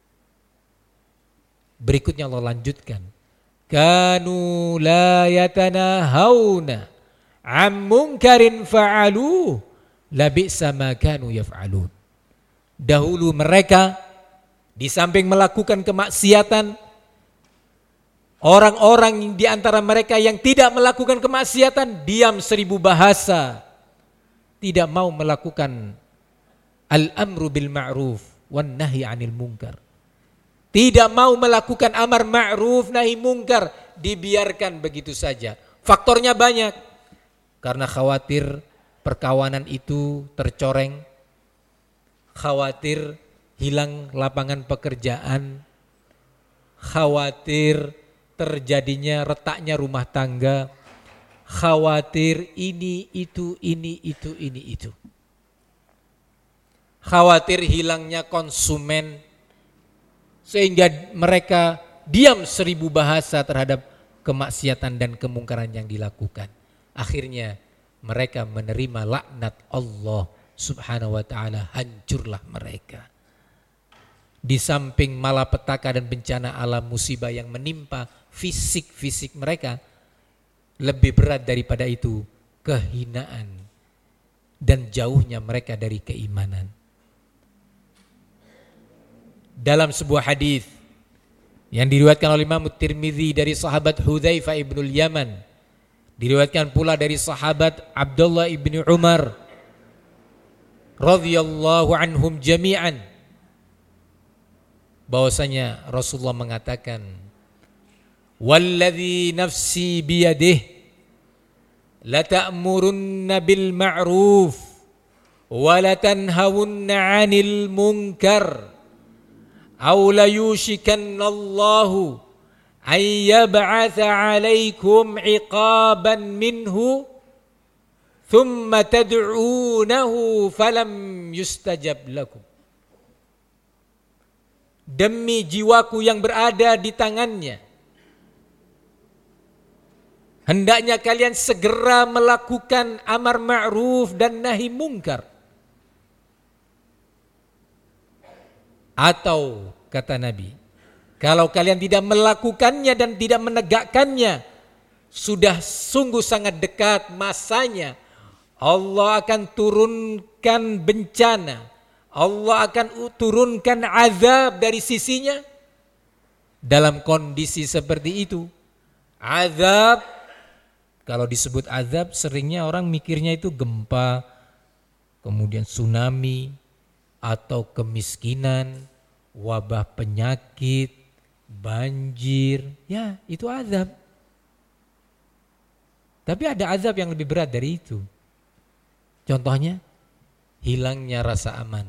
Berikutnya Allah lanjutkan, kanu la yatanahawna am munkarin fa'alu labi'sa ma kanu yaf'alun. Dahulu mereka di samping melakukan kemaksiatan, orang-orang di antara mereka yang tidak melakukan kemaksiatan diam 1000 bahasa, tidak mau melakukan al-amru bil ma'ruf wan nahi 'anil munkar. Tidak mau melakukan amar ma'ruf nahi munkar, dibiarkan begitu saja. Faktornya banyak. Karena khawatir perkawanan itu tercoreng, khawatir hilang lapangan pekerjaan, khawatir terjadinya retaknya rumah tangga, khawatir ini itu. Khawatir hilangnya konsumen, sehingga mereka diam 1000 bahasa terhadap kemaksiatan dan kemungkaran yang dilakukan. Akhirnya mereka menerima laknat Allah Subhanahu wa ta'ala, hancurlah mereka. Di samping malapetaka dan bencana alam, musibah yang menimpa fisik mereka, lebih berat daripada itu kehinaan dan jauhnya mereka dari keimanan. Dalam sebuah hadis yang diriwayatkan oleh Imam Tirmidzi dari sahabat Hudzaifah ibnul Yaman, diriwayatkan pula dari sahabat Abdullah ibni Umar radhiyallahu anhum jami'an, bahwasanya Rasulullah mengatakan, walladzi nafsi biyadihi la ta'murunna bil ma'ruf wa la tanhawunna 'anil munkar aw la yushikanna Allahu an yab'atha 'alaikum 'iqaban minhu thumma tad'unahu falam yustajab lakum. Demi jiwaku yang berada di tangannya, hendaknya kalian segera melakukan amar ma'ruf dan nahi mungkar. Atau kata Nabi, kalau kalian tidak melakukannya dan tidak menegakkannya, sudah sungguh sangat dekat masanya Allah akan turunkan bencana, Allah akan turunkan azab dari sisinya. Dalam kondisi seperti itu, azab, kalau disebut azab seringnya orang mikirnya itu gempa, kemudian tsunami, atau kemiskinan, wabah penyakit, banjir, ya itu azab. Tapi ada azab yang lebih berat dari itu. Contohnya, hilangnya rasa aman,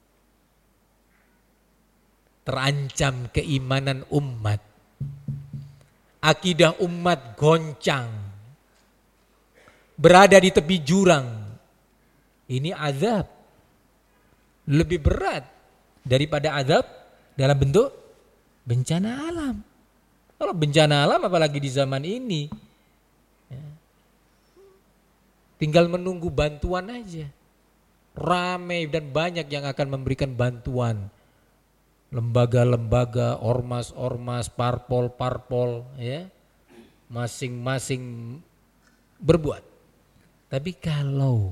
terancam keimanan umat, akidah umat goncang, berada di tepi jurang. Ini azab lebih berat daripada azab dalam bentuk bencana alam. Kalau bencana alam apalagi di zaman ini, tinggal menunggu bantuan aja. Ramai dan banyak yang akan memberikan bantuan. Lembaga-lembaga, ormas-ormas, parpol-parpol, ya, masing-masing berbuat. Tapi kalau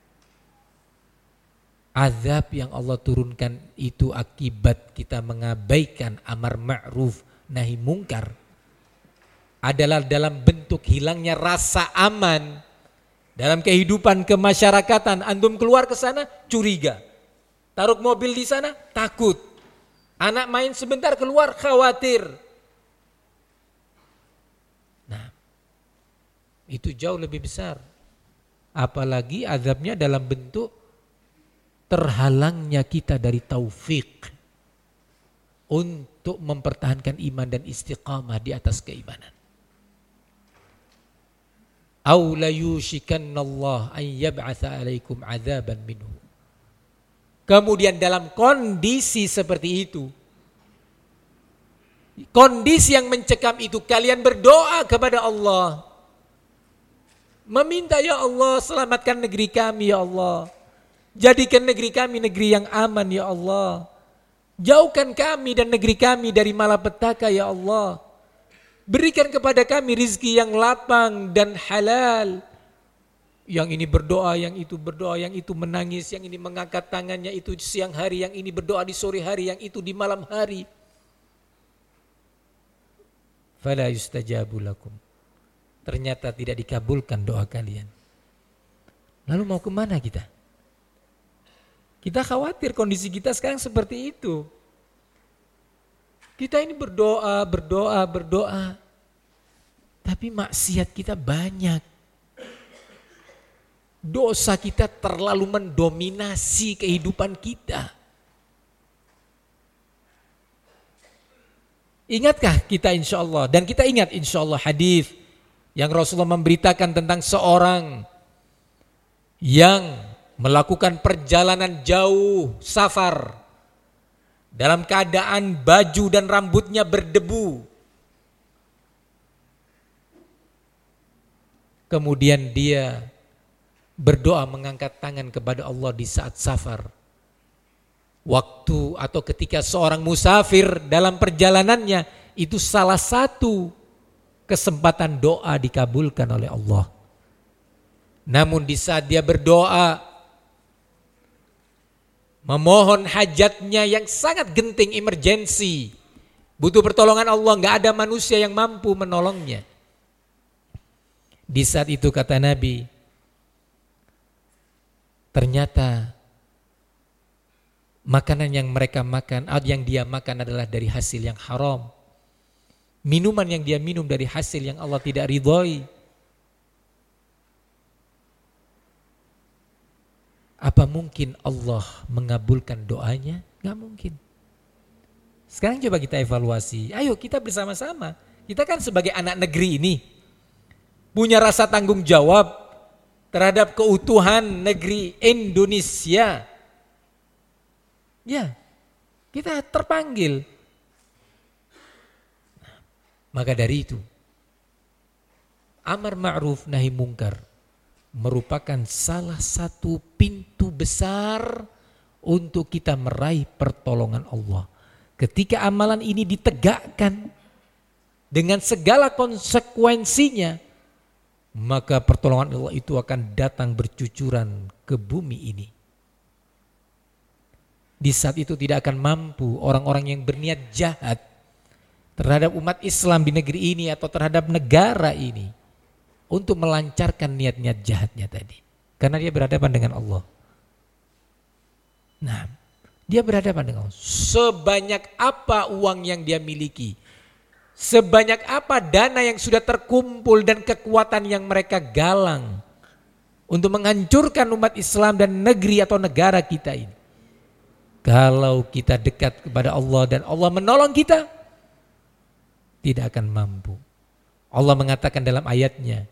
azab yang Allah turunkan itu akibat kita mengabaikan amar ma'ruf nahi mungkar, adalah dalam bentuk hilangnya rasa aman dalam kehidupan kemasyarakatan. Antum keluar ke sana curiga, taruh mobil di sana takut, anak main sebentar keluar khawatir. Nah, itu jauh lebih besar. Apalagi azabnya dalam bentuk terhalangnya kita dari taufik untuk mempertahankan iman dan istiqamah di atas keimanan. Aw la yushikanallah an yab'atha 'alaikum 'adzaban minhu. Kemudian dalam kondisi seperti itu, kondisi yang mencekam itu, kalian berdoa kepada Allah, meminta, ya Allah selamatkan negeri kami, ya Allah, jadikan negeri kami negeri yang aman, ya Allah, jauhkan kami dan negeri kami dari malapetaka, ya Allah, berikan kepada kami rizki yang lapang dan halal. Yang ini berdoa, yang itu berdoa, yang itu menangis, yang ini mengangkat tangannya, itu siang hari, yang ini berdoa di sore hari, yang itu di malam hari. Fala yustajabu lakum. Ternyata tidak dikabulkan doa kalian. Lalu mau kemana kita? Kita khawatir kondisi kita sekarang seperti itu. Kita ini berdoa, tapi maksiat kita banyak. Dosa kita terlalu mendominasi kehidupan kita. Ingatkah kita insya Allah, dan kita ingat insya Allah hadis yang Rasulullah memberitakan tentang seorang yang melakukan perjalanan jauh safar dalam keadaan baju dan rambutnya berdebu. Kemudian dia berdoa mengangkat tangan kepada Allah di saat safar. Waktu atau ketika seorang musafir dalam perjalanannya, itu salah satu kesempatan doa dikabulkan oleh Allah. Namun di saat dia berdoa, memohon hajatnya yang sangat genting, emergensi, butuh pertolongan Allah, nggak ada manusia yang mampu menolongnya. Di saat itu kata Nabi, ternyata makanan yang mereka makan, yang dia makan adalah dari hasil yang haram. Minuman yang dia minum dari hasil yang Allah tidak ridhoi. Apa mungkin Allah mengabulkan doanya? Gak mungkin. Sekarang coba kita evaluasi. Ayo kita bersama-sama. Kita kan sebagai anak negeri ini punya rasa tanggung jawab terhadap keutuhan negeri Indonesia. Ya, kita terpanggil. Maka dari itu, amar ma'ruf nahi mungkar merupakan salah satu pintu besar untuk kita meraih pertolongan Allah. Ketika amalan ini ditegakkan dengan segala konsekuensinya, maka pertolongan Allah itu akan datang bercucuran ke bumi ini. Di saat itu tidak akan mampu orang-orang yang berniat jahat terhadap umat Islam di negeri ini atau terhadap negara ini untuk melancarkan niat-niat jahatnya tadi. Karena dia berhadapan dengan Allah. Nah, dia berhadapan dengan Allah. Sebanyak apa uang yang dia miliki, sebanyak apa dana yang sudah terkumpul dan kekuatan yang mereka galang untuk menghancurkan umat Islam dan negeri atau negara kita ini. Kalau kita dekat kepada Allah dan Allah menolong kita, tidak akan mampu. Allah mengatakan dalam ayatnya,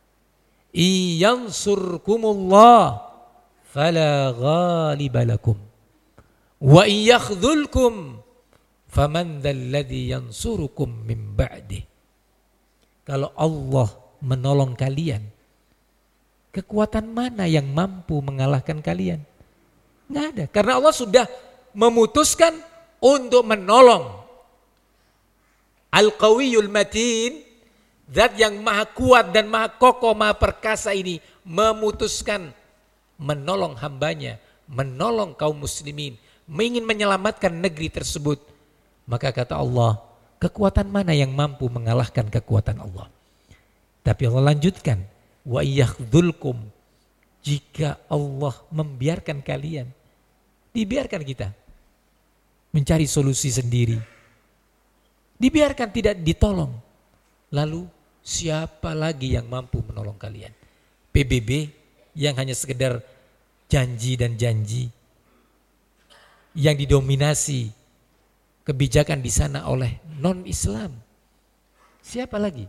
"Iyansurkumullah fala ghaliba lakum wa iyakhdhulkum faman dzalladzi yansurukum min ba'dih." Kalau Allah menolong kalian, kekuatan mana yang mampu mengalahkan kalian? Nggak ada. Karena Allah sudah memutuskan untuk menolong. Al-Qawiyul Matin, zat yang maha kuat dan maha kokoh, maha perkasa ini memutuskan menolong hambanya, menolong kaum muslimin, ingin menyelamatkan negeri tersebut. Maka kata Allah, kekuatan mana yang mampu mengalahkan kekuatan Allah? Tapi Allah lanjutkan, wa yakhdhulkum, jika Allah membiarkan kalian, dibiarkan kita mencari solusi sendiri, dibiarkan tidak ditolong, lalu siapa lagi yang mampu menolong kalian? PBB yang hanya sekedar janji dan janji, yang didominasi kebijakan di sana oleh non-Islam. Siapa lagi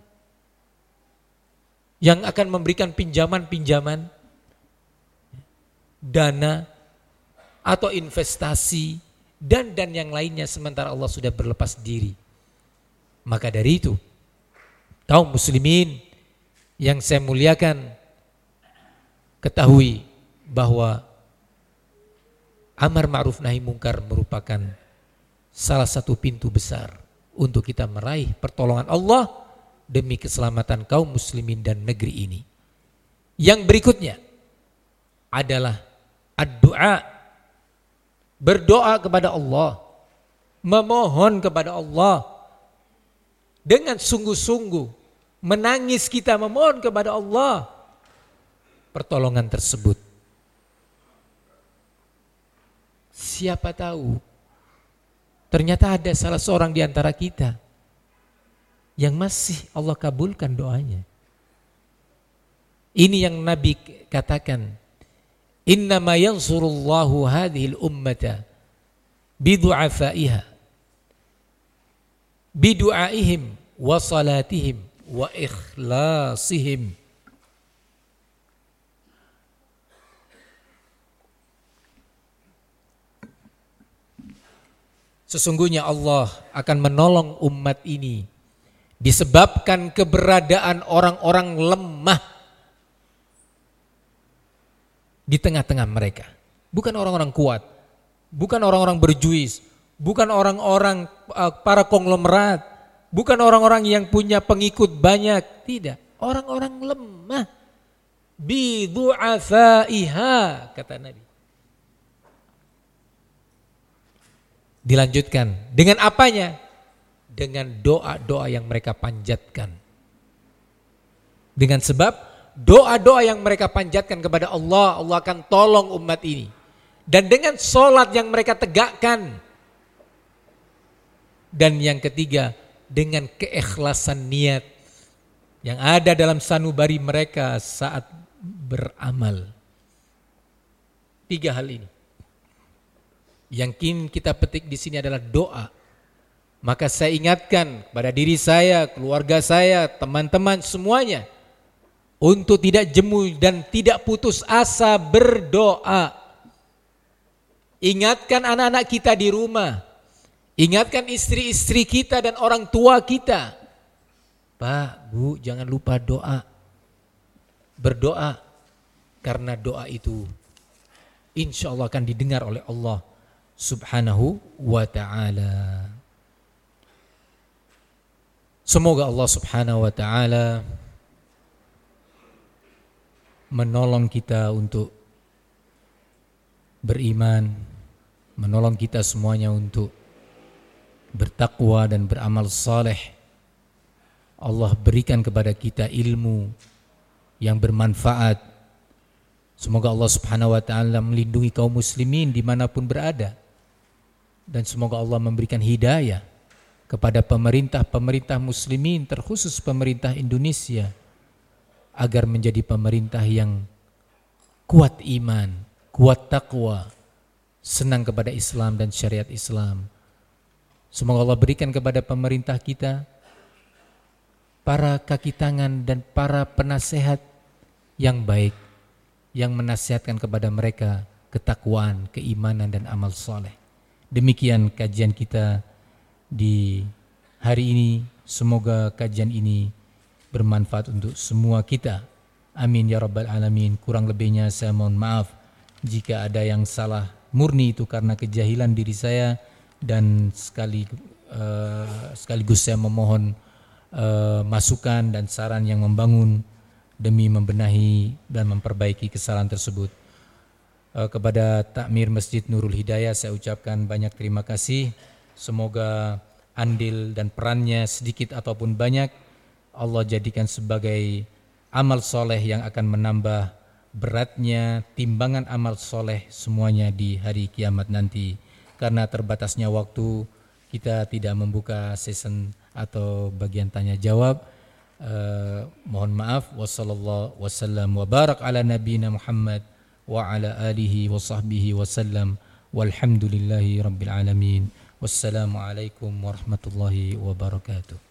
yang akan memberikan pinjaman-pinjaman, dana atau investasi dan yang lainnya sementara Allah sudah berlepas diri? Maka dari itu, kaum muslimin yang saya muliakan, ketahui bahwa amar ma'ruf nahi mungkar merupakan salah satu pintu besar untuk kita meraih pertolongan Allah demi keselamatan kaum muslimin dan negeri ini. Yang berikutnya adalah ad-du'a, berdoa kepada Allah, memohon kepada Allah dengan sungguh-sungguh, menangis kita memohon kepada Allah pertolongan tersebut. Siapa tahu ternyata ada salah seorang di antara kita yang masih Allah kabulkan doanya. Ini yang Nabi katakan, innama yansurullahu hadhil ummata bidu'afaiha bidu'aihim wa salatihim wa ikhlasihim. Sesungguhnya Allah akan menolong umat ini disebabkan keberadaan orang-orang lemah di tengah-tengah mereka. Bukan orang-orang kuat, bukan orang-orang berjuis, bukan orang-orang para konglomerat, bukan orang-orang yang punya pengikut banyak, tidak. Orang-orang lemah. Bi du'afaiha, kata Nabi. Dilanjutkan dengan apanya? dengan doa-doa yang mereka panjatkan. Dengan sebab doa-doa yang mereka panjatkan kepada Allah, Allah akan tolong umat ini. Dan dengan sholat yang mereka tegakkan. Dan yang ketiga, dengan keikhlasan niat yang ada dalam sanubari mereka saat beramal. 3 hal ini. Yang ingin kita petik di sini adalah doa. Maka saya ingatkan kepada diri saya, keluarga saya, teman-teman semuanya, untuk tidak jemu dan tidak putus asa berdoa. Ingatkan anak-anak kita di rumah. Ingatkan istri-istri kita dan orang tua kita. Pak, Bu, jangan lupa doa. Berdoa. Karena doa itu insya Allah akan didengar oleh Allah Subhanahu wa ta'ala. Semoga Allah Subhanahu wa ta'ala menolong kita untuk beriman, menolong kita semuanya untuk bertakwa dan beramal saleh. Allah berikan kepada kita ilmu yang bermanfaat. Semoga Allah Subhanahu wa ta'ala melindungi kaum muslimin dimanapun berada. Dan semoga Allah memberikan hidayah kepada pemerintah muslimin, terkhusus pemerintah Indonesia, agar menjadi pemerintah yang kuat iman, kuat takwa, senang kepada Islam dan syariat Islam. Semoga Allah berikan kepada pemerintah kita para kaki tangan dan para penasehat yang baik, yang menasihatkan kepada mereka ketakwaan, keimanan dan amal soleh. Demikian kajian kita di hari ini. Semoga kajian ini bermanfaat untuk semua kita. Amin ya rabbal alamin. Kurang lebihnya saya mohon maaf jika ada yang salah murni itu karena kejahilan diri saya, dan sekaligus saya memohon masukan dan saran yang membangun demi membenahi dan memperbaiki kesalahan tersebut. Kepada Takmir Masjid Nurul Hidayah saya ucapkan banyak terima kasih. Semoga andil dan perannya sedikit ataupun banyak Allah jadikan sebagai amal soleh yang akan menambah beratnya timbangan amal soleh semuanya di hari kiamat nanti. Karena terbatasnya waktu, kita tidak membuka season atau bagian tanya jawab. Mohon maaf. Wassallallahu wasallam wa barak ala nabiyina Muhammad wa ala alihi wa sahbihi wasallam walhamdulillahi rabbil alamin. Wassalamualaikum warahmatullahi wabarakatuh.